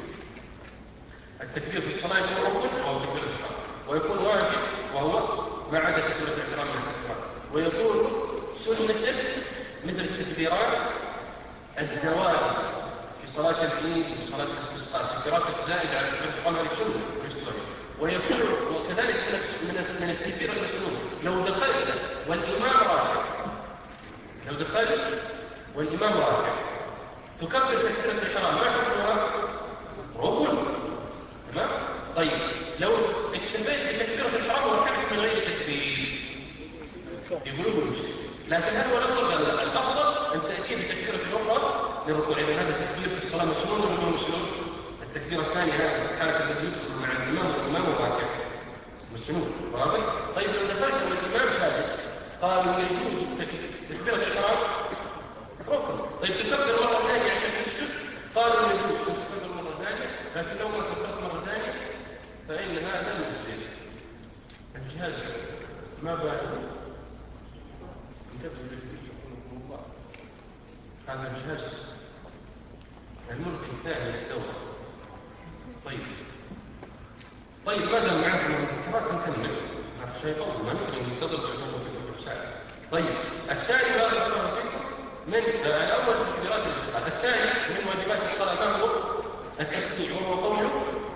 التكبير في الصلاه يكون ركن وهو تكبيره الاحرام، ويكون واجب وهو ما عدا تكبيره الاحرام من التكبيرات، ويكون سنه مثل التكبيرات الزوائد في صلاه العيد وفي صلاه الاستسقاء، التكبيرات الزائده على تكبيره الاحرام هذه سنه مستوى. ويكون وكذلك من من التكبير المسنون لو دخلت والامام راكع، لو دخلت والامام راكع تكبر تكبيره الاحرام، ما حكمها؟ ركن. تمام؟ طيب لو اكتفيت بتكبيره الاحرام وركعت من غير تكبير يقولون المسلم، لكن هل هو الافضل؟ لا، الافضل ان تاتي بتكبيره الاخرى للركوع. اذا هذا التكبير في الصلاه مسنون ولا غير مسنون؟ التكبيره الثانيه هذه في حاله الذي يدخل مع الامام والامام راكع مسنون. واضح؟ طيب لو دخلت والامام ساجد قالوا يجوز تكبيره الاحرام ركن. طيب تكبر مره ثانيه عشان تسجد قالوا يجوز تكبر مره ثانيه، لكن لو ما كبرت مره ثانيه فان هذا مجزي. الجهاز ما باله انتبهوا للفيديو. هذا الجهاز الملك الثاني للدوله. طيب طيب ماذا معكم من الذكرات؟ نكمل هذا الشيء طول ما نقدر ننتظر بعدهم في كل ساعه. طيب الثاني بارك الله فيكم من الاول تكبيرات الانتقال. الثاني من واجبات الصلاه ما هو؟ التسميع وهو قوله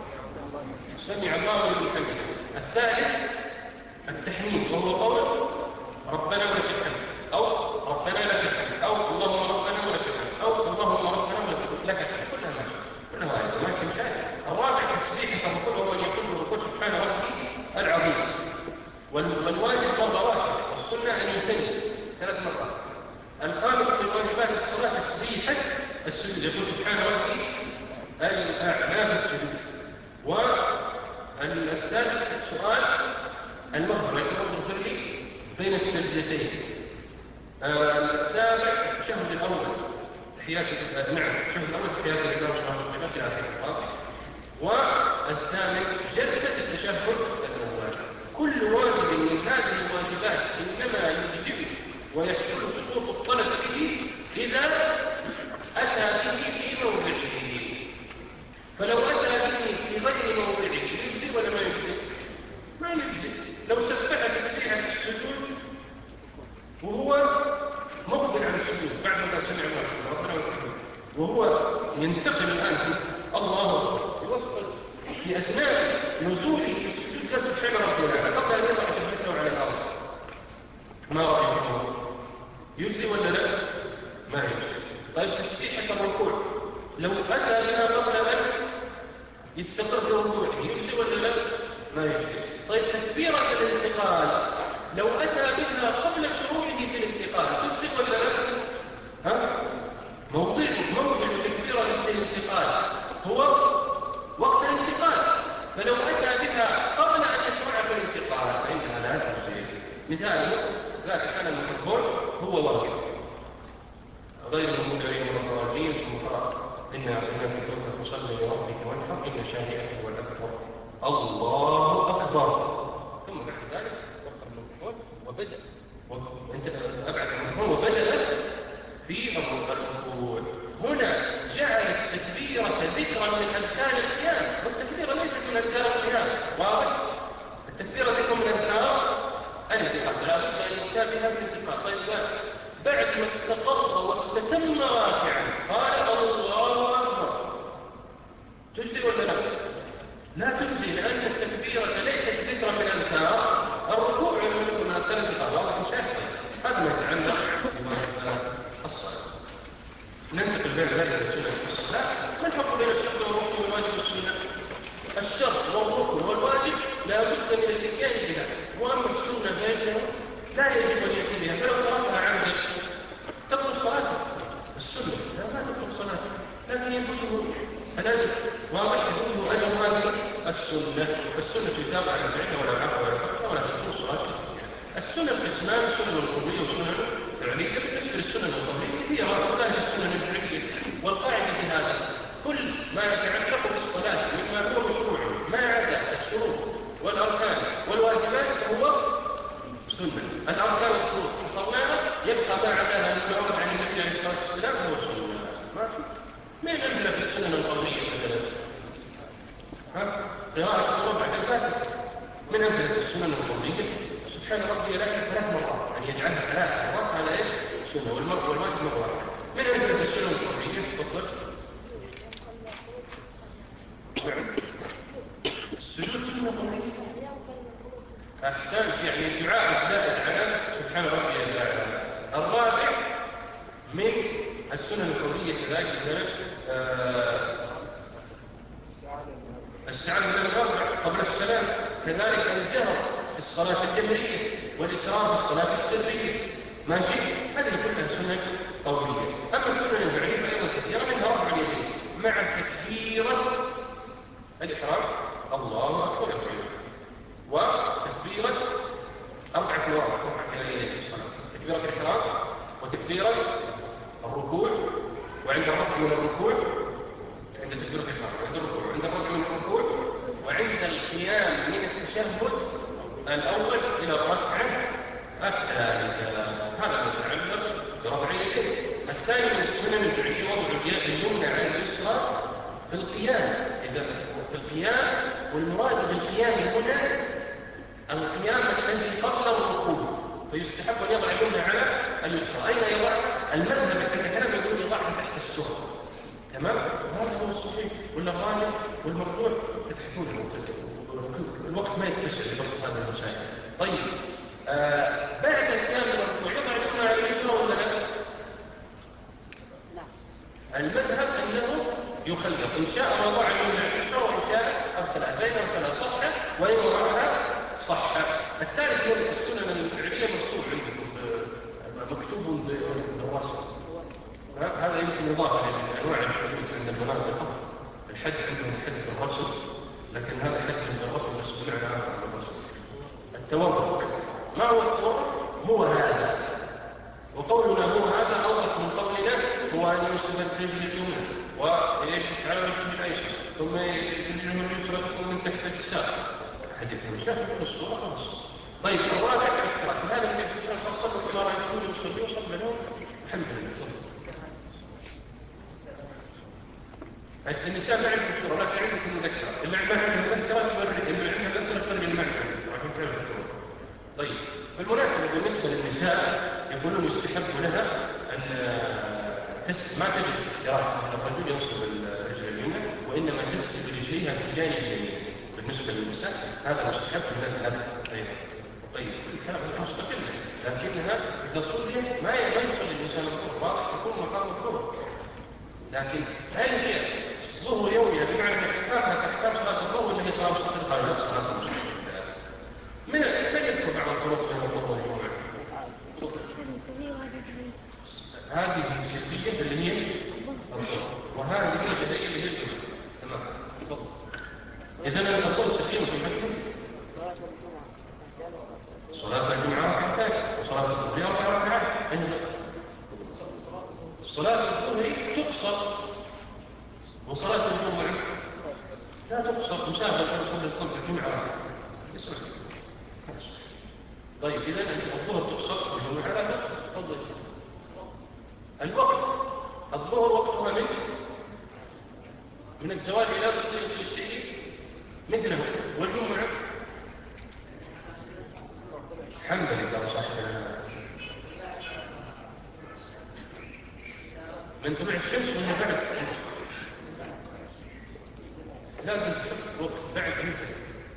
سمع الله لمن حمده. الثالث التحميد وهو قول ربنا ولك الحمد او ربنا لك الحمد او اللهم ربنا ولك الحمد او اللهم ربنا ولك الحمد. كلها ماشي كلها واجب ما في مشاكل. الرابع تسبيحه الركوع وهو ان يقول الركوع سبحان ربي العظيم، والواجب مره واحده والسنه ان يثني ثلاث مرات. الخامس من واجبات الصلاه تسبيحه السجود، يقول سبحان ربي الاعلى في السجود. والسادس سؤال المغفرة يقول اغفر لي بين السجدتين. آه السابع التشهد الاول تحيات نعم التشهد الاول تحيات لله وشهادة في اخره. والثامن جلسة التشهد الاول. كل واجب من هذه الواجبات انما يجزئ ويحصل سقوط الطلب به اذا اتى به في موضعه. فلو اتى به في غير موضعه يجزئ ولا ما يجزئ؟ ما يجزئ. لو سبح تسبيحة السجود وهو مقبل على السجود بعد ما سمع الله ربنا وكرمه وهو ينتقل الآن الله يوصل في أثناء نزوله في السجود قال سبحان ربنا قبل أن يضع جبهته على الأرض، ما رأيكم؟ يجزي ولا لا؟ ما يجزي. طيب تسبيحة الركوع لو أتى بها قبل أن يستقر بركوعه يجزي ولا لا؟ ما يجزي. طيب تكبيرة الانتقال لو أتى بها قبل شروعه في الانتقال تجزي ولا لا؟ ها؟ موضع موضع تكبيرة الانتقال هو وقت الانتقال، فلو أتى بها قبل أن يشرع في الانتقال فإنها لا تجزي. مثال لا كان المفروض هو واحد غير المغضوب عليهم ولا الضالين ثم قرأ إنا أعطيناك الكوثر فصل لربك وانحر إن شانئك هو الأكبر الله أكبر. ثم بعد ذلك وقع المفعول وبدأ وانت أبعد المفعول وبدأ في الركوع. هنا جعل التكبيرة ذكرا من أذكار القيام، والتكبيرة ليست من أذكار القيام. واضح؟ التكبيرة ذكر من أذكار الانتقال، لا بد أن يتابعها بالانتقال. طيب بعد ما استقر واستتم راكعا قال الله أكبر، تجزي ولا لا؟ لا تجزي، لأن التكبيرة ليست ذكرا من أذكار الركوع من أذكار الانتقال. واضح مشاهد؟ هذا ما يتعلق بالصلاة. ننتقل بين ذلك السنة والصلاة. ما الفرق بين الشرط والركن والواجب والسنة؟ الشرط والركن والواجب لا بد من الاتيان بها، واما السنة فإنه لا يجب ان ياتي بها، فلو تركها عمدا تبطل صلاته. السنة لا ما تبطل صلاته، لكن يفوته الاجر. واضح؟ يفوته اجر هذه السنة. السنة يتابع على فعلها ولا عفو ولا فتح ولا تكون صلاته. السنة قسمان، سنن قولية وسنن فعلية. بالنسبة للسنن القولية كثيرة، وكذلك السنن الفعلية. والقاعدة في هذا كل ما يتعلق بالصلاة مما هو مشروع ما عدا الشروط والأركان والواجبات فهو سنة. الأركان والشروط حصلناها، يبقى ما عداها مما ورد عن النبي عليه الصلاة والسلام هو سنة. ما في من أمثلة في السنن القولية مثلا ها قراءة سورة بعد الفاتحة من أمثلة السنن القولية. سبحان ربي الأعلى ثلاث مرات، يعني يجعلها ثلاث مرات على إيش؟ سنة. والمرء والواجب مرة. من أمثلة السنن القولية تفضل السجود سنة قولية. أحسنت، يعني الدعاء الزائد على سبحان ربي الأعلى. الرابع من السنن القولية كذلك مثلا الاستعاذة من الأربع قبل السلام، كذلك الجهر في الصلاة الجهرية والإسراء في الصلاة السرية. ماشي؟ هذه كلها سنن قولية. أما السنن الفعلية فأيضا كثيرة، منها رفع اليدين مع تكبيرة الإحرام الله أكبر وتكبيرة أربعة مواقف رفع اليدين في الصلاة: تكبيرة الإحرام وتكبيرة الركوع وعند الرفع من الركوع، عند تكبيرة الإحرام وعند الركوع وعند الرفع من الركوع وعند القيام من التشهد الأول إلى الركعة الثالثة. هذا متعلق برفع اليدين. الثاني من السنن الفعلية وضع اليد اليمنى على اليسرى في القيام. إذا في القيام، والمراد بالقيام هنا القيام الذي قبل الركوع، فيستحب أن يضع اليمنى على اليسرى. أين يضع؟ المذهب الذي كان يقول يضعها تحت السرة. تمام؟ هذا هو الصحيح ولا الراجح والمرجوح تبحثونه. الوقت ما يتسع لبسط هذا المسائل. طيب آه بعد القيام من الركوع يضع اليمنى على اليسرى ولا لا؟ المذهب أنه يخلق، إن شاء وضع اليمنى على اليسرى وإن شاء أرسلها، فإن أرسلها صحة وإن وضعها صحة. الثالث من السنن الفعلية مرسوم عندكم مكتوب بالرسم، هذا يمكن إضافة لأنواع الحدود عند المناطق. الحد عندهم حد بالرسم، لكن هذا حد بالرسم بس بمعنى آخر من الرسم. التورك، ما هو التورك؟ هو هذا، وقولنا هو هذا أوضح من قولنا هو أن ينصب الرجل اليمنى ويجلس على الرجل الأيسر ثم رجله اليسرى تكون من تحت الساق. حديث المشاهد من الصورة خلاص. طيب الرابع الاختلاف، هذا النبي صلى الله عليه وسلم كما رأيته يصلي وصلى له الحمد لله. هسه النساء ما عندهم صورة، لكن عندك المذكرة. اللي ما عنده مذكرة تفرق، اللي عنده مذكرة تفرق المعنى عشان تعرف التوقع. طيب بالمناسبة بالنسبة للنساء يقولون يستحب لها أن تس... ما تجلس احترافا، الرجل ينصب الرجل اليمنى وإنما تسجد رجليها في الجانب اليمين. بالنسبة للنساء هذا مستحب لها أيضا. طيب الكلام مستقل، لكنها إذا صليت ما يصلي الإنسان الظهر، واضح يكون مقام الظهر. لكن هل هي ظهر يومها بمعنى أن تحتاجها تحتاج صلاة الظهر ولا هي صلاة مستقلة؟ قال لا، صلاة مستقلة. من من يذكر بعض الطرق بين الظهر والجمعة؟ هذه السلبية اللي هي الظهر، وهذه الجهرية اللي هي الجمعة. تمام، تفضل. إذا الظهر سفينة في المكتب. صلاة الجمعة ركعتان صلاة الظهر أربع ركعات. صلاة الظهر تقصر، وصلاة الجمعة لا تقصر. مسافر كان يصلي الظهر الجمعة يصلي. طيب إذا الظهر تقصر والجمعة لا تقصر. تفضل. الوقت الظهر وقتها من من الزوال إلى تصلي الشيء مثله، والجمعة حمد لله صح. من طلوع الشمس ولا بعد؟ لازم تحط وقت بعد امتى؟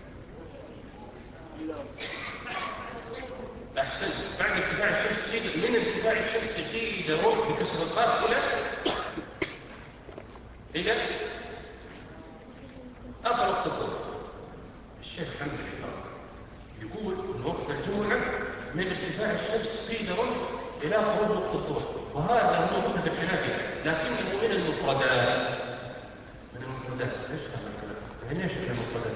احسنت. بعد ارتفاع الشمس قيد، من ارتفاع الشمس قيد وقت بكسر القاف الى الى اخر وقت الظهر. الشيخ حمد لله يقول ان وقت الجمعه من ارتفاع الشمس قيد وقت إلى خروج وقت الظهر، وهذا هو مذهب الحنابلة، لكنه من المفردات. من المفردات. ايش هذا الكلام؟ يعني ايش المفردات؟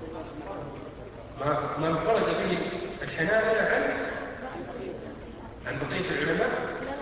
ما ما انفرد به الحنابلة عن عن بقية العلماء.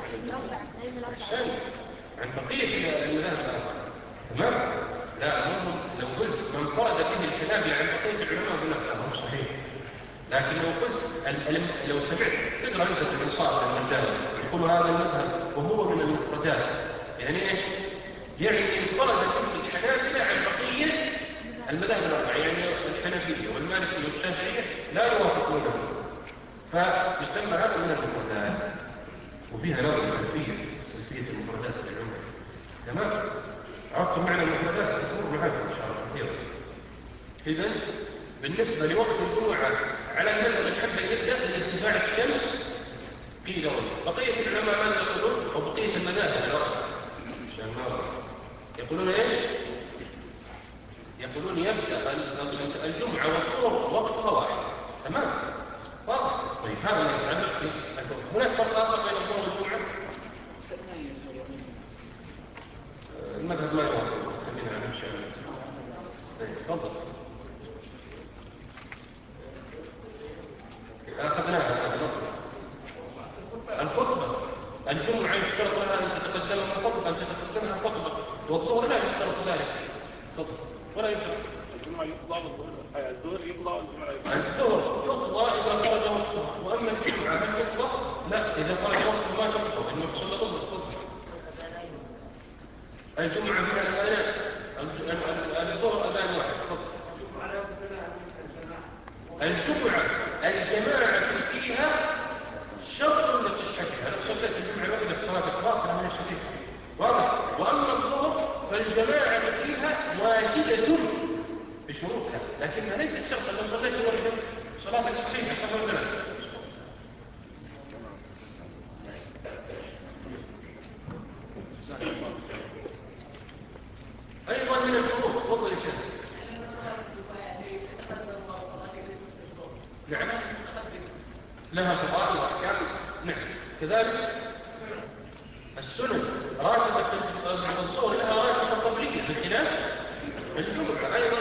أحسن. عن بقية المذاهب. تمام؟ لا، لو قلت ما انفرد به الحنابلة عن بقية العلماء أقول لك لا، مو صحيح. لكن لو قلت لو سمعت تقرا رسالة الانصاف للمرداوي يقول هذا المذهب وهو من المفردات، يعني ايش؟ يعني انفرد به الحنابلة عن بقية المذاهب الأربعة، يعني الحنفية والمالكية والشافعية لا يوافقونه، فيسمى هذا من المفردات. وفيها نوع من الألفية، سلفية المفردات للعمر. تمام؟ عرفتم معنى المفردات؟ أذكر معاكم إن شاء الله كثيرا. إذن بالنسبة لوقت الجمعة على المذهب الحنبلي يبدأ من ارتفاع الشمس قيل وقت. بقية العلماء ماذا يقولون؟ أو بقية المذاهب الأربعة يقولون ايش؟ يقولون يبدأ الجمعة والظهر وقتها واحد. تمام؟ واضح؟ طيب هذا ما يتعلق في الظهر. هناك فرق آخر بين الظهر والجمعة؟ المذهب ما يوافق. خلينا نمشي على المذهب. تفضل. أخذناها هذا النقطة. الخطبة الجمعة يشترط لها أن تتقدمها خطبة، أن تتقدمها خطبة، والظهر لا يشترط ذلك. تفضل. ولا يشترط. الجمعة يقضى والظهر الظهر يقضى والجمعة يقضى. الظهر يقضى إذا خرج وقتها، وأما الجمعة هل تقضى؟ لا، إذا خرج وقتها ما تقضى، إنه يحصل له الظهر. الجمعة بها الأذان، الظهر أذان واحد. تفضل. الجمعة الجماعة فيها شرط لصحتها. لو صليت الجمعة وقت صلاة باطلة من الشريك. واضح؟ وأما الظهر فالجماعة فيها واجبة بشروطها، لكنها ليست شرطا. لو صليت الوحدة صلاة صحيحة صلاة ولا لا؟ أيضا من الفروض. تفضل يا شيخ. نعم، لها فضائل وأحكام. نعم، كذلك السنن راتبة الظهر لها راتبة قبلية بخلاف الجمعة. أيضا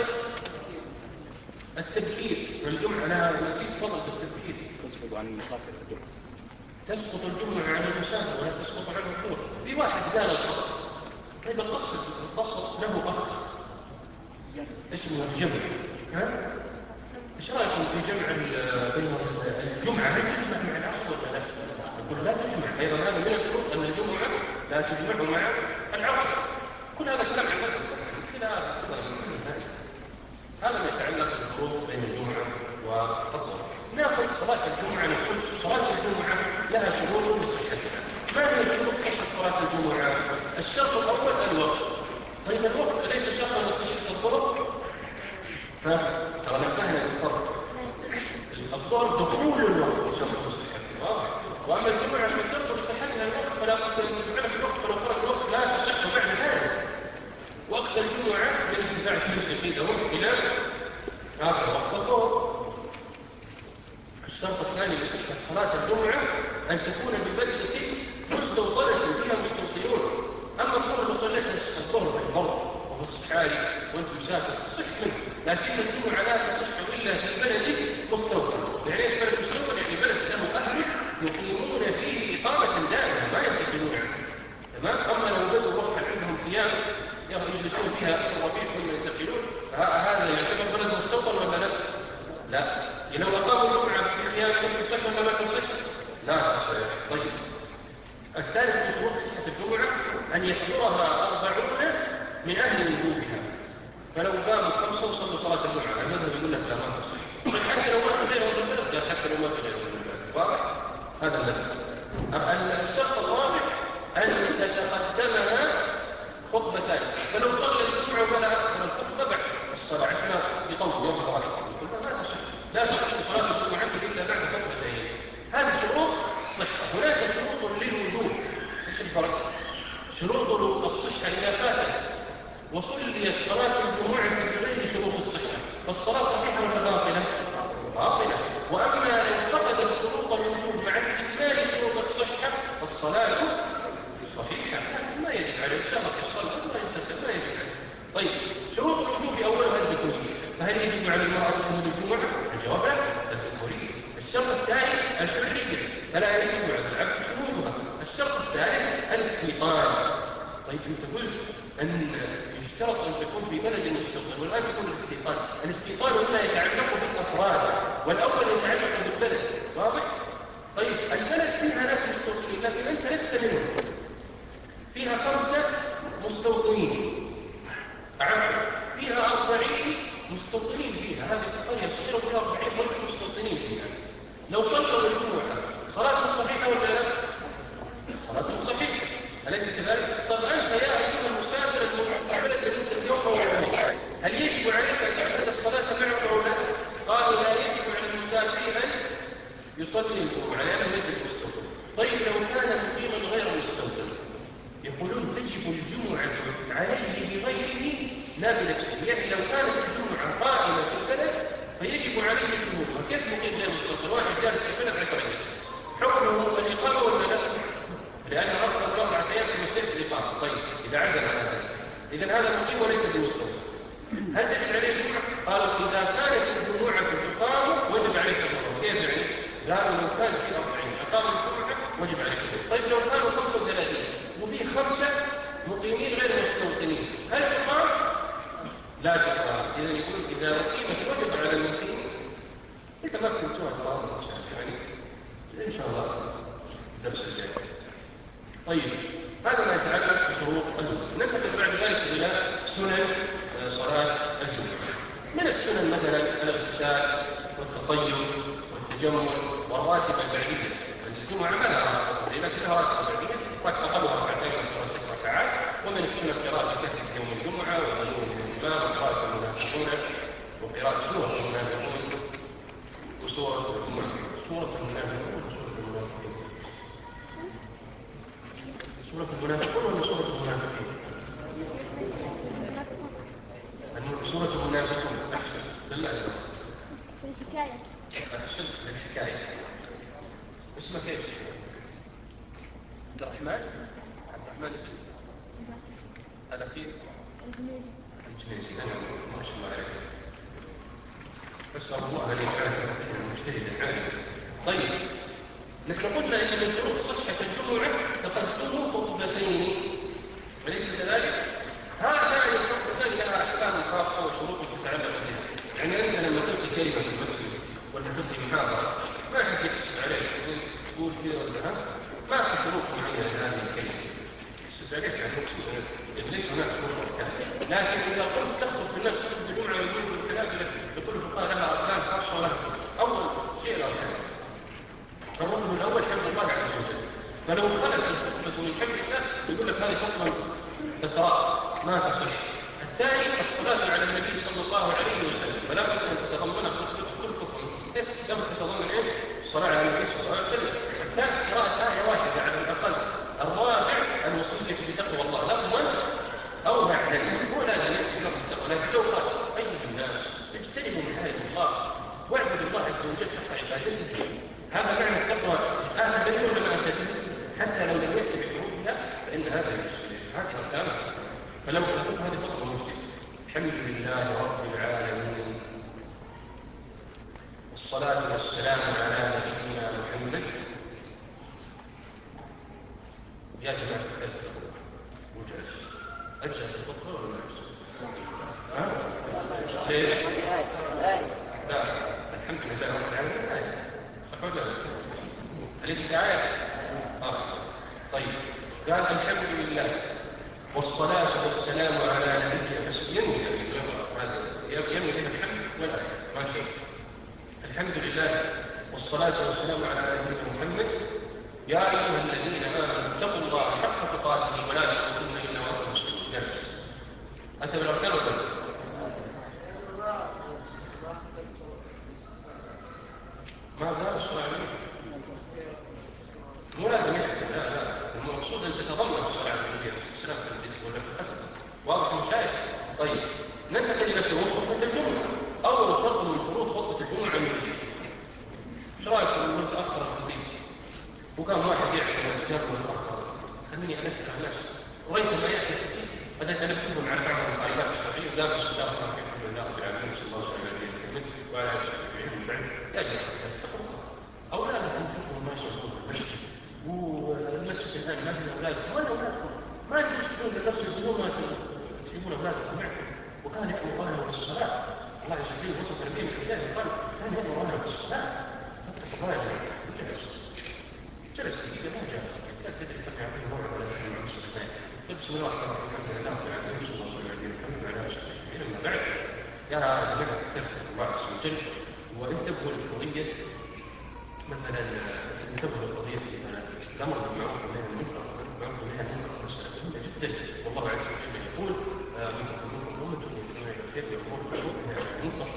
التبكير الجمعة لها مزيد فضل في التبكير. تسقط عن المسافر الجمعة. تسقط الجمعة عن المسافر ولا تسقط عن الظهر. في واحد قال القصر. طيب القصر القصر له أخ اسمه الجمع. ها؟ ايش رايكم في جمع بين الجمعة؟ هل تجمع مع العصر ولا لا؟ يقول لا تجمع. أيضا هذا من الفروق أن الجمعة لا تجمع مع العصر. كل هذا كلام عن مذهب كذا هذا هذا ما يتعلق بالفروق بين الجمعة والظهر. ناخذ صلاة الجمعة. نقول صلاة الجمعة لها شروط لصحتها. ما هي شروط صحة صلاة الجمعة؟ الشرط الأول الوقت. طيب الوقت أليس شرطا لصحة الظهر؟ فترى نبهنا للفرق. الظهر دخول الوقت شرط لصحتها، واما الجمعه فشرط لصحتها الوقت، فلا بد ان تفعل في الوقت. ولو خرج الوقت لا تصح بعد ذلك. وقت الجمعه من ارتفاع الشمس في دوام الى اخر وقت الظهر. الشرط الثاني لصحه صلاه الجمعه ان تكون ببلده مستوطنه بها مستوطنون. اما الظهر لو صليت الظهر في البر وفي الصحاري وانت مسافر صح منه، لكن الجمعة لا تصح إلا في بلد مستوطن. يعني ايش بلد مستوطن؟ يعني بلد له أهل يقيمون فيه إقامة دائمة ما ينتقلون عنه. تمام؟ أما لو بدوا وقت عندهم ثياب يجلسون فيها في الربيع ثم ينتقلون، هذا يعتبر بلد مستوطن ولا لا؟ لا. لو أقاموا الجمعة في ثياب تصح ولا ما تصح؟ لا تصح. طيب. الثالث من شروط صحة الجمعة أن يحضرها أربعون من أهل وجوبها. فلو قاموا خمسة وصلوا صلاة الجمعة المذهب يقول لك لا ما تصح. حتى لو ما في غيره من البلد قال حتى لو ما في غيره من البلد. واضح؟ هذا المذهب. الشرط الرابع أن تتقدمها خطبتان. فلو صلى الجمعة وبدأ أكثر الخطبة بعد الصلاة عشان يطول يوم الراتب ما تصح. لا تصح صلاة الجمعة إلا بعد خطبتين. هذه شروط صحة. هناك شروط للوجوب. ايش الفرق؟ شروط الصحة إذا فاتت وصليت صلاة الجمعة بغير شروط الصحة فالصلاة صحيحة ولا باطلة؟ باطلة. وأما لو فقدت شروط الوجوب مع استكمال شروط الصحة فالصلاة صحيحة ما يجب عليه شرط الصلاة ما يسكت ما يجب عليه. طيب شروط الوجوب أولها الذكورية. فهل يجب على المرأة شهود الجمعة؟ الجواب لا. الذكورية. الشرط الثاني الحرية فلا يجب على العبد شهودها. الشرط الثالث الاستيطان. طيب انت قلت ان يشترط ان تكون في بلد مستقر والان تكون الاستيطان. الاستيطان هنا يتعلق بالافراد والاول يتعلق بالبلد. واضح؟ طيب البلد فيها ناس مستوطنين لكن انت لست منهم. فيها خمسه مستوطنين عفوا فيها أربعين مستوطنين فيها. هذه قرية صغيرة وفيها أربعين رجل مستوطنين فيها. لو صلوا الجمعة صلاة صحيحة ولا لا؟ صلاة صحيحة. أليس كذلك؟ طب أنت يا أيها المسافر الموجود في بلد لمدة يوم أو يومين هل يجب عليك أن تشهد الصلاة معه أو لا؟ قالوا لا يجب على المسافر أن يصلي الجمعة لأنه ليس مستوطن. طيب لو كان مقيما غير مستوطن يقولون تجب الجمعة عليه بغيره لا بنفسه. يعني لو كانت الجمعة قائمة في البلد فيجب عليه شهودها. كيف مقيم غير مستوطن؟ واحد جالس في البلد عشر أيام حكمه الإقامة ولا لا؟ لأن رفض الله أربعة أيام في مسيرة الإقامة. طيب إذا عزل عن هذا إذا هذا مقيم وليس بمستوطن هل تجب عليه الجمعة؟ قالوا إذا كانت الجمعة تقام وجب عليك الجمعة. كيف يعني؟ قالوا لو كان في أربعين أقام الجمعة وجب عليك الجمعة. طيب لو كانوا خمسة وثلاثين وفي خمسة مقيمين غير مستوطنين هل تقام؟ لا تقام. إذا يقول إذا أقيمت وجب على المقيم. إذا ما فهمتوها الأمر يعني إن شاء الله درس الجاي. طيب هذا ما يتعلق بشروط الوجوب. ننتقل بعد ذلك إلى سنن صلاة الجمعة. من السنن مثلا الاغتسال والتطيب والتجمل والراتب البعيدة. الجمعة ما لها راتب لكن لها راتب بعيدة أقلها ركعتين من ست ركعات. ومن السنة قراءة الكهف يوم الجمعة وقانون الإمام وقراءة المنافقون وقراءة سورة المنافقون وسورة الجمعة. سورة المنافقون وسورة المنافقين. سورة المنافقون ولا سورة المنافقين؟ سورة المنافقون أحسن بالله عليك. الحكاية. أحسن الحكاية. اسمك كيف؟ عبد الرحمن؟ عبد الرحمن الأخير؟ الجنيزي. الجنيزي. أنا ما شاء الله عليك. أسأل الله أن يجعلك مجتهدا عالما. طيب نحن قلنا إن من شروط صحة الجمعة تقدم خطبتين أليس كذلك؟ هذان الخطبتان لها أحكام خاصة وشروط تتعلق بها. يعني أنت لما تلقي كلمة في المسجد ولا تلقي محاضرة ما حد يقصد عليك تقول كذا ولا ها؟ ما في شروط معينة لهذه الكلمة. يقصد عليك عن نفسك ليس هناك شروط وكذا. لكن إذا قلت تخطب الناس خطبة الجمعة ويقولوا الكلام يقول الفقهاء لها أركان خاصة ولا شروط. أول شيء الأركان. الركن الأول حمد الله عز وجل. فلو خلت الخطبة من حمد الله يقول لك هذه خطبة تقرأ ما تصح. الثاني الصلاة على النبي صلى الله عليه وسلم ولا بد أن تتضمن كل خطبة لم تتضمن إيه؟ الصلاة على النبي صلى الله عليه وسلم. الثالث قراءة آية واحدة على الأقل. الرابع المصلي بتقوى الله لفظا أو معنى. هو لازم يكون بتقوى لكن لو قال أيها الناس اجتنبوا محارم الله واعبدوا الله عز وجل حق عبادته هذا معنى التقوى آخر دليل ولا ما أنتبه حتى لو لم يأتي بحروفها فإن هذا يشرك هذا أركانه. فلو أشوف هذه خطبة المسلم الحمد لله رب العالمين والصلاة والسلام على نبينا محمد يا جماعة الخير وجلس أجزاء الخطبة ولا لا أجزاء؟ ها؟ ليه؟ لا الحمد لله رب العالمين الآية صح ولا لا؟ أليس الآية؟ آه. طيب قال الحمد لله والصلاة والسلام على نبينا بس ينوي هذا ينوي له الحمد ولا ما شيء. الحمد لله والصلاة والسلام على نبينا محمد يا أيها الذين آمنوا اتقوا الله حق تقاته ولا تموتن إلا وأنتم مسلمون. جلس أتى بالأركان ولا ما قال الصلاة عليه مو لازم يحكي. لا لا المقصود أن تتضمن الصلاة على النبي عليه الصلاة والسلام في الذكر ولا في الحسن. واضح مشايخ؟ طيب ننتقل إلى شروط خطبة الجمعة. أول شرط من شروط خطبة الجمعة النية. ايش رايكم لو قلت أخر الخطيب وقام واحد يعرف الأشياء متأخر خليني أنكر على الناس وريت ما يأتي الخطيب بدأت أنكرهم على بعض المخالفات الشرعية وقام بسم الله الرحمن الرحيم الحمد لله رب العالمين صلى الله عليه وسلم وعلى آله وصحبه أجمعين. يا جماعة اتقوا الله. أولادكم شوفوا ما يسوون في المسجد والمسجد الآن ما في أولادكم ولا أولادكم ما يجوز تجوز للنفس بدون ما تجيبون أولادكم معكم. وكان يأمر أهله بالصلاة الله يسجل وسط تربية من الرجال قال كان يأمر أهله بالصلاة فاتقوا الله يا جماعة. جلس دقيقة ما جاء كان تدري كيف يعطيه موعد ولا تدري مع نفسه الثاني. بسم الله الرحمن الرحيم الحمد لله رب العالمين صلى الله عليه وسلم الحمد لله وصحبه أما بعد يا جماعة تذكر الله عز وجل وانتبهوا للقضية مثلا انتبهوا للقضية الأمر بالمعروف والنهي عن المنكر والأمر بالنهي عن المنكر مسألة مهمة جدا والله عز وجل يقول واتقوا منكم أمة يدعون إلى الخير ويأمرون بالسوء والنهي عن المنكر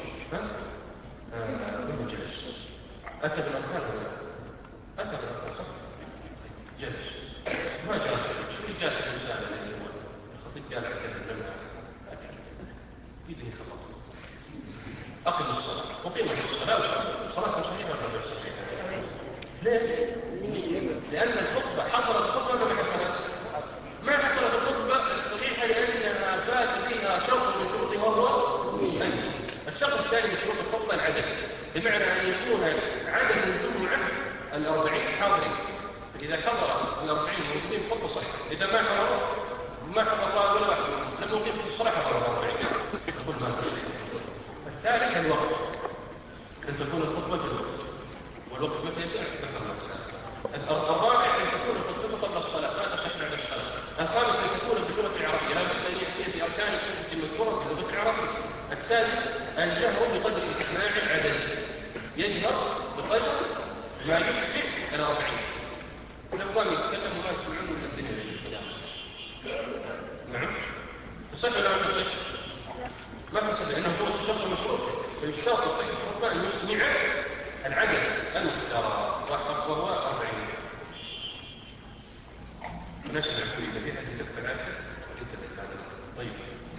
ثم جلس أتى بالأركان ولا أتى بالأركان صح؟ جلس ما جاء شو اللي جاءت الرسالة اللي هو الخطيب قال اعتذر لنا يدني خطأ. أقم الصلاة وقيمة الصلاة صلاة صحيحة ولا غير صحيحة؟ ليه؟ لأن الخطبة حصلت الخطبة ولا ما حصلت؟ ما حصلت الخطبة الصحيحة لأنها فات فيها شرط من شروطها وهو النية. الشرط الثاني من شروط الخطبة العدد بمعنى أن يكون عدد الجمعة الأربعين حاضرين. إذا حضر الأربعين موجودين خطبة صحيحة. إذا ما حضر ما حضر الله ولا واحد لم يقيم في الصلاة حضر الأربعين يقول ما تصحيح. الثالث الوقت أن تكون الخطبة في الوقت والوقت متى يبدأ ذكرنا السابق. الرابع أن تكون الخطبة قبل الصلاة لا تصح بعد الصلاة. الخامس أن تكون باللغة العربية لا بد أن يأتي في أركان الخطبة المذكورة باللغة العربية. السادس الجهر بقدر استماع العدد يجهر بقدر ما يشبه الأربعين. لو قام يتكلم وما تسمعون من الدنيا ليش نعم تصح ولا ما تصح؟ ما تصح لأنه هو الشرط المشروط فيشترط الصحة الخطبة أن يسمع العدد المختار وهو أربعين. نسمع إذا فيها تلك الثلاثة طيب.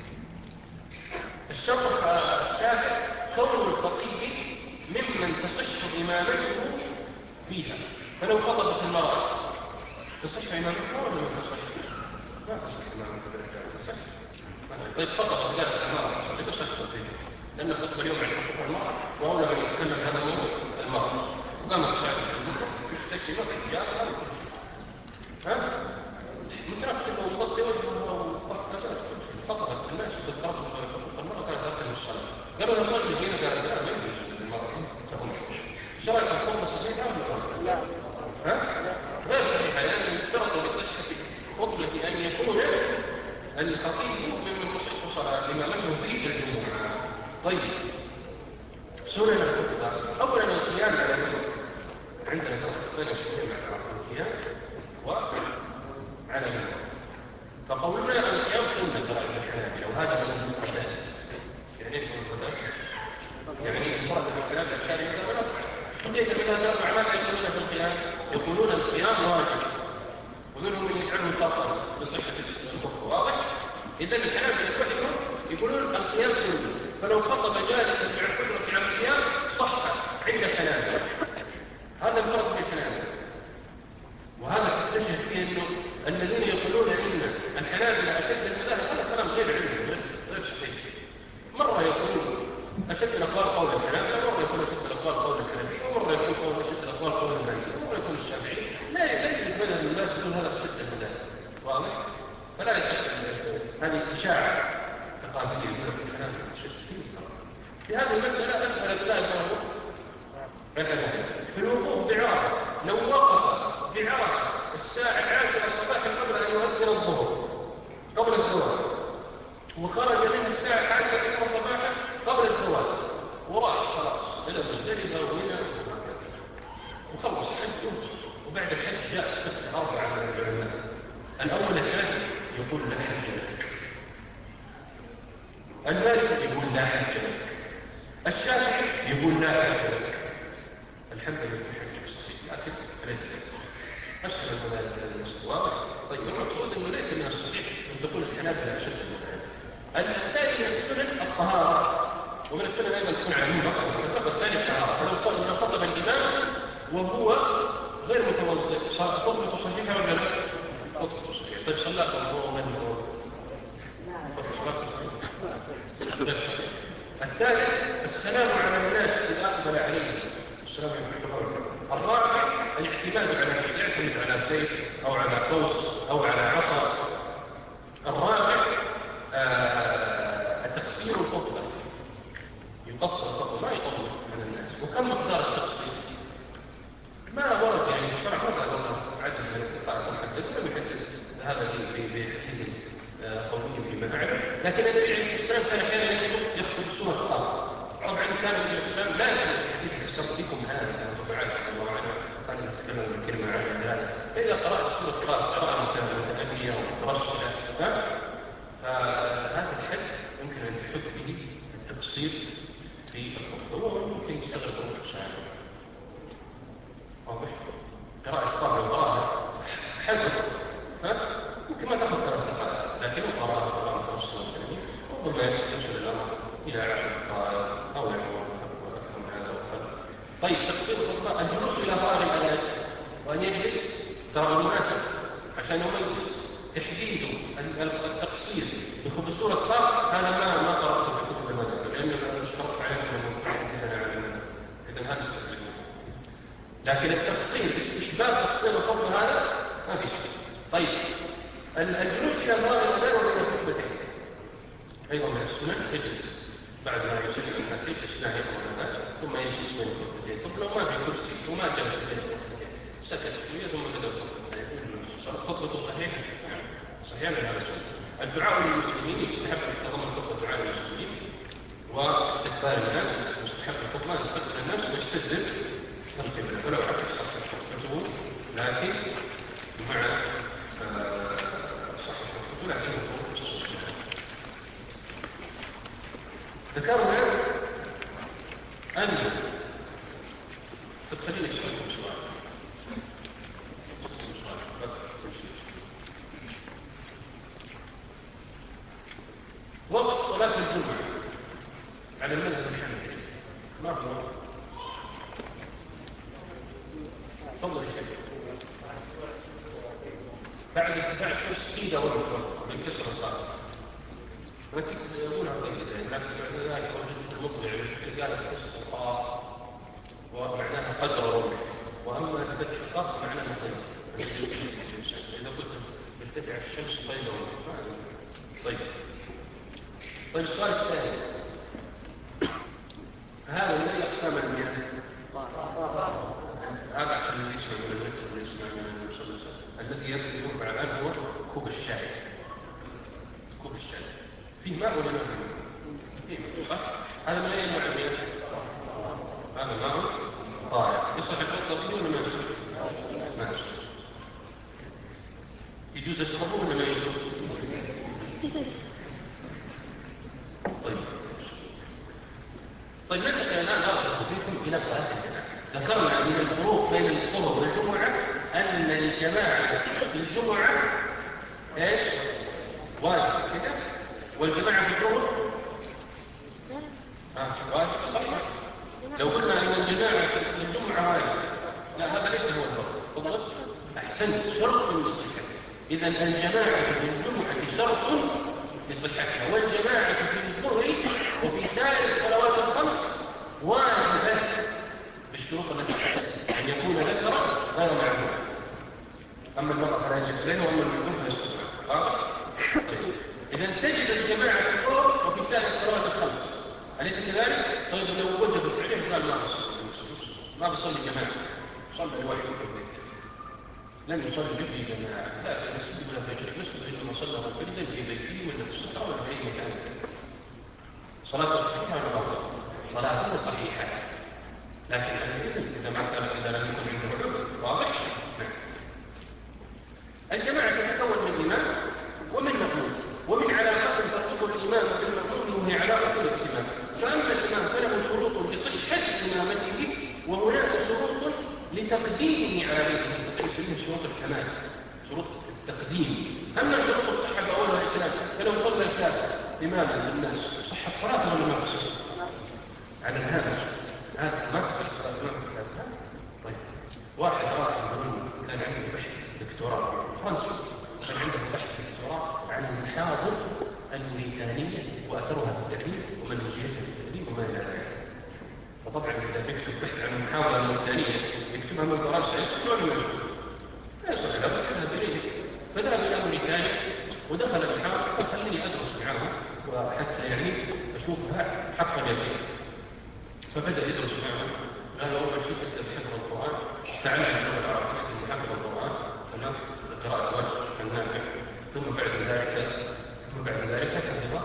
الشرط السابع كون الخطيب ممن تصح إمامته فيها. فلو خطبت المرأة تصح إمامتها ولا ما تصح؟ ما تصح إمامتها بالرجال تصح. طيب خطبت ذات المرأة تصح تصح فيها لأن الخطبة اليوم عن حقوق المرأة وأولى من يتكلم هذا الموضوع المرأة وقامت شاهدة في البكرة محتشمة بالحجاب هذا كل شيء. ها؟ متركب وضبط وجهها وفقدت كل شيء. خطبت الناس وتذكرتهم من حقوق المرأة كانت تركب الصلاة. قالوا نصلي هنا قالت لا ما يجوز للمرأة تقوم. شرعت الخطبة صحيحة ولا لا؟ ها؟ غير صحيحة لأن يشترط لصحة خطبة أن يكون الخطيب ممن تصح صلاة إمامته في الجمعة. طيب سنن الخطبة أولا القيام على المنبر عندنا فرق بين القيام وعلى المنبر. فقولنا القيام سنة ترى ابن الحنابلة وهذا من المفردات. يعني ايش من المفردات؟ يعني المفرد بالكلام الأشاري هذا من أربعة. حجية المذهب الأربعة ماذا يقولون في القيام؟ يقولون القيام واجب ومنهم من يجعله شرطا لصحة الخطبة. واضح؟ إذا الحنابلة وحدهم يقولون القيام سنة. فلو خطب جالسا مع القدرة على القيام صح عند الحنابلة. هذا الفرق بين الحنابلة. وهذا تكتشف فيه انه الذين يقولون ان الحنابلة اشد المذاهب هذا كلام غير علمي غير صحيح. مرة يقول اشد الاقوال قول الحنابلة، مرة يكون اشد الاقوال قول الحنفية، ومرة يكون قول اشد الاقوال قول المالكية، ومرة يكون الشافعي. لا لا يوجد مذهب من المذاهب بدون هذا اشد المذاهب. هذه إشاعة ثقافية يقول لك الحنابلة شد في هذه المسألة أسأل الله له في الوقوف بعرفة لو وقف بعرفة الساعة العاشرة صباحا قبل أن يؤذن الظهر قبل الزوال وخرج من الساعة الحادية عشرة صباحا قبل الزوال وراح خلاص إلى مزدلفة وهنا وخلص حجه وبعد الحج جاء استفتى أربعة من العلماء الأول الثاني يقول لا حج لك المالكي يقول لا حج لك الشافعي يقول لا حج لك الحمد لله حج صحيح لكن رجل أسهل من الاستواء. طيب المقصود أنه ليس من الصحيح أن تكون الحنابلة أشد من ذلك. الثاني من السنن الطهارة ومن السنن أيضا تكون على المنبر المنبر الثاني الطهارة فلو صار لو خطب الإمام وهو غير متوضئ صار خطبته صحيحة ولا لا؟ خطبته صحيحة. طيب صلاكم هو غير متوضئ الثالث السلام على الناس إذا أقبل عليه السلام عليكم. الرابع الاعتماد على شيء يعتمد على سيف أو على قوس أو على عصا. الرابع آه تقصير الخطبة يقصر الخطبة ما يطول على الناس. وكم مقدار التقصير ما ورد يعني الشرع ما قال الله عدد من الفقهاء محدد ولم يحدد هذا بحد قوي فيما أعلم. لكن النبي عليه الصلاة والسلام كان أحيانا يخطب سورة قاف. طبعا كان النبي عليه الصلاة والسلام لا يسمع الحديث بسببكم هذا كما تقول عائشة رضي الله عنها كان يتكلم بالكلمة عن هذا. فإذا قرأت سورة قاف قراءة متأنية ومترشحة فهذا الحد يمكن أن تحد به التقصير في الخطبة وممكن يستغرق ربع ساعة. واضح؟ قراءة قاف وقراءة حد ها ممكن ما تأخذ ثلاث دقائق لكن قراءة قراءة نص الكلمة ربما يصل الأمر إلى عشر دقائق أو يحول أكثر من هذا وأكثر. طيب تقصير الخطبة الجلوس إلى ظاهر الأذان وأن يجلس ترى مناسب عشان يوم يجلس تحديد التقصير بخطبة سورة قاف هذا ما ما قرأته في كتب المذهب لأنه الشرط عليكم أن إذا هذا استخدمه. لكن التقصير استحباب تقصير الخطبة هذا ما في شيء. طيب الجلوس إلى ظاهر الأذان وبين الخطبتين أيضا من السنة يجلس بعد ما يسلم الناس يجلس ناحية الأذان ثم يجلس بين الخطبتين. طب لو ما في كرسي وما جلس بين الخطبتين سكت شوية ثم بدأ الخطبتين خطبته صحيحة صحيحة من هذا السنة. الدعاء للمسلمين يستحب احتضام الخطبة دعاء للمسلمين واستقبال الناس مستحب الخطبة يستقبل الناس ويستدبر القبلة فلو حب الصحة خطبته لكن مع صحة الخطبة لكن فوق السنة. ذكرنا أن تدخلين أسألكم سؤال وقت صلاة الجمعة على المذهب الحنفي ما هو؟ تفضل يا شيخ. بعد ارتفاع الشمس قيل والمطلق بالكسر الصالح أنا كنت أقولها قيدة لكن بعد ذلك وجدت المطلع قالت استطاع ومعناها قدر رمح وأما الفتح القاف معناها طيب إذا قلت ارتفع الشمس طيب ورمح طيب. طيب السؤال الثاني هذا الذي أقسام المياه هذا عشان اللي يسمع من المتر واللي يسمع من المسلسل الذي يرفع الآن هو كوب الشاي. كوب الشاي فيه ماء ولا ماء؟ فيه ماء صح؟ هذا ما ينوع المياه هذا ماء طائع يصح الخطة فيه ولا ما يصح؟ ما يصح. يجوز أشربه ولا ما يجوز؟ طيب طيب ننتقل الآن أرغب فيكم إلى صلاة الجماعة. ذكرنا من الفروق بين الظهر والجمعة أن الجماعة في الجمعة إيش؟ واجب كده والجماعة في الظهر آه واجب صحيح. لو قلنا أن الجماعة في الجمعة واجب لا هذا ليس هو الفرق. تفضل أحسنت شرط لصحتها. إذا الجماعة في الجمعة شرط لصحتها والجماعة في الظهر وفي سائر الصلوات الخمس واجبة بالشروط التي أن يكون ذكرا غير معذور. أما المرأة فلا يجب عليها وأما المعذور فلا يجب عليها. طيب إذا تجد الجماعة في الظهر وفي سائر الصلوات الخمس، أليس كذلك؟ طيب لو وجدت عليه قال ما بصلي ما بصلي جماعة، صلى الواحد في البيت، لم يصلي به جماعة، لا في مسجد ولا في غيره، مسجد إنما صلى منفردا في بيته ولا في الصحراء ولا في أي مكان. صلاة صحيحة ولا باطلة؟ صلاة صحيحة، لكن إذا ما كان إذا لم يكن عنده عذر واضح؟ نعم. الجماعة تتكون من إمام ومن مأموم، ومن علاقات ترتبط الإمام بالمأموم وهي علاقة الائتمام. فأما الإمام فله شروط لصحة إمامته، وهناك شروط لتقديمه على غيره، يسمونها شروط الكمال، شروط التقديم. أما شروط الصحة بأولها الإسلام، فلو صلى الكافر إماما للناس صحت صلاته ولا ما تصح؟ على الهامش هذا ما تصح صلاة الإمام الكافر. طيب واحد راح كان عنده بحث دكتوراه في فرنسا، كان عنده بحث دكتوراه عن المحاضر الموريتانية وأثرها في التعليم ومنهجيتها في التعليم وما إلى ذلك. فطبعا إذا بيكتب بحث عن المحاضرة الموريتانية يكتبها من فرنسا يصح ولا ما يصح؟ لا يصح، لا يذهب إليه. فذهب إلى موريتانيا ودخل المحاضرة وخليني أدرس معه وحتى يعني أشوفها حقا يديه. فبدأ يدرس معه، قال أول شيء تبدأ بحفظ القرآن، تعلم اللغة العربية ثم حفظ القرآن، تمام، قراءة ورش النافع، ثم بعد ذلك ثم بعد ذلك حفظ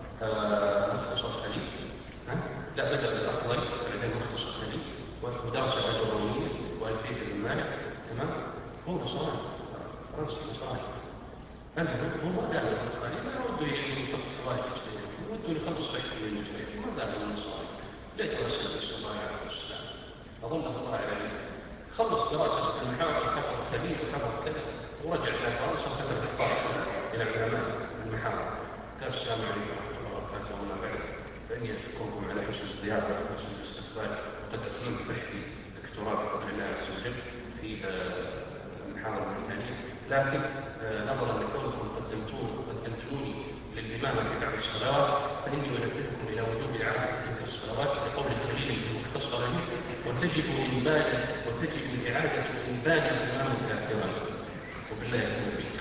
مختصر خليل، لا بدأ بالأفضل بعدين مختصر خليل، ودرس الأجرومية وألفية ابن مالك، تمام. هو نصراني فرنسي نصراني، المهم هو ما قال النصراني، ما وده يحط فوائد وده يخلص بحث من المجتمع، ما قال النصراني، ليت رسل بالصلاة عليه والسلام، أظن الله عليه. خلص دراسة المحاضرة حفظ خليل وحفظ كذا، ورجع إلى فرنسا وكتب خطاب إلى علماء المحاضرة، قال السلام عليكم ورحمة الله وبركاته، وما بعد، فإني أشكركم على حسن الضيافة وحسن الاستقبال، وقد أتممت بحثي دكتوراه بفضل الله عز وجل في المحاضرة الموريتانية، لكن نظرا لكونكم قدمتوني للإمامة في بعض الصلوات، فإني أنبهكم إلى وجوب إعادة تلك الصلوات لقول الخليل المختصر به، وتجب إنبان وتجب إعادة إنبان الإمام كافرا، وبالله التوفيق.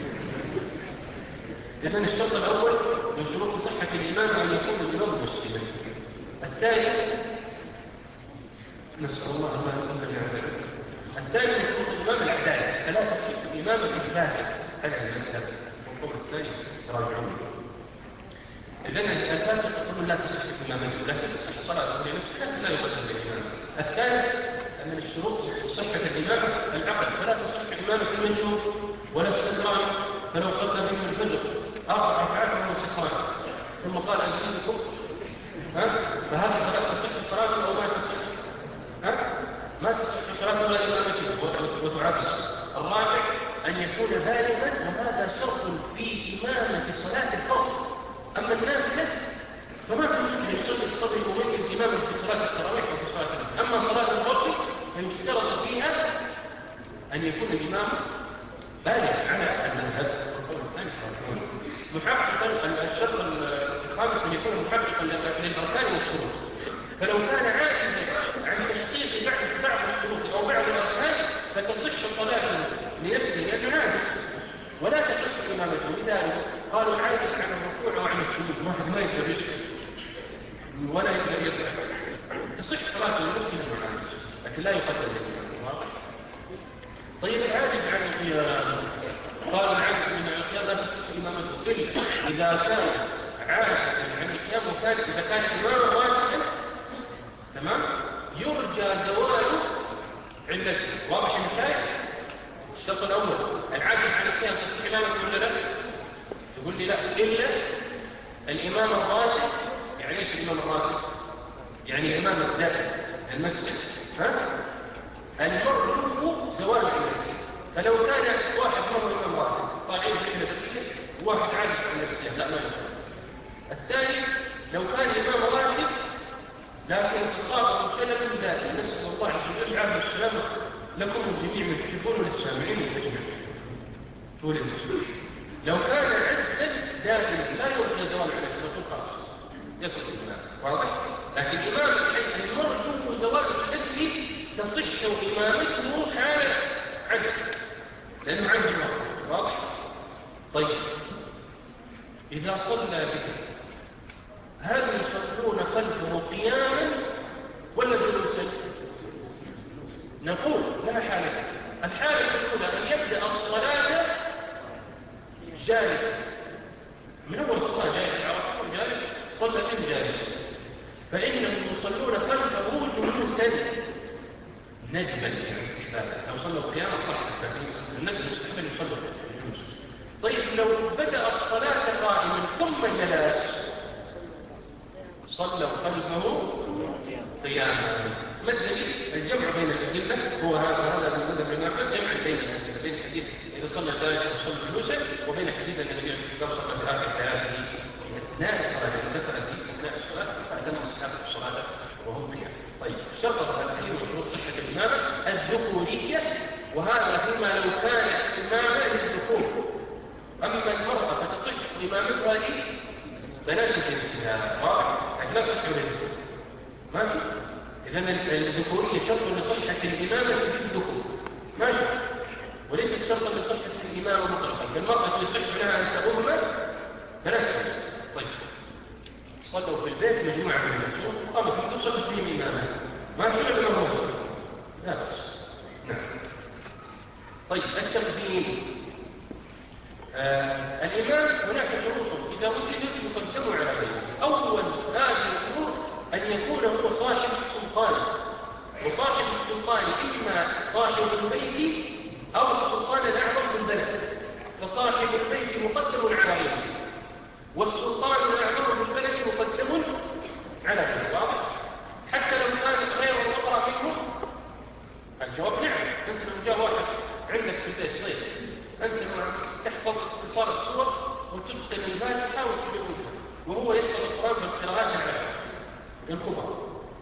إذن الشرط الأول من شروط صحة الإمام أن يكون الإمام مسلما. الثاني نسأل الله أن يكون جعله. الثاني من شروط الإمام العدالة، فلا تصح الإمامة الفاسد، هذا المذهب. والقول الثاني تراجعون. إذن الفاسد يقول لا تصح إمامته، لكن تصح صلاته لنفسه، لكن لا يقدم الإمام. الثالث من الشروط صحة الإمامة العقل، فلا تصح إمامة المجنون ولا السكران، فلو صلى بهم الفجر أربع ركعات وهو سكران ثم قال أزيدكم، ها؟ فهذه الصلاة تصح صلاته أو ما تصح؟ ها؟ ما تصح صلاته ولا إمامته وتعبس. الرابع أن يكون بالغا، وهذا شرط في إمامة صلاة الفرض. أما النافلة فما في مشكلة يصلي الصبي ويميز إمامه في صلاة التراويح وفي صلاة الفرض. أما صلاة الفرض فيشترط فيها أن يكون الإمام بالغ على المذهب. والقول الثاني راجعون. محققا الشرط الخامس أن يكون محققا للأركان والشروط، فلو كان عاجزا عن تحقيق بعض الشروط أو بعض الأركان فتصح صلاته لنفسه لأنه عاجز، ولا تصح إمامته. لذلك قالوا عاجز عن الركوع وعن السجود، واحد ما يقدر يسجد ولا يقدر يركع، تصح صلاته لنفسه لأنه عاجز، لكن لا يقدم للإمام. طيب العاجز عن القيام، قالوا العاجز من القيام لا تصح إمامته إلا إذا كان عاجزا عن القيام، وكان إذا كان إماما واجبا، تمام، يرجى زواله عندك. واضح المشايخ؟ الشرط الأول العاجز عن القيام تصح إمامته ولا لا؟ يقول لي لا، إلا الإمام الراتب. يعني إيش الإمام الراتب؟ يعني الإمام الدائم المسجد، ها؟ المرجو زوال العلم. فلو كان واحد مر الإمام راتب طالعين بحلة الدين وواحد عاجز عن القيام، لا ما يقول. الثاني لو كان الإمام راتب لكن أصابه شلل دائم، نسأل الله عز وجل العافية والسلامة لكم الجميع من التليفون وللسامعين والمجمعين. شو المسؤول؟ لو كان عجزا دائما لا يرجى زوال العلم، نقول خلاص يترك الإمام، واضح؟ لكن إمام الحي المرجو زوال الذي تصح إمامته حال عجز، لأنه عجز الله، واضح؟ طيب إذا صلى بك هل يصلون خلفه قياما ولا جلوسا؟ نقول لها حالة. الحالة الأولى أن يبدأ الصلاة جالسا، من أول الصلاة جالس على طول جالس، صلى بهم جالسا، فإنهم يصلون خلفه جلوسا ندبا يعني استحبابا. لو صلوا قياما صح، لكن الندب مستحبا يصلوا جلوسا. طيب لو بدأ الصلاة قائما ثم جلس صلوا خلفه قياما. ما الدليل؟ الجمع بين الأدلة هو هذا هذا المذهب الإمام الجمع بين الأدلة، بين حديث إذا صلى جالسا وصلى جلوسا، وبين حديث أن النبي عليه الصلاة والسلام صلى في آخر حياته أثناء الصلاة، يعني دخل في أثناء الصلاة فأتم الصحابة الصلاة وهم قيام. طيب الشرط الأخير من شروط صحة الإمامة الذكورية، وهذا فيما لو كانت إمامة للذكور. أما المرأة فتصح إمامتها لي بنات جنسها، واضح؟ لكن لا تصح للذكور. ماشي؟ إذا الذكورية شرط لصحة الإمامة للذكور، ماشي؟ وليست شرطا لصحة الإمامة مطلقا. فالمرأة يصح لها أن تؤم بنات جنسها. طيب صلوا في البيت مجموعة من المسلمين وقاموا في تصلوا فيهم إمامة، ما شرع لهم لا بأس. نعم. طيب التقديم. آه الإمام هناك شروط إذا وجدت يقدم على غيره. أول هذه الأمور أن يكون هو صاحب السلطان، وصاحب السلطان إما صاحب البيت أو السلطان الأعظم في البلد، فصاحب البيت مقدم على غيره، والسلطان الأعظم في البلد مقدم على غيره، واضح؟ حتى لو كان غيره أقرأ منه الجواب نعم. أنت لو جاء واحد عندك في البيت ضيف، أنت تحفظ اختصار السور وتتقن الفاتحة وتجودها، وهو يحفظ القرآن بالقراءات العشر الكبرى،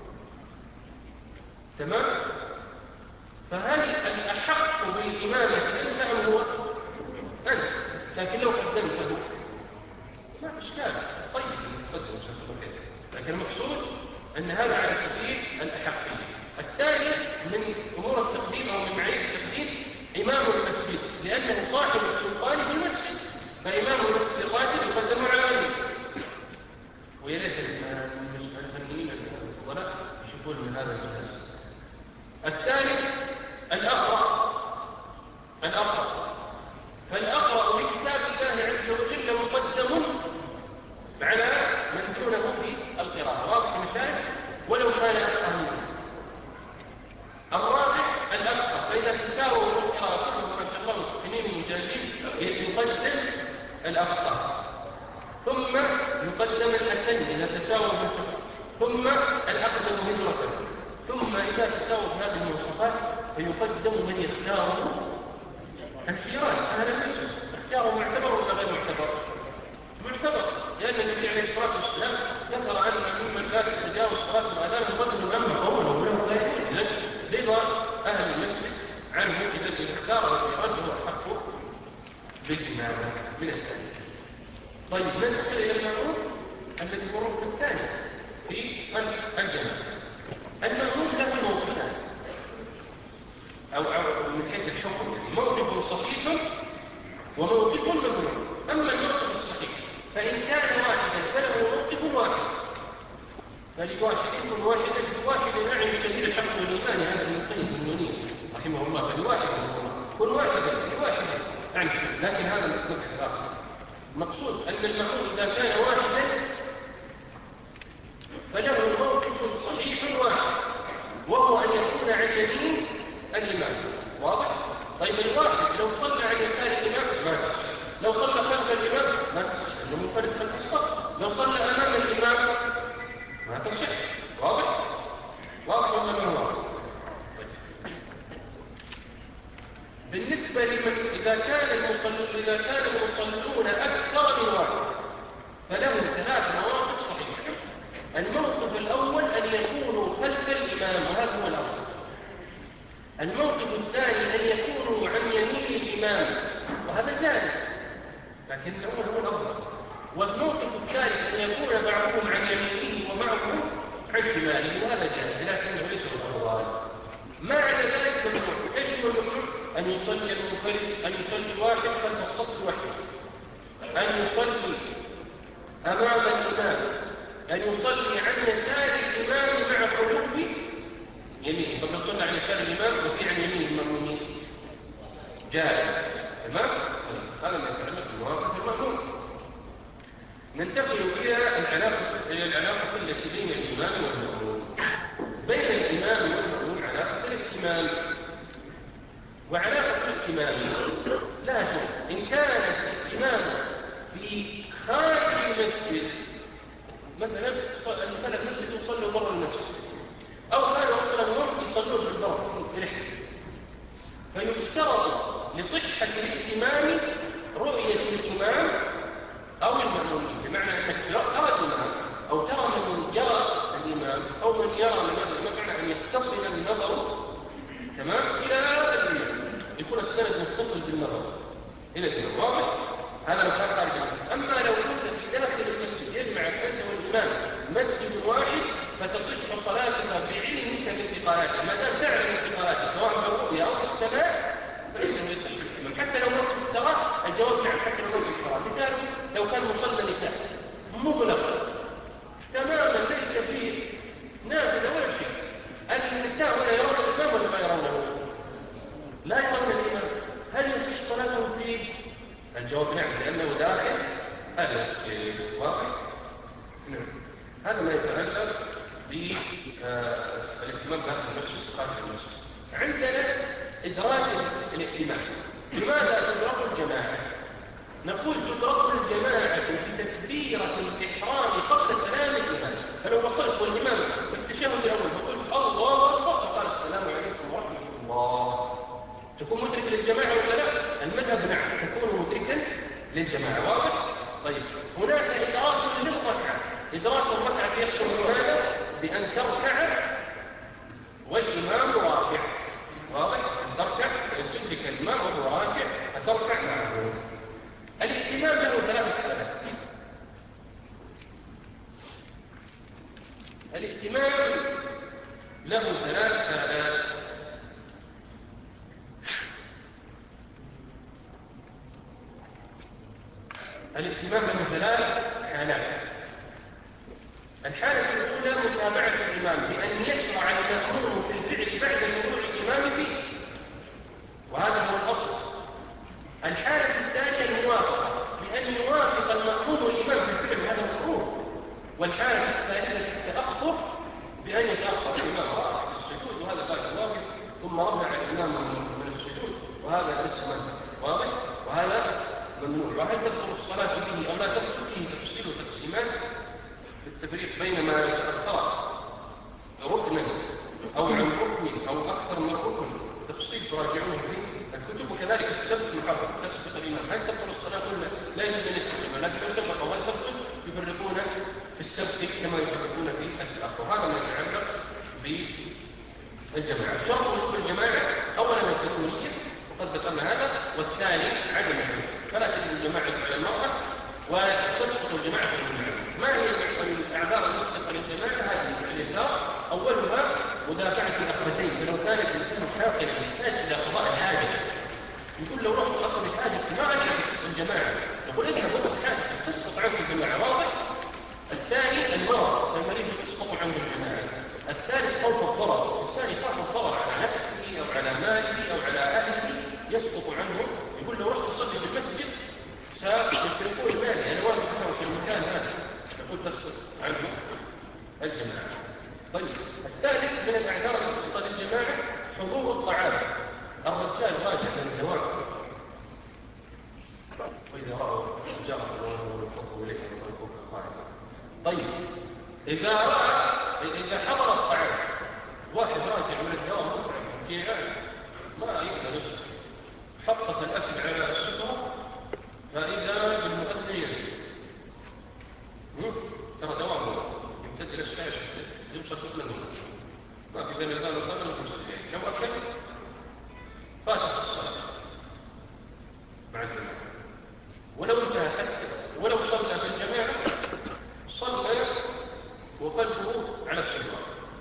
تمام؟ فهل الأحق بالإمامة أنت أم هو؟ أنت. لكن لو قدمته ما إشكال، طيب تقدم شكله كيف، لكن المقصود أن هذا على سبيل الأحقية. الثاني من أمور التقديم أو من معايير التقديم إمام المسجد، لأنه صاحب السلطان في المسجد، فإمام المسجد الراتب يقدم على غيره. ويا ريت المسلمين الصلاة يشوفون من هذا الجهاز. الثالث الأقرأ. الأقرأ فالأقرأ لكتاب الله عز وجل مقدم على من دونه في القراءة، واضح المشاهد ولو كان أفقه منه. الرابع الأفقه، فإذا تساووا القراءة كلهم ما شاء الله سنين مجازين يقدم الأفقه، ثم يقدم الأسن إذا تساووا بالفقه، ثم الأقدم هجرة، ثم إذا تساووا بهذه المواصفات فيقدم من يختار الجيران. هذا الاسم اختياره معتبر ولا غير معتبر؟ معتبر، لأن النبي عليه الصلاة والسلام ذكر أن ممن لا تتجاوز صلاة الأذان يقدم الأمن فوله وله غيره، رضا أهل المسجد عنه إذا اختار الجيران هو حقه بالإمامة من الثاني. طيب ننتقل إلى المأمون الذي هو الركن الثاني في الجماعة. المأمون له موقفان أو من حيث الحكم، موقف صحيح وموقف ممنوع. أما الموقف الصحيح فإن كان واحدا فله موقف واحد، فلواحد يكون واحدا واحدا يعني سبيل الحق والإيمان. هذا ابن القيم النوني رحمه الله، فلواحد كن واحدا لواحد يعني، لكن هذا مبحث آخر. المقصود أن المأمون إذا كان واحدا فله موقف صحيح واحد، وهو أن يكون عن يمين الإمام، واضح؟ طيب الواحد لو صلى عن يسار الإمام ما تصح، لو صلى خلف الإمام ما تصح، لأنه منفرد خلف الصف، لو صلى أمام الإمام ما تصح، واضح؟ واضح ولا ما هو واضح؟ طيب. بالنسبة لمن إذا كان المصلون إذا كان المصلون أكثر من واحد فله ثلاث مواقف صحيحة. الموقف الأول أن يكونوا خلف الإمام، وهذا هو الأفضل. الموقف الثاني أن يكونوا عن يمين الإمام، وهذا جائز لكن الأول هو الأفضل. والموقف الثالث أن يكون بعضهم عن يمينه وبعضهم عن شماله، وهذا جائز لكنه ليس الأفضل. ما عدا ذلك ممنوع. ايش هو الممنوع؟ أن يصلي المنفرد، أن يصلي واحد خلف الصف واحد، أن يصلي أن يصلي عن يسار الإمام مع قلوب يمين. طب يصلي عن يسار الإمام وفي عن يمين المأمومين جائز. تمام؟ هذا ما يتعلق بالموافق المأموم. ننتقل إلى العلاقة إلى العلاقة التي بين الإمام والمأموم. بين الإمام والمأموم علاقة الائتمان. وعلاقة الائتمان لازم إن كان الائتمان في خارج المسجد، مثلا مثلا المسجد يصلوا برا المسجد، أو كانوا أصلا الوقت يصلون في البر في رحلة، فيشترط لصحة الائتمان رؤية الإمام أو المأمومين. بمعنى أنك ترى الإمام أو ترى من يرى الإمام أو من يرى من الإمام، بمعنى أن يتصل النظر تمام إلى الإمام، يكون السند متصل بالنظر إلى الإمام. واضح؟ هذا لو كان خارج المسجد. أما لو كنت في داخل المسجد يجمعك أنت والإمام مسجد واحد، فتصح صلاتك بعلمك بانتقالاته، ما دام تعلم انتقالاته سواء بالرؤية أو بالسماع فإنه يصح الإمام. حتى لو ما كنت ترى الجواب نعم، حتى لو ما كنت ترى. مثال لو كان مصلى نساء مغلق تماما ليس فيه نافذة ولا شيء، النساء ولا يرون الإمام ولا ما يرونه؟ لا يرون الإمام، هل يصح صلاته فيه؟ الجواب نعم، لأنه داخل المسجد. واضح؟ نعم. هذا ما يتعلق بالاهتمام داخل المسجد وخارج المسجد. عندنا إدراك الائتمان. لماذا تدرك الجماعة؟ نقول تدرك الجماعة بتكبيرة الإحرام قبل سلام الإمام. فلو وصلت والإمام في التشهد الأول فقلت الله أكبر فقال السلام عليكم ورحمة الله، تكون مدرك للجماعة ولا لا؟ المذهب نعم، تكون مدركا للجماعة. واضح؟ طيب هناك إدراك للركعة. إدراك الركعة يحصل ماذا؟ بأن تركع والإمام راكع. واضح؟ أن تركع تدرك الإمام وهو راكع فتركع معه. الائتمام له ثلاثة حالات. الائتمام له ثلاث حالات. الائتمام له ثلاث حالات. الحالة الأولى متابعة الإمام بأن يشرع المأموم في الفعل بعد شروع الإمام فيه، وهذا هو الأصل. الحالة الثانية الموافقة بأن يوافق المأموم الإمام في الفعل، وهذا مأمور. والحالة الثالثة التأخر بأن يتأخر الإمام راح السجود وهذا قال واقف ثم رفع الإمام من السجود وهذا اسمه واضح وهذا ممنوع. وهل تبطل الصلاة به أو لا تبطل فيه تفصيل وتقسيمات في التفريق بين ما يتأخر ركنا أو عن ركن أو أكثر من ركن، تفصيل تراجعونه في الكتب. وكذلك السبق المحرم تسبق الإمام، هل تبطل الصلاة ولا لا يجوز أن يسبق، لكن لو سبق وهل تبطل يفرقون في السبق كما يفرقون في التأخر. هذا ما يتعلق بالجماعة. الشرط وجوب الجماعة أولا الكتونية وقد ذكرنا هذا، والثاني عدم الجماعة، فلا تجب الجماعة على المرأة وتسقط الجماعة في الجماعة. ما هي الأعذار المسقطة للجماعة؟ هذه اليسار. أولها مدافعة الأخرتين، فلو كان الإنسان حاقلا يحتاج إلى قضاء الحاجة، يقول لو رحت أقضي الحاجة ما أجلس الجماعة، نقول أنت قضاء الحاجة تسقط عنك الجماعة. واضح؟ الثاني المرض، المريض تسقط عنه الجماعة. الثالث خوف الضرر، الإنسان يخاف الضرر على نفسه أو على ماله أو على أهله يسقط عنه، يقول لو رحت أصلي في المسجد سيسرقون مالي، أنا واقف في المكان هذا، يقول تسقط عنه الجماعة. طيب الثالث من الأعذار المسقطة للجماعة حضور الطعام. الرجال راجع من الجواب وإذا رأوا الجارة ويقضوا إليه ويقضوا القائمة. طيب إذا رأى إذا حضر الطعام واحد راجع من الجواب مفرع جيعان ما يقدر يسقط، حطت الأكل على السفرة فإذا بالمؤذن ترى دوامه يمتد إلى الشاشة يوصل كل منه ما في بين الآن والآن والمسلمين. لو أكل فاتت الصلاة مع الجماعة، ولو انتهى حتى ولو صلى في الجماعة صلى وقلبه على السفرة،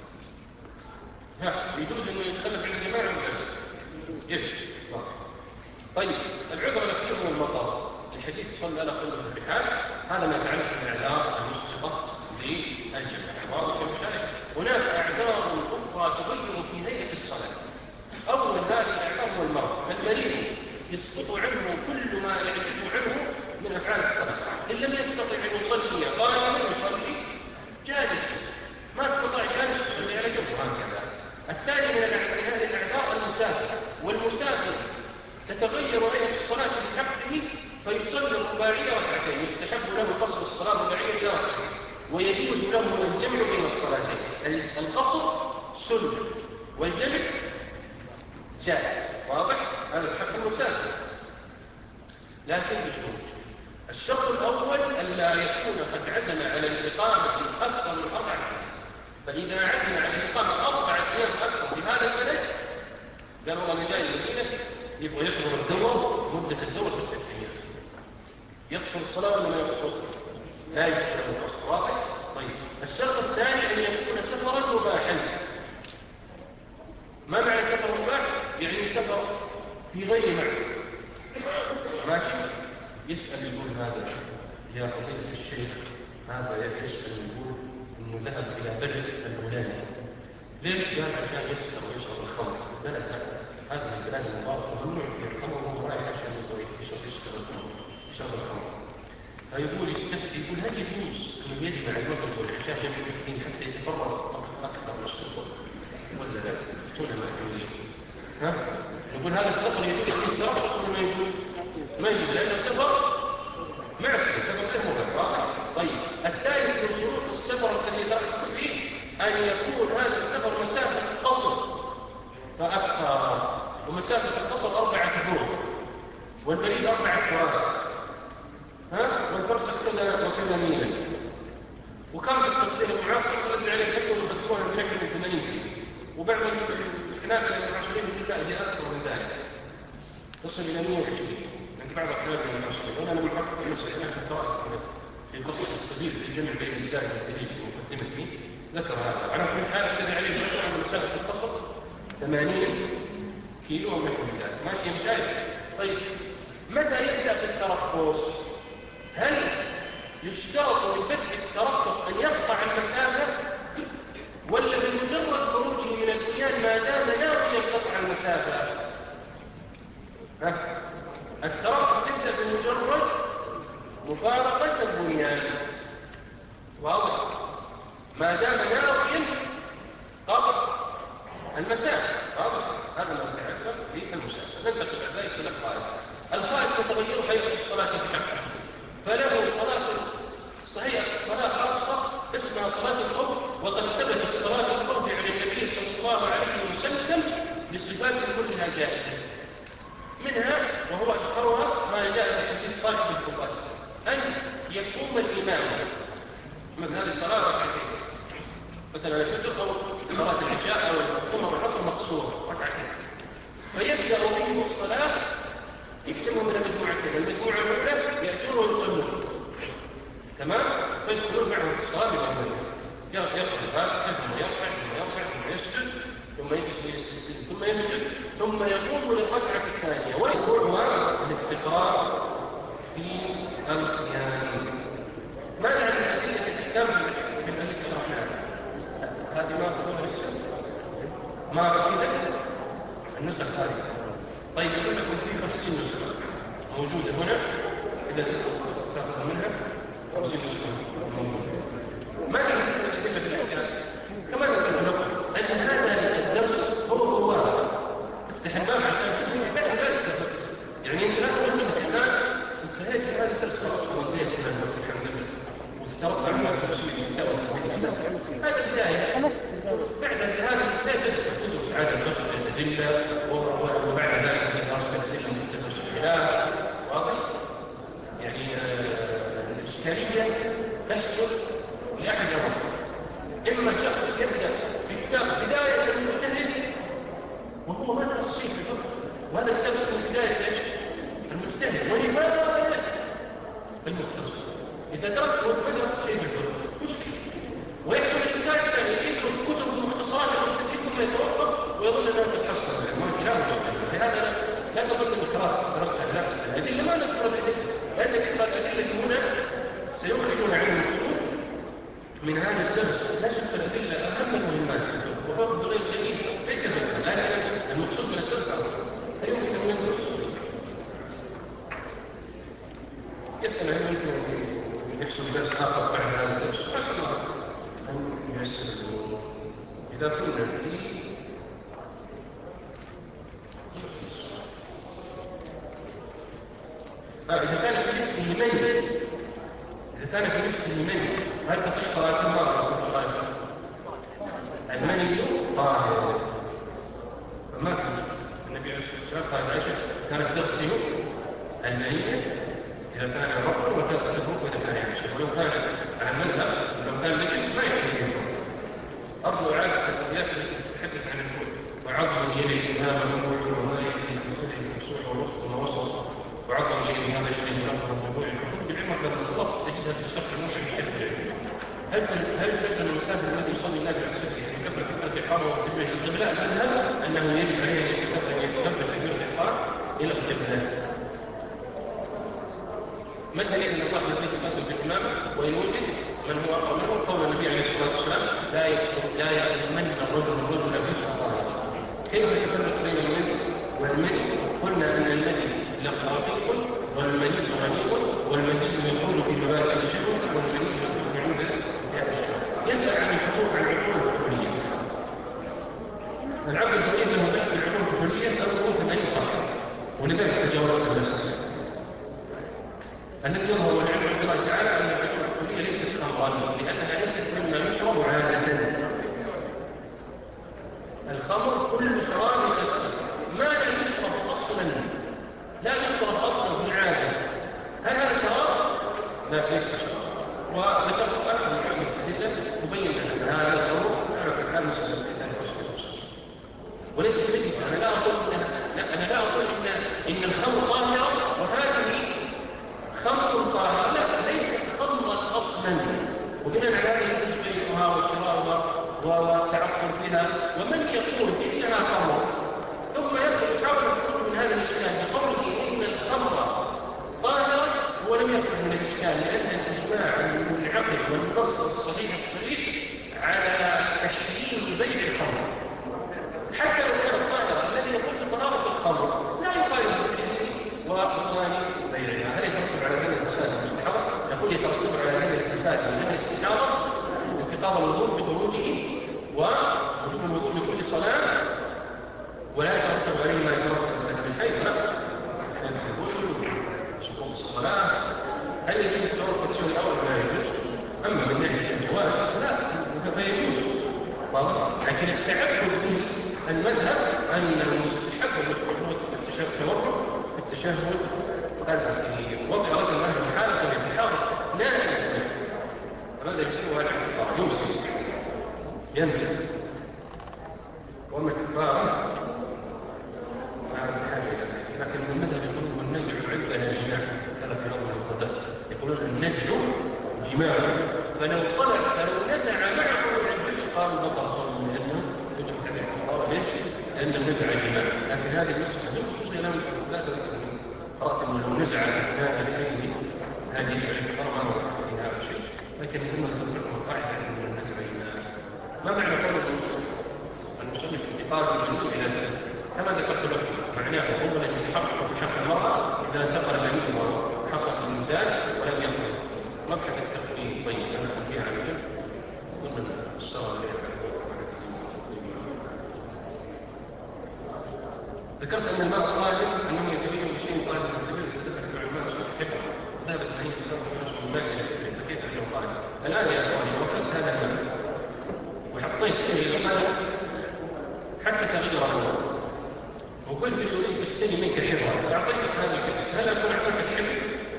ها يجوز أنه يتخلف عن الجماعة ولا يجوز. طيب العذر الأخير هو المطر. الحديث صلى على صلى في الرحال، هذا ما يتعلق بالأعذار المسقطة الجماعة. واضح يا مشايخ؟ هناك أعذار أخرى تغير في هيئة الصلاة. أول هذه الأعذار هو المرض. المريض يسقط عنه كل ما يعجز عنه من أفعال الصلاة. إن لم يستطع أن يصلي قائما يصلي جالسا، ما استطاع جالس يصلي على جنب هكذا. الثاني من هذه الأعذار المسافر، والمسافر تتغير هيئة الصلاة في حقه فيصلي الرباعية ركعتين، يستحب له قصر الصلاة الرباعية إلى ركعتين، ويجوز له الجمع بين الصلاتين. القصر سنة والجمع جائز. واضح؟ هذا حق المسافر، لكن بشروط. الشرط الأول ألا يكون قد عزم على الإقامة أكثر من أربعة أيام. فإذا عزم على الإقامة أربعة أيام أكثر في هذا البلد، قال والله أنا جاي المدينة، يبغى يحضر الدور، مدة الدور ستة أيام، يقصر الصلاة ولا ما يقصر؟ لا يقصر القصر. واضح؟ طيب، الشرط الثاني أن يكون سفرا مباحا. ما معنى سفر مباح؟ يعني سفر في غير معصية. ماشي؟ يسأل يقول هذا يا فضيلة الشيخ، هذا يسأل يقول إنه ذهب إلى بلد الفلاني. ليش؟ قال عشان يسكر ويشرب الخمر. بلد هذه البلاد المباركة ممنوع فيها الخمر، وهو رايح عشان يشرب يسكر الخمر يشرب الخمر. فيقول يستفتي، يقول هل يجوز أن يجمع المغرب والعشاء جمع الاثنين حتى يتفرغ أكثر من السفر ولا لا؟ هنا ما يجوز. ها؟ يقول هذا السفر يجوز فيه الترخص ولا ما يجوز؟ ما يجوز لأنه سفر معصية، سفر غير مباح. طيب، الثالث من شروط السفر الذي يترخص فيه أن يكون هذا السفر مسافة قصر فأكثر، ومسافة القصر أربعة دور، والبريد أربعة فراسخ، ها؟ والفرسخ كذا وكذا ميلا. وكان بالتقدير المعاصر ترد عليه الحكم ويقدمونها من نحو ثمانين كيلو، وبعض الحنابلة المعاصرين يقول لا هي أكثر من ذلك، تصل إلى مئة وعشرين عند بعض الحنابلة المعاصرين. وأنا لم أحقق المسألة في الدراسة في قصة السبيل في الجمع بين الزاد والدليل ومقدمته ذكر هذا. على كل حال الذي عليه الفتوى عن مسافة القصر ثمانين كيلو ونحو من ذلك. ماشي يا مشايخ؟ طيب، متى يبدأ في الترخص؟ هل يشترط لبدء الترخص أن يقطع المسافة، ولا بمجرد خروجه من البنيان ما دام ناويا قطع المسافة؟ ها؟ الترخص يبدأ بمجرد مفارقة البنيان. واضح؟ ما دام ناويا قطع المسافة. واضح؟ هذا ما يتعلق بالمسافة. ننتقل بعد ذلك إلى القائد. القائد تتغير هيئة الصلاة بحقه، فله صلاة صحيحة الصلاة خاصة اسمها صلاة الخوف، وقد ثبتت صلاة الخوف عن النبي صلى الله عليه وسلم بصفات كلها جائزة. منها وهو أشهرها ما جاء في حديث صاحب البخاري أن يقوم الإمام من هذه الصلاة ركعتين، مثلا الفجر أو صلاة العشاء أو الظهر والعصر مقصورة ركعتين، فيبدأ بهم الصلاة يقسمهم إلى مجموعتين. المجموعة الأولى يأتون ويصلون تمام، فيدخلون معهم في الصلاة بأمرهم، يقرأ الفاتحة ثم يركع ثم يركع ثم يسجد ثم يجلس ثم يسجد ثم يقوم للركعة الثانية، ويقوم الاستقرار في القيام. ما نعرف أدلة الأحكام في التي شرحناها؟ هذه ما أخذوها للسنة ما أخذت النسخ هذه. طيب يقول لكم في خمسين نسخة موجودة هنا، إذا تأخذ منها خمسين نسخة موجودة. ما نعرف أدلة في الأحكام كما ذكرت لكم أن هذا الدرس هو هو افتح الباب عشان تكون بعد ذلك. يعني أنت لا تقول لك الآن انتهيت من هذا الدرس خلاص وانتهيت من الحمد لله وتتوقع من التفسير هذا البداية. بعد هذا البداية تدرس عدد الأدلة، وبعد ذلك درس الأدلة تدرس الخلاف. واضح؟ يعني الإشكالية تحصل لأحد أمرين: إما شخص يبدأ في كتاب بداية المجتهد وهو ما درس شيء في الفقه، وهذا كتاب اسمه بداية المجتهد ونهاية المختصر. إذا درست وما درست شيء في الفقه مشكلة. ويحصل الإشكال الثاني يدرس كتب المختصرات المبتدئين ثم يتوقف ويظن أنه يتحصل يعني كلام مشكلة. لهذا لا تظن أنك درستها. لا، الأدلة ما نذكر الأدلة، لأن ذكر الأدلة هنا سيخرجون عن المقصود من هذا الدرس لا شك الأدلة أهم المهمات وفوق الدليل الدليل ليس فكرة، لكن المقصود من الدرس هل يمكن أن يدرس؟ يسأل هل يمكن أن يحصل درس آخر بعد هذا الدرس؟ أسأل الله أن ييسر الأمور. إذا كنا في آه إذا كان في نفس المني إذا كان في نفس المني هل تصح صلاة المرأة؟ المني طاهر فما في مشكلة. النبي عليه الصلاة والسلام قال عائشة كانت تغسل المنية إذا كان رطب وتترك إذا كان يبشر، ولو كان على المذهب لو كان نجس ما يكفي يفرق. أرجو إعادة التدبيرات التي تتحدث عن الكل وعظم يلي هذا الموضوع وما يكفي في صدر الوسوع والوسط والوسط وعظم يلي هذا يجري هذا الموضوع فكتب العلم لما تطلق تجدها في الشرح المشرك حد العلم. هل هل تلزم المسافر الذي يصلي النبي عليه الصلاه والسلام يكبر كبيره الاحرام وتتبع القبله؟ المذهب انه يجب عليه ان يتكبر ان يتكبر كبيره الاحرام الى القبله. ما الدليل ان صاحب البيت يقدم بالامامه وان وجد من هو قوله قول النبي عليه الصلاه والسلام لا لا يؤمن الرجل الرجل في سلطانه. كيف يفرق بين المني والمني؟ قلنا ان المني لقاطيق والمني غنيق والمني يخرج في مبادئ الشهوه والمني يخرج عند انتهاء الشهوه. يسال عن الحقوق عن العقول الكليه. العقل يريد له بحث العقول الكليه او يكون ثمانين صفحه ولذلك تجاوزت المساله. الذي يظهر والعلم عند الله تعالى ان العقول الكليه ليست خمرا لانها ليست مما يشرب عاده. الخمر كل شراب اسود ما لا يشرب اصلا لا يشرب اصلا في العاده. هل هذا شراب؟ لا ليس شراب. وذكرت اخر من حسن الادله تبين ان هذا الامر على حال مساله الحسن وليس نجس. انا لا اقول انها لا انا لا اقول ان ان الخمر طاهره وهذه خمر طاهره، لا ليست خمرا اصلا وبناء على هذه يجوز بيعها وشرائها والتعطر بها. ومن يقول انها خمر ثم يحاول الخروج من هذا الاشكال بقوله ان الخمر طاهره هو لم يخرج من الاشكال لان الاجماع المنعقد والنص الصحيح الصريح على تحريم بيع الخمر حتى لو كانت طاهره. الذي يقول بطهاره الخمر لا يخالف التحريم وبطلان بيعها. هل يترتب على ذلك الفساد المستحاضه؟ يقول يترتب على ذلك الفساد من الاستحاضه انتقاض الوضوء بخروجه ووجوب الوضوء لكل صلاه ولا يترتب عليه ما يترتب من الحيض الغسل سقوط الصلاه. هل يجوز التوقف في الاول؟ لا يجوز. اما من ناحيه الجواز لا فيجوز واضح. لكن التعبد به المذهب ان المستحب والمشروع التشهد التورع في التشهد هذا في وضع رجل اهل الحاله يتحاضر لا يجوز. هذا يصير واجب الكفاره يمسك ينسى. وما الكفاره هذا حاجه. لكن المذهب يقولون النزع عندنا جماع. هذا في نظم القضاء يقولون النزع جماع. فلو قلت فلو نزع معه الرجل قالوا بطل صوم لانه يجب عليه الكفاره. ليش؟ لان النزع جماع. لكن هذه المساله خصوصا لو قرات انه لو نزع اثناء الحيض هذه يجب عليه الكفاره ما وقعت في هذا الشيء. لكن ثم تذكركم القاعده ان النزع جماع. ما معنى قول المصنف انتقاد المنوع الى ذلك؟ كما ذكرت لكم معناه اولا يتحقق في حق المراه اذا انتقل المنوع وحصل الانزال ولم يخرج. مبحث التقويم طيب ندخل فيها على جنب قلنا الصلاه عليه. ذكرت ان الماء الطاهر انه يتبين بشيء طاهر يتبين اذا دخل في العلماء صلاه الحفظ ذهبت ان هي تتبين من الماء فكيف انه طاهر. الان يا اخواني وصلت هذا الماء وحطيت فيه القدر حتى تغير اللون وقلت اريد استلم منك حفظا اعطيتك هذا الكبس هل اكون اعطيتك حفظ؟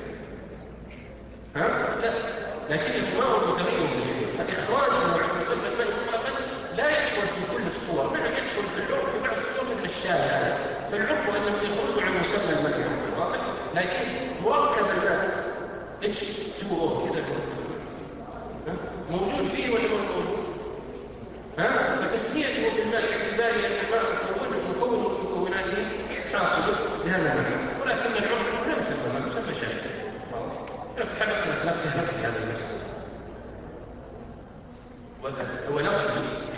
ها؟ لا. لكنه ماء متغير فاخراج نوع مسمى الماء مطلقا لا يحصل في كل الصور. نعم يحصل في العرف في بعض الصور مثل الشاي فالعرف انه يخرج عن مسمى الماء واضح. لكن مركب الماء اتش تو او كذا موجود فيه ولا موجود؟ ها؟ فتسميته بالماء باعتبار ان الماء مكون مكون من مكوناته حاصل بهذا الماء. ولكن العرف لا يسمى ماء يسمى شاي. حدث خلاف في هذه المسألة.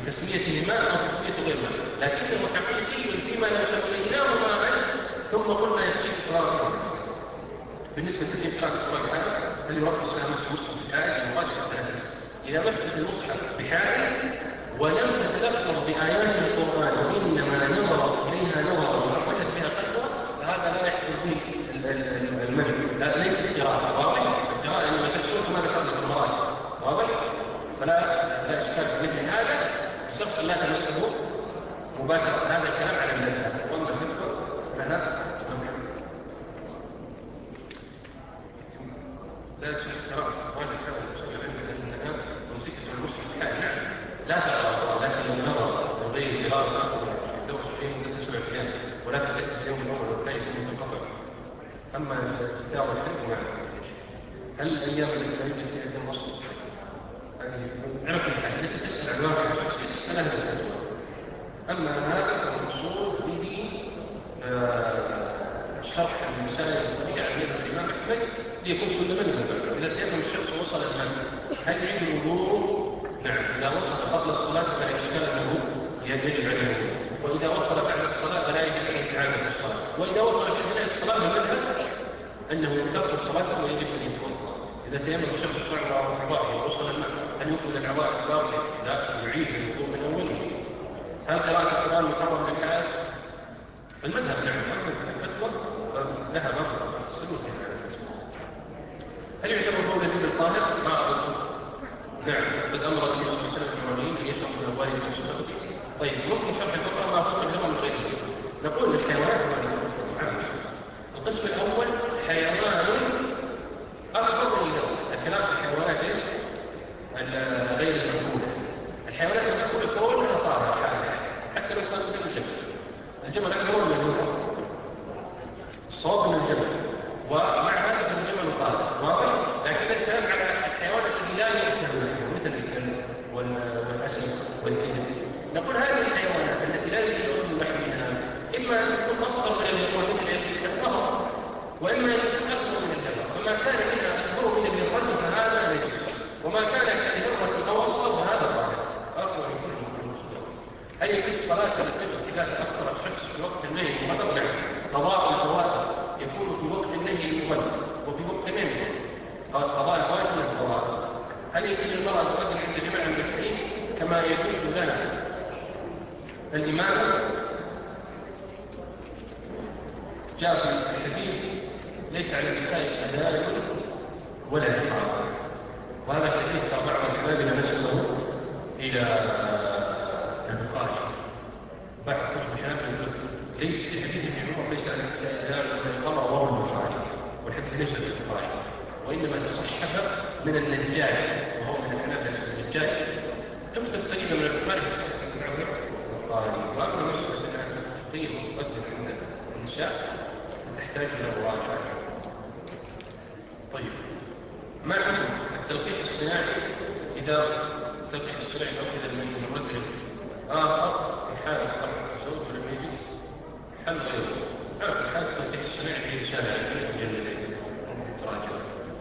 بتسميته ماء أو تسميته غير ماء، لكنه حقيقي فيما لو سميناه ماء ثم قلنا يصير قراءة. بالنسبة لقراءة القرآن هذا هل يرخص لها مس المصحف بحائل المواجهة ثلاثة؟ إذا مست المصحف بحائل ولم تتلفظ بآيات القرآن وإنما نظرت إليها نظرا وأخرجت بها قلبها فهذا لا يحصل به المنع، لا ليست قراءة. واضح؟ القراءة إنما تحصل كما ذكرنا في المراجع. واضح؟ فلا لا إشكال في مثل هذا بشرط أن لا تمسه مباشرة. هذا الكلام على المذهب، وأما الفتوى لها لا شيء قراءة القرآن كما المسلم عندنا أنها موسيقى المصحف بحائل. نعم لا تقرأ، لكن النظر وغير قراءة لو شيء مدة سبع أيام ولكن تأتي اليوم الأول والثاني في متقطع. أما الكتاب والحلم نعم. هل الأيام التي لا يوجد فيها دم أصل؟ على كل حال التي تسأل عن واقع شخصي تسأل هذا الفتوى. أما هذا المقصود به شرح المسائل الطبيعية عن يد الإمام أحمد ليكون سنة منه. إذا تيمم الشخص وصل الماء هل يعيد الوضوء؟ نعم. إذا وصل قبل الصلاة فلا إشكال أنه يجب عليه الوضوء، وإذا وصل بعد الصلاة فلا يجب عليه إعادة الصلاة، وإذا وصل في أثناء الصلاة المذهب أنه تبطل صلاته ويجب أن يتوضأ. إذا تيمم الشخص بعد العوائق ووصل الماء هل يكمل العوائق باقية؟ لا، يعيد الوضوء من أوله. هل قراءة القرآن محرم للحال؟ المذهب نعم، الفتوى لها مفرق السلوك. هل يعتبر قول النبي الطاهر؟ ما أقول نعم، قد أمر النبي صلى الله عليه وسلم المؤمنين أن يشربوا من أموالهم من صدقته. طيب ممكن شرح الفقرة ما فوق الهرم من غيره. نقول للحيوانات القسم الأول حيوان أكبر من الهرم. الكلام في الحيوانات إيش؟ غير المأكولة. الحيوانات المأكولة كلها طاهرة حالها حتى لو كان مثل الجمل. الجمل أكبر من الهرم، الصواب من الجمل، ومع هذا الجمل طاهر. واضح؟ لكن الكلام على الحيوان الذي لا يأكل لحمه مثل الكلب والأسد والذئب. نقول هذه الحيوانات التي لا يأكل لحمها إما أن تكون أصغر من الهرم مثل النهر، وإما أن تكون أكبر من الهرم. فما كان منها أكبر من الهرم فهذا نجس، وما كان كالهرم أو أصغر فهذا طاهر. أكبر من كل المسلمين. هل يجوز صلاة الفجر إذا تأخر الشخص في وقت النهي المغرب؟ نعم. قضاء الفوائد يكون في وقت النهي المغرب وفي وقت منه قضاء الفوائد من الفوائد. هل يجوز المرأة أن تؤذن عند جماعة المسلمين كما يجوز لها الإمام؟ جاء في الحديث ليس على النساء أذان ولا إقامة، وهذا الحديث بعض الحنابلة نسبه إلى البخاري. بعض كتب الحنابلة يقول ليس في حديث ابن عمر ليس على النساء أذان ولا إقامة رواه البخاري، والحديث ليس في البخاري، وإنما تصحح من النجاج، وهو من الحنابلة اسمه النجاج، تكتب قريبا من البخاري في صحيح ابن عمر البخاري. وأما مسألة أنها تقيم وتقدم عند النساء تحتاج إلى مراجعة. طيب ما حكم التلقيح الصناعي إذا التلقيح الصناعي أخذ من رجل آخر في حال طرح الزوج ولم يجد حل غيره؟ على كل حال التلقيح الصناعي في رسالة جلدين تراجع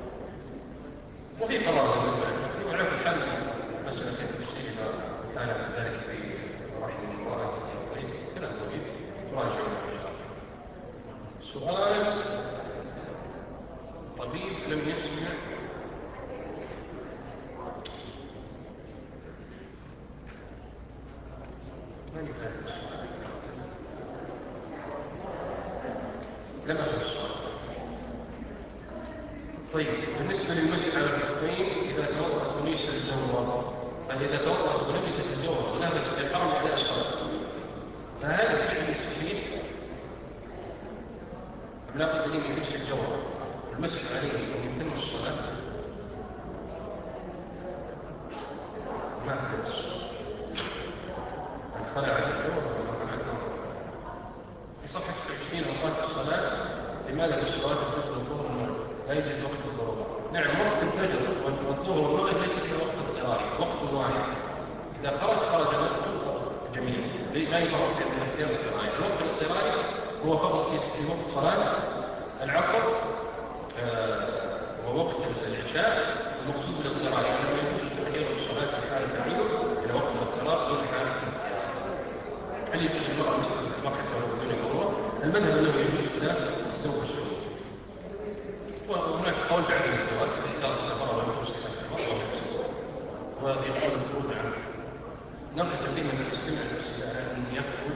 وفي قرار بالنسبة وعلى كل حال مسألة التفسير إذا كان ذلك في رحم المرأة طيب كلام طبيب تراجع إن شاء الله. سؤال: طبيب لم يسمع من يفعل السؤال؟ لم أفهم السؤال. طيب بالنسبة للمسح على الكفين إذا توضأت وليس الجوهر، بل إذا توضأت ولبست الجوهر وذهبت إلى الحرم على الصلاة، فهذا فعل صحيح أم لا بد من لبس الجوهر والمسح عليه ويتم الصلاة؟ ما في الصلاة من خلعت الجوهر وما خلعته. في صفحة تسعة وعشرين أوقات الصلاة لماذا بالصلاة الفجر والظهر والمغرب لا يوجد وقت الضرورة؟ نعم وقت الفجر والظهر والمغرب ليس في وقت اضطراري، وقت واحد. إذا خرج خرج الوقت جميل، لا يفرق بين الاختيار والاضطراري. الوقت الاضطراري هو فقط في وقت صلاة العصر آه ووقت العشاء. المقصود بالاضطراري أنه يجوز تأخير الصلاة في حالة العذر إلى وقت الاضطرار دون حالة المذهب أنه يجوز إلى السوق السعودي. وهناك قول بعد الدول احتاط المرأة والمسلمة ويقول الخروج عن نقل به من المسلم على أن يقول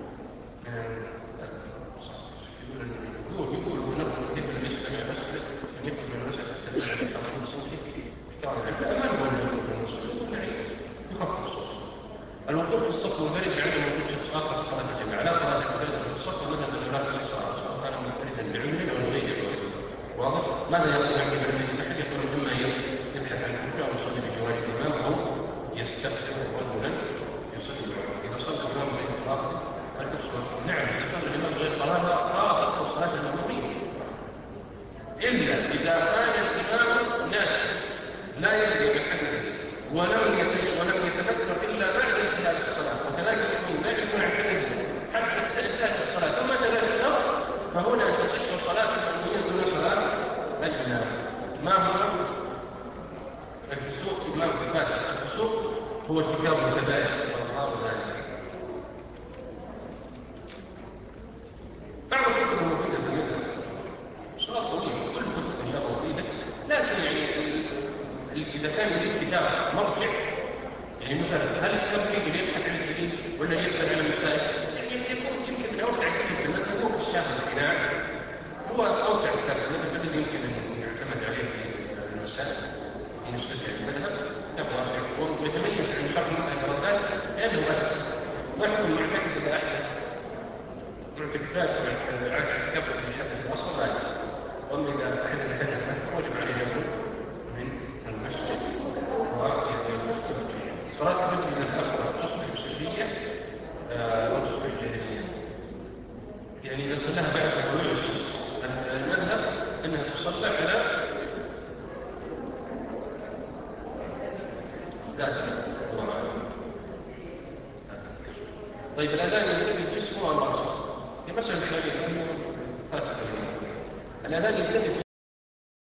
يقول يقول ونقل به من المسلم بس أن يقول من المسلم التي تقول صوته كتاب العلم ما يقول من المسلم يخفف صوته. الوقوف في الصف منفرد عندما يكون شخص آخر في صلاة الجماعة لا صلاة الجماعة في الصف مثلا أن لا تصح صلاة سواء كان منفردا بعلم أو غيره. واضح؟ ماذا يصير عند بعلم أحد يقول إما يبحث عن الرجوع ويصلي بجوار الإمام أو يستغفر رجلا يصلي معه. إذا صلى الإمام غير قراءة لا تقصر. نعم إذا صلى الإمام غير قراءة قراءة صلاة المأمومين إلا إذا كان الإمام ناسا لا يدري بحدث ولم ولم يتذكر إلا بعد انتهاء الصلاة وكذلك يكون لا يكون اعتمد حتى انتهت الصلاة ثم تذكر فهنا تصح صلاة المأمومين دون صلاة الإمام. ما هو الفسوق؟ ما هو الفاسق؟ الفسوق هو ارتكاب الكبائر والله ذلك. بعض الكتب المفيدة في المذهب صلاة طويلة كل الكتب إن شاء الله مفيدة، لكن يعني إذا كان يريد كتاب مرجع يعني مثلا هل الكتاب يريد يبحث عن الدليل ولا يسأل عن المسائل يعني يكون يمكن من أوسع الكتب في المذهب هو كشاف القناع هو أوسع كتاب في المذهب الذي يمكن أن يعتمد عليه في المسائل في نسبة المذهب كتاب واسع ويتميز عن شرح الإرادات لأنه أسهل ويحكم معتقد إلى أحد معتقدات الكتاب الذي يحدث الأصل لا وأما إذا أحد الحدث وجب عليه يكون من المسجد صلاة الرجل إذا تأخر تصبح سرية أو تصبح جاهلية يعني إذا صلاها بعد طلوع الشمس المذهب أنها تصلى على لا تنام. طيب الأذان يبتدي في جسمه أم رأسه؟ هي مسألة ثانية فاتت الأذان يبتدي في